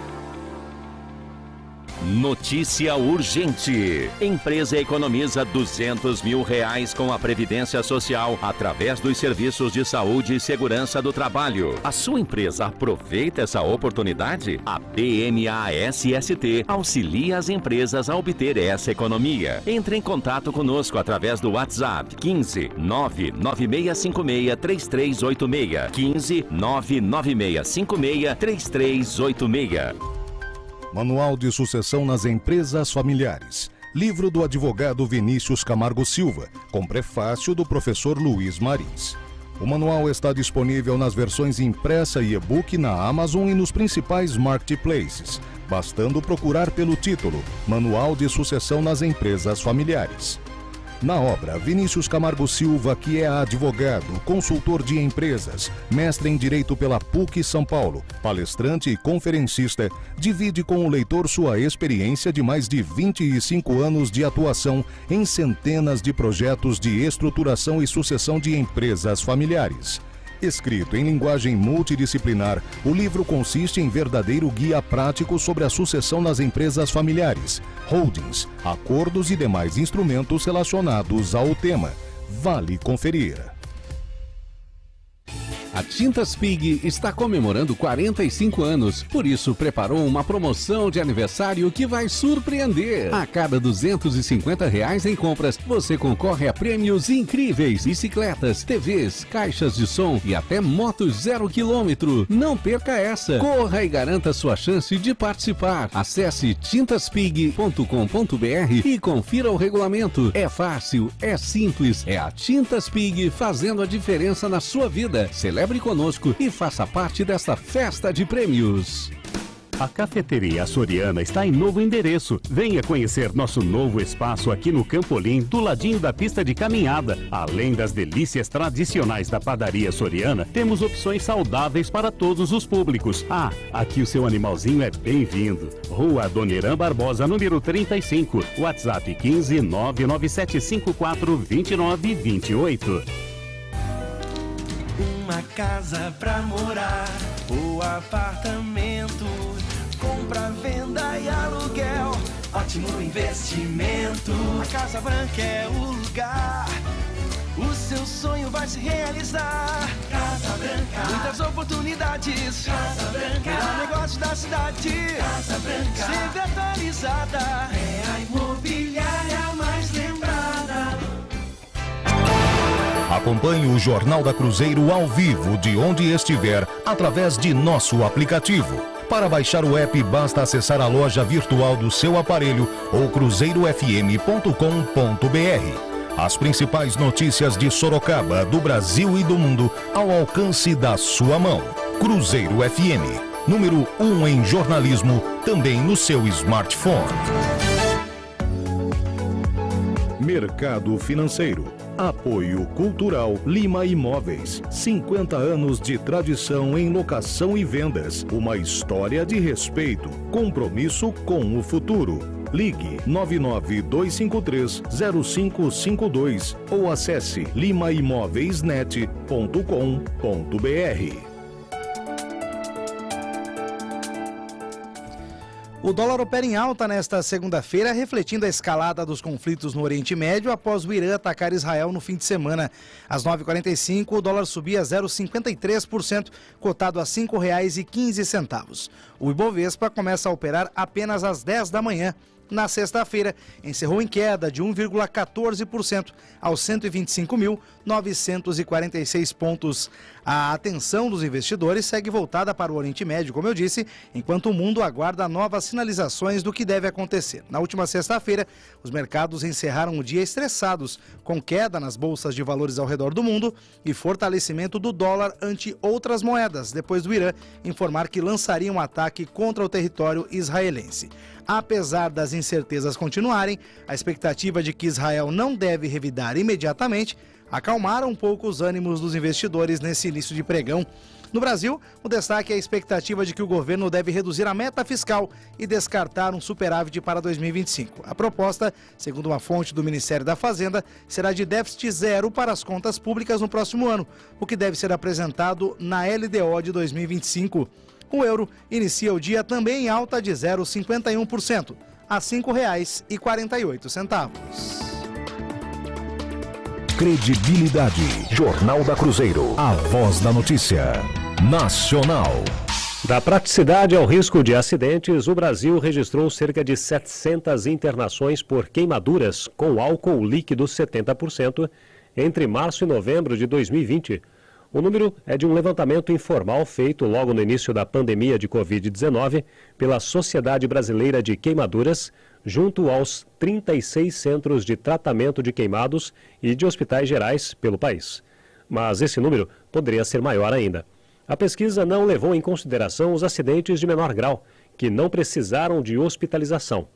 Notícia urgente. Empresa economiza duzentos mil reais com a Previdência Social através dos serviços de saúde e segurança do trabalho. A sua empresa aproveita essa oportunidade? A B M A S S T auxilia as empresas a obter essa economia. Entre em contato conosco através do WhatsApp quinze, nove nove seis cinco seis, três três oito seis. quinze, nove nove seis cinco seis, três três oito seis. Manual de Sucessão nas Empresas Familiares. Livro do advogado Vinícius Camargo Silva, com prefácio do professor Luiz Marins. O manual está disponível nas versões impressa e e-book na Amazon e nos principais marketplaces, bastando procurar pelo título Manual de Sucessão nas Empresas Familiares. Na obra, Vinícius Camargo Silva, que é advogado, consultor de empresas, mestre em Direito pela P U C São Paulo, palestrante e conferencista, divide com o leitor sua experiência de mais de vinte e cinco anos de atuação em centenas de projetos de estruturação e sucessão de empresas familiares. Escrito em linguagem multidisciplinar, o livro consiste em verdadeiro guia prático sobre a sucessão nas empresas familiares, holdings, acordos e demais instrumentos relacionados ao tema. Vale conferir. A Tintas Pig está comemorando quarenta e cinco anos, por isso preparou uma promoção de aniversário que vai surpreender. A cada duzentos e cinquenta reais em compras, você concorre a prêmios incríveis, bicicletas, T Vs, caixas de som e até motos zero quilômetro. Não perca essa! Corra e garanta sua chance de participar. Acesse tintas pig ponto com ponto br e confira o regulamento. É fácil, é simples, é a Tintas Pig fazendo a diferença na sua vida. Celebre conosco e faça parte desta festa de prêmios. A Cafeteria Açoriana está em novo endereço. Venha conhecer nosso novo espaço aqui no Campolim, do ladinho da pista de caminhada. Além das delícias tradicionais da padaria açoriana, temos opções saudáveis para todos os públicos. Ah, aqui o seu animalzinho é bem-vindo. Rua Adoniran Barbosa, número trinta e cinco. WhatsApp quinze nove nove sete cinco quatro dois nove dois oito. Uma casa pra morar ou apartamento, compra, venda e aluguel, ótimo investimento. A Casa Branca é o lugar, o seu sonho vai se realizar. Casa Branca, muitas oportunidades. Casa Branca, melhor negócio da cidade. Casa Branca, sempre atualizada, é a imobiliária mais lembrada. Acompanhe o Jornal da Cruzeiro ao vivo de onde estiver através de nosso aplicativo. Para baixar o app, basta acessar a loja virtual do seu aparelho ou cruzeiro f m ponto com ponto b r. As principais notícias de Sorocaba, do Brasil e do mundo ao alcance da sua mão. Cruzeiro F M, número um em jornalismo, também no seu smartphone. Mercado Financeiro. Apoio Cultural Lima Imóveis. cinquenta anos de tradição em locação e vendas. Uma história de respeito. Compromisso com o futuro. Ligue nove nove dois cinco três zero cinco cinco dois ou acesse lima imóveis net ponto com ponto b r. O dólar opera em alta nesta segunda-feira, refletindo a escalada dos conflitos no Oriente Médio após o Irã atacar Israel no fim de semana. Às nove e quarenta e cinco, o dólar subia zero vírgula cinquenta e três por cento, cotado a cinco reais e quinze centavos. O Ibovespa começa a operar apenas às dez da manhã. Na sexta-feira, encerrou em queda de um vírgula quatorze por cento aos cento e vinte e cinco mil novecentos e quarenta e seis pontos. A atenção dos investidores segue voltada para o Oriente Médio, como eu disse, enquanto o mundo aguarda novas sinalizações do que deve acontecer. Na última sexta-feira, os mercados encerraram o dia estressados, com queda nas bolsas de valores ao redor do mundo e fortalecimento do dólar ante outras moedas, depois do Irã informar que lançaria um ataque contra o território israelense. Apesar das incertezas continuarem, a expectativa de que Israel não deve revidar imediatamente acalmaram um pouco os ânimos dos investidores nesse início de pregão. No Brasil, o destaque é a expectativa de que o governo deve reduzir a meta fiscal e descartar um superávit para dois mil e vinte e cinco. A proposta, segundo uma fonte do Ministério da Fazenda, será de déficit zero para as contas públicas no próximo ano, o que deve ser apresentado na L D O de dois mil e vinte e cinco. O euro inicia o dia também em alta de zero vírgula cinquenta e um por cento, a cinco reais e quarenta e oito centavos. Credibilidade. Jornal da Cruzeiro. A voz da notícia. Nacional. Da praticidade ao risco de acidentes, o Brasil registrou cerca de setecentas internações por queimaduras com álcool líquido setenta por cento entre março e novembro de dois mil e vinte. O número é de um levantamento informal feito logo no início da pandemia de covid dezenove pela Sociedade Brasileira de Queimaduras, junto aos trinta e seis centros de tratamento de queimados e de hospitais gerais pelo país. Mas esse número poderia ser maior ainda. A pesquisa não levou em consideração os acidentes de menor grau, que não precisaram de hospitalização.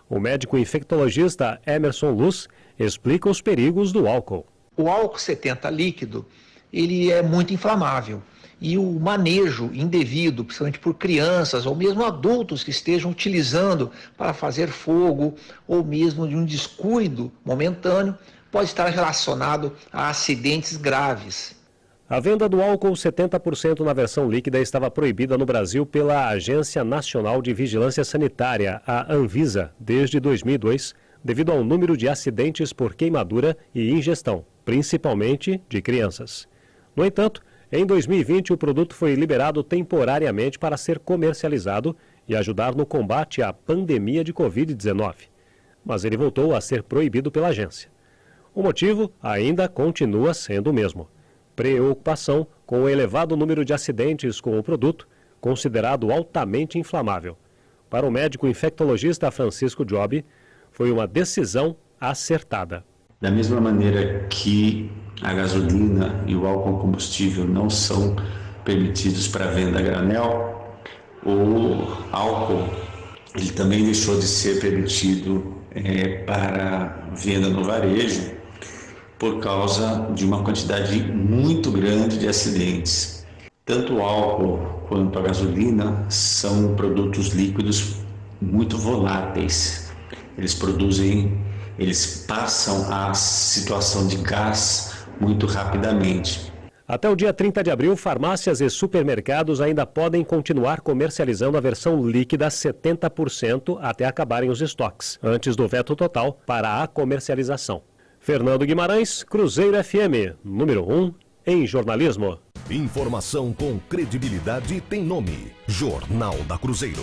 O médico infectologista Emerson Luz explica os perigos do álcool. O álcool setenta líquido, ele é muito inflamável. E o manejo indevido, principalmente por crianças ou mesmo adultos que estejam utilizando para fazer fogo ou mesmo de um descuido momentâneo, pode estar relacionado a acidentes graves. A venda do álcool setenta por cento na versão líquida estava proibida no Brasil pela Agência Nacional de Vigilância Sanitária, a Anvisa, desde dois mil e dois, devido ao número de acidentes por queimadura e ingestão, principalmente de crianças. No entanto, em dois mil e vinte, o produto foi liberado temporariamente para ser comercializado e ajudar no combate à pandemia de covid dezenove. Mas ele voltou a ser proibido pela agência. O motivo ainda continua sendo o mesmo: preocupação com o elevado número de acidentes com o produto, considerado altamente inflamável. Para o médico infectologista Francisco Job, foi uma decisão acertada. Da mesma maneira que a gasolina e o álcool combustível não são permitidos para venda a granel, o álcool ele também deixou de ser permitido é, para venda no varejo por causa de uma quantidade muito grande de acidentes. Tanto o álcool quanto a gasolina são produtos líquidos muito voláteis. Eles produzem, eles passam a situação de gás muito rapidamente. Até o dia trinta de abril, farmácias e supermercados ainda podem continuar comercializando a versão líquida setenta por cento até acabarem os estoques, antes do veto total para a comercialização. Fernando Guimarães, Cruzeiro F M, número um em jornalismo. Informação com credibilidade tem nome: Jornal da Cruzeiro.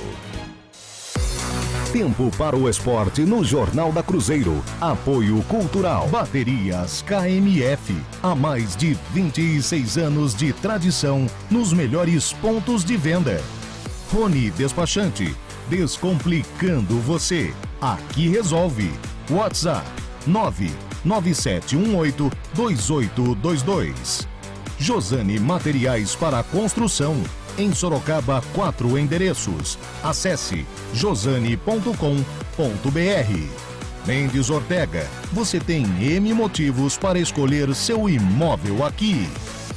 Tempo para o esporte no Jornal da Cruzeiro. Apoio Cultural. Baterias K M F. Há mais de vinte e seis anos de tradição nos melhores pontos de venda. Rony Despachante. Descomplicando você. Aqui resolve. WhatsApp nove nove sete um oito dois oito dois dois. Josane Materiais para Construção. Em Sorocaba, quatro endereços. Acesse josane ponto com ponto br. Mendes Ortega, você tem N motivos para escolher seu imóvel aqui.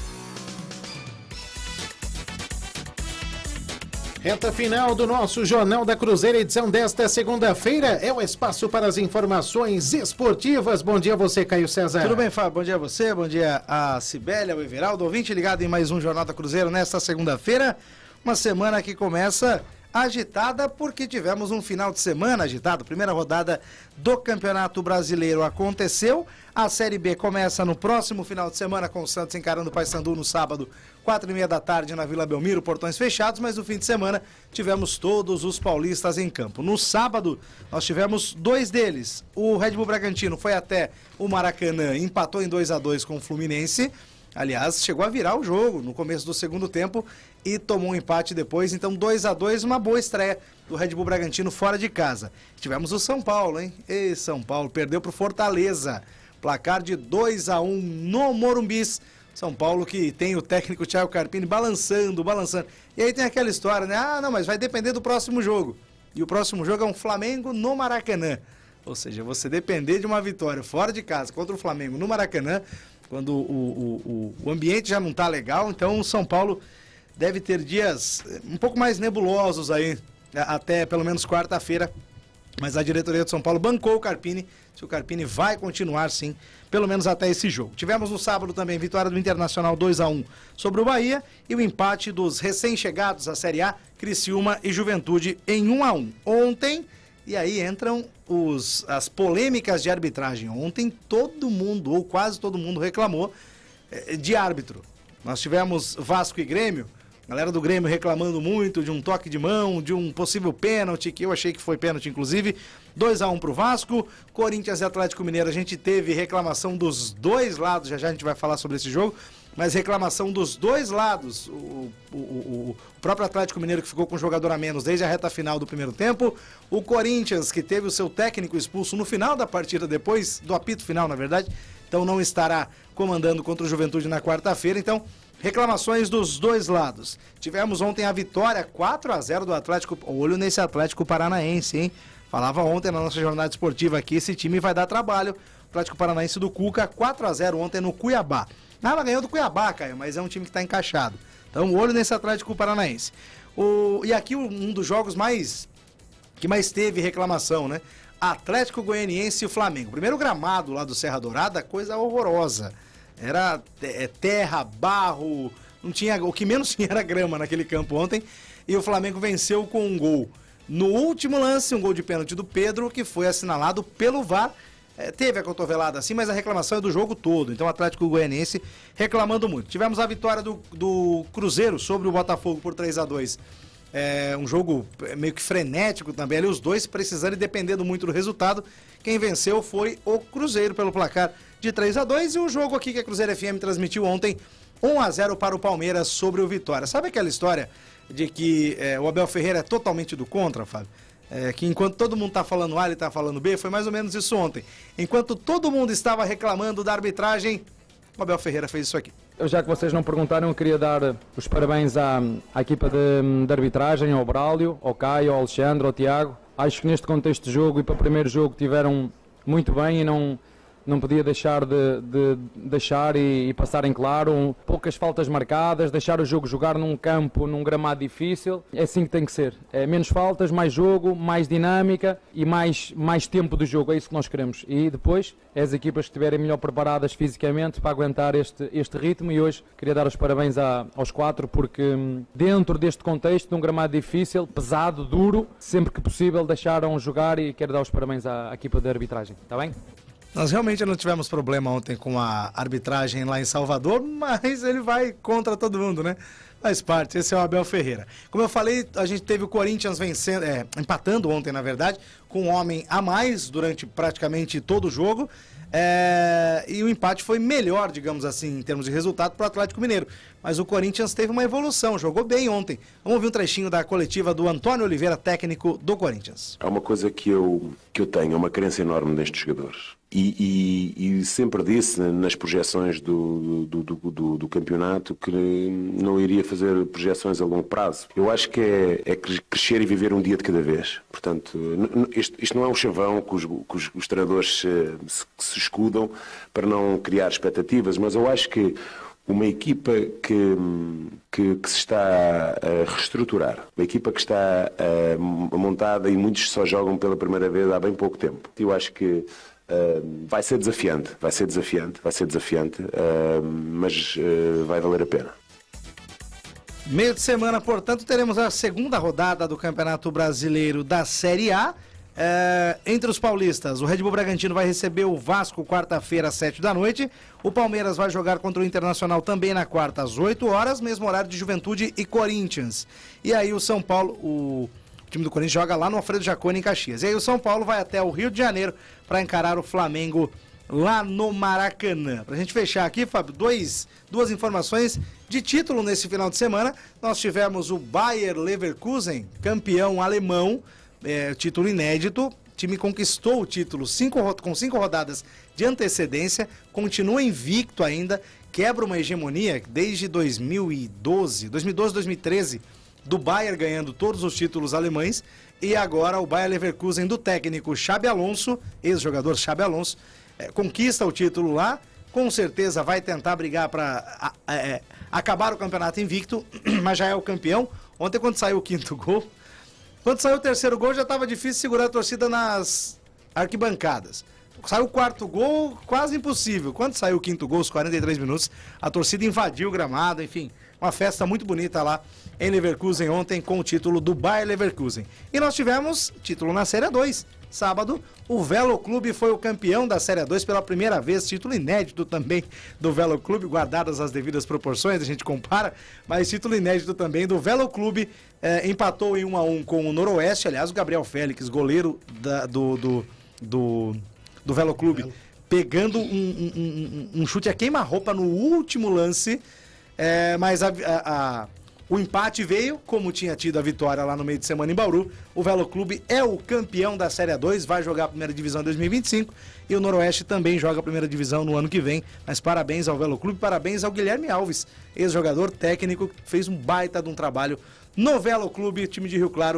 Reta final do nosso Jornal da Cruzeiro, edição desta segunda-feira. É o espaço para as informações esportivas. Bom dia a você, Caio César. Tudo bem, Fábio? Bom dia a você, bom dia a Cibélia, ao Everaldo, ouvinte ligado em mais um Jornal da Cruzeiro nesta segunda-feira. Uma semana que começa agitada porque tivemos um final de semana agitado. Primeira rodada do Campeonato Brasileiro aconteceu. A Série B começa no próximo final de semana com o Santos encarando o Paysandu no sábado, quatro e meia da tarde na Vila Belmiro, portões fechados, mas no fim de semana tivemos todos os paulistas em campo. No sábado nós tivemos dois deles. O Red Bull Bragantino foi até o Maracanã, empatou em dois a dois com o Fluminense. Aliás, chegou a virar o jogo no começo do segundo tempo e tomou um empate depois. Então, dois a dois, uma boa estreia do Red Bull Bragantino fora de casa. Tivemos o São Paulo, hein? E São Paulo perdeu para o Fortaleza. Placar de dois a um no Morumbis. São Paulo que tem o técnico Thiago Carpini balançando, balançando. E aí tem aquela história, né? Ah, não, mas vai depender do próximo jogo. E o próximo jogo é um Flamengo no Maracanã. Ou seja, você depender de uma vitória fora de casa contra o Flamengo no Maracanã, quando o, o, o ambiente já não está legal, então o São Paulo deve ter dias um pouco mais nebulosos aí, até pelo menos quarta-feira. Mas a diretoria de São Paulo bancou o Carpini, se o Carpini vai continuar sim, pelo menos até esse jogo. Tivemos no sábado também vitória do Internacional dois a um sobre o Bahia e o empate dos recém-chegados à Série A, Criciúma e Juventude em um a um. Ontem, e aí entram os, as polêmicas de arbitragem. Ontem todo mundo, ou quase todo mundo, reclamou eh, de árbitro. Nós tivemos Vasco e Grêmio, galera do Grêmio reclamando muito de um toque de mão, de um possível pênalti, que eu achei que foi pênalti inclusive. dois a um pro Vasco. Corinthians e Atlético Mineiro, a gente teve reclamação dos dois lados, já já a gente vai falar sobre esse jogo, mas reclamação dos dois lados. O, o, o, o próprio Atlético Mineiro que ficou com um jogador a menos desde a reta final do primeiro tempo. O Corinthians que teve o seu técnico expulso no final da partida, depois do apito final, na verdade. Então não estará comandando contra o Juventude na quarta-feira. Então, reclamações dos dois lados. Tivemos ontem a vitória quatro a zero do Atlético. Olho nesse Atlético Paranaense, hein? Falava ontem na nossa jornada esportiva aqui, esse time vai dar trabalho. Atlético Paranaense do Cuca, quatro a zero ontem no Cuiabá. Ah, ela ganhou do Cuiabá, Caio, mas é um time que está encaixado. Então, olho nesse Atlético Paranaense. O, e aqui um dos jogos mais que mais teve reclamação, né? Atlético Goianiense e o Flamengo. Primeiro gramado lá do Serra Dourada, coisa horrorosa. Era é, terra, barro, não tinha, o que menos tinha era grama naquele campo ontem. E o Flamengo venceu com um gol. No último lance, um gol de pênalti do Pedro, que foi assinalado pelo V A R. É, teve a cotovelada assim, mas a reclamação é do jogo todo. Então o Atlético Goianiense reclamando muito. Tivemos a vitória do, do Cruzeiro sobre o Botafogo por três a dois. É um jogo meio que frenético também. Ali os dois precisando e dependendo muito do resultado. Quem venceu foi o Cruzeiro pelo placar de três a dois. E o jogo aqui que a Cruzeiro F M transmitiu ontem, um a zero para o Palmeiras sobre o Vitória. Sabe aquela história de que é, o Abel Ferreira é totalmente do contra, Fábio? É, que enquanto todo mundo está falando A, ele está falando B, foi mais ou menos isso ontem. Enquanto todo mundo estava reclamando da arbitragem, o Abel Ferreira fez isso aqui. Eu, já que vocês não perguntaram, eu queria dar os parabéns à, à equipa de, de arbitragem, ao Braulio, ao Caio, ao Alexandre, ao Tiago. Acho que neste contexto de jogo e para o primeiro jogo tiveram muito bem e não... não podia deixar de, de deixar e, e passar em claro, um, poucas faltas marcadas, deixar o jogo jogar num campo, num gramado difícil, é assim que tem que ser, é menos faltas, mais jogo, mais dinâmica e mais, mais tempo do jogo, é isso que nós queremos. E depois, é as equipas que estiverem melhor preparadas fisicamente para aguentar este, este ritmo. E hoje queria dar os parabéns a, aos quatro, porque dentro deste contexto, de um gramado difícil, pesado, duro, sempre que possível deixaram jogar, e quero dar os parabéns à, à equipa de arbitragem, está bem? Nós realmente não tivemos problema ontem com a arbitragem lá em Salvador, mas ele vai contra todo mundo, né? Faz parte, esse é o Abel Ferreira. Como eu falei, a gente teve o Corinthians vencendo, é, empatando ontem, na verdade, com um homem a mais durante praticamente todo o jogo. É, e o empate foi melhor, digamos assim, em termos de resultado para o Atlético Mineiro. Mas o Corinthians teve uma evolução, jogou bem ontem. Vamos ouvir um trechinho da coletiva do Antônio Oliveira, técnico do Corinthians. Há uma coisa que eu, que eu tenho, uma crença enorme nestes jogadores. E, e, e sempre disse nas projeções do, do, do, do, do campeonato que não iria fazer projeções a longo prazo. Eu acho que é, é crescer e viver um dia de cada vez. Portanto, isto, isto não é um chavão que os, que os, os treinadores se, se, se escudam para não criar expectativas, mas eu acho que uma equipa que, que, que se está a reestruturar, uma equipa que está a, montada e muitos só jogam pela primeira vez há bem pouco tempo. Eu acho que Uh, vai ser desafiante, vai ser desafiante, vai ser desafiante, uh, mas uh, vai valer a pena. Meio de semana, portanto, teremos a segunda rodada do Campeonato Brasileiro da Série A. Uh, entre os paulistas, o Red Bull Bragantino vai receber o Vasco quarta-feira às sete da noite. O Palmeiras vai jogar contra o Internacional também na quarta às oito horas, mesmo horário de Juventude e Corinthians. E aí o São Paulo, o O time do Corinthians joga lá no Alfredo Jaconi, em Caxias. E aí o São Paulo vai até o Rio de Janeiro para encarar o Flamengo lá no Maracanã. Pra gente fechar aqui, Fábio, dois, duas informações de título nesse final de semana. Nós tivemos o Bayer Leverkusen, campeão alemão, é, título inédito. O time conquistou o título cinco, com cinco rodadas de antecedência, continua invicto ainda, quebra uma hegemonia desde dois mil e doze, dois mil e doze, dois mil e treze, do Bayer ganhando todos os títulos alemães, e agora o Bayer Leverkusen do técnico Xabi Alonso, ex-jogador Xabi Alonso, é, conquista o título lá, com certeza vai tentar brigar para é, acabar o campeonato invicto, mas já é o campeão. Ontem, quando saiu o quinto gol, quando saiu o terceiro gol, já estava difícil segurar a torcida nas arquibancadas. Saiu o quarto gol, quase impossível. Quando saiu o quinto gol, os quarenta e três minutos, a torcida invadiu o gramado, enfim, uma festa muito bonita lá em Leverkusen ontem com o título do Bayer Leverkusen. E nós tivemos título na Série dois. Sábado, o Velo Clube foi o campeão da Série dois pela primeira vez, título inédito também do Velo Clube, guardadas as devidas proporções, a gente compara, mas título inédito também do Velo Clube, eh, empatou em um a um com o Noroeste. Aliás, o Gabriel Félix, goleiro da, do, do, do, do Velo Clube, pegando um, um, um, um chute a queima-roupa no último lance, eh, mas a, a, a o empate veio, como tinha tido a vitória lá no meio de semana em Bauru. O Velo Clube é o campeão da Série dois, vai jogar a primeira divisão em dois mil e vinte e cinco, e o Noroeste também joga a primeira divisão no ano que vem. Mas parabéns ao Velo Clube, parabéns ao Guilherme Alves, ex-jogador técnico, que fez um baita de um trabalho no Velo Clube, time de Rio Claro,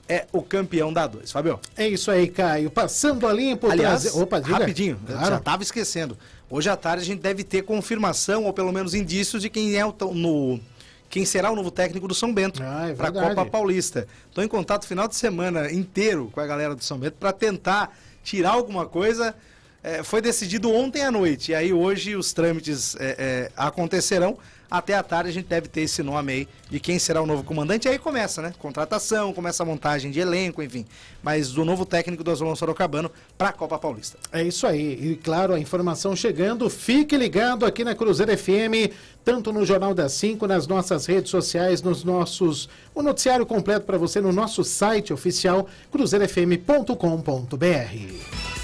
é o campeão da dois. Fabio. É isso aí, Caio. Passando a limpo. Aliás, trazer... Opa, diga. rapidinho, Claro. já estava esquecendo. Hoje à tarde a gente deve ter confirmação, ou pelo menos indícios, de quem é o no... quem será o novo técnico do São Bento ah, é para a Copa Paulista. Estou em contato final de semana inteiro com a galera do São Bento para tentar tirar alguma coisa. É, foi decidido ontem à noite, e aí hoje os trâmites é, é, acontecerão. Até à tarde a gente deve ter esse nome aí de quem será o novo comandante. E aí começa, né? Contratação, começa a montagem de elenco, enfim. Mas do novo técnico do Azulão Sorocabano para a Copa Paulista. É isso aí. E claro, a informação chegando. Fique ligado aqui na Cruzeiro F M, tanto no Jornal das cinco, nas nossas redes sociais, nos nossos... O noticiário completo para você no nosso site oficial, cruzeiro f m ponto com ponto b r.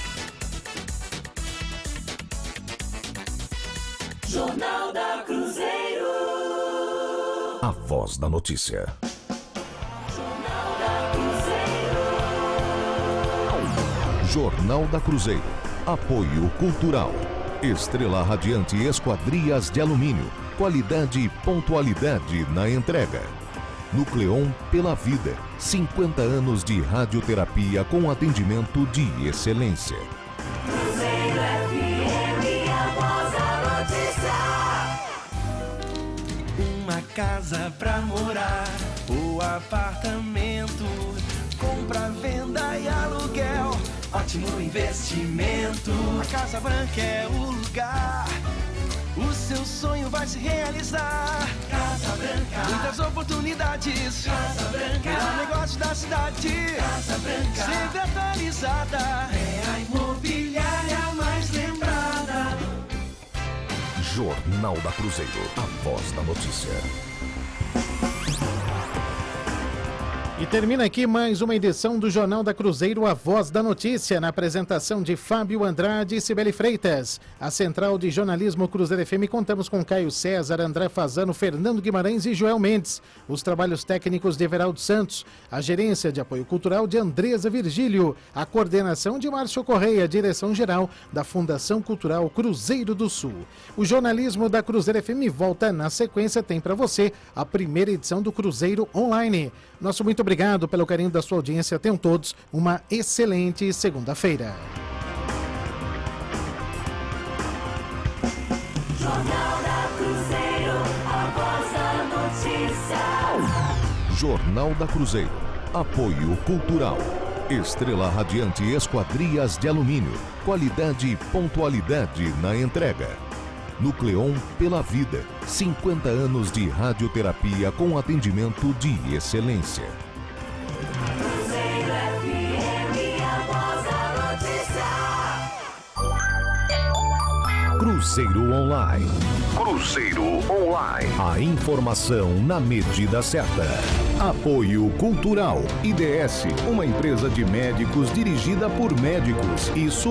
Jornal da Cruzeiro. A voz da notícia. Jornal da Cruzeiro. Jornal da Cruzeiro. Apoio Cultural. Estrela Radiante Esquadrias de Alumínio. Qualidade e pontualidade na entrega. Nucleon pela Vida. cinquenta anos de radioterapia com atendimento de excelência. Cruzeiro F M, a voz da notícia. Uma casa pra morar, o apartamento, compra, venda e aluguel, ótimo investimento. A Casa Branca é o lugar, o seu sonho vai se realizar. Casa Branca, muitas oportunidades. Casa Branca, melhor negócio da cidade. Casa Branca, sempre atualizada. É a imobiliária mais lembrada. Jornal da Cruzeiro. A voz da notícia. E termina aqui mais uma edição do Jornal da Cruzeiro, a voz da notícia, na apresentação de Fábio Andrade e Cibele Freitas. A central de jornalismo Cruzeiro F M, contamos com Caio César, André Fazano, Fernando Guimarães e Joel Mendes. Os trabalhos técnicos de Everaldo Santos, a gerência de apoio cultural de Andresa Virgílio, a coordenação de Márcio Correia, a direção geral da Fundação Cultural Cruzeiro do Sul. O jornalismo da Cruzeiro F M volta na sequência, tem para você a primeira edição do Cruzeiro Online. Nosso muito obrigado pelo carinho da sua audiência. Tenham todos uma excelente segunda-feira. Jornal da Cruzeiro, a voz da notícia. Jornal da Cruzeiro. Apoio Cultural. Estrela Radiante Esquadrias de Alumínio. Qualidade e pontualidade na entrega. Nucleon pela Vida. cinquenta anos de radioterapia com atendimento de excelência. Cruzeiro F M, a voz da notícia. Cruzeiro Online. Cruzeiro Online. A informação na medida certa. Apoio Cultural. I D S, uma empresa de médicos dirigida por médicos. Isso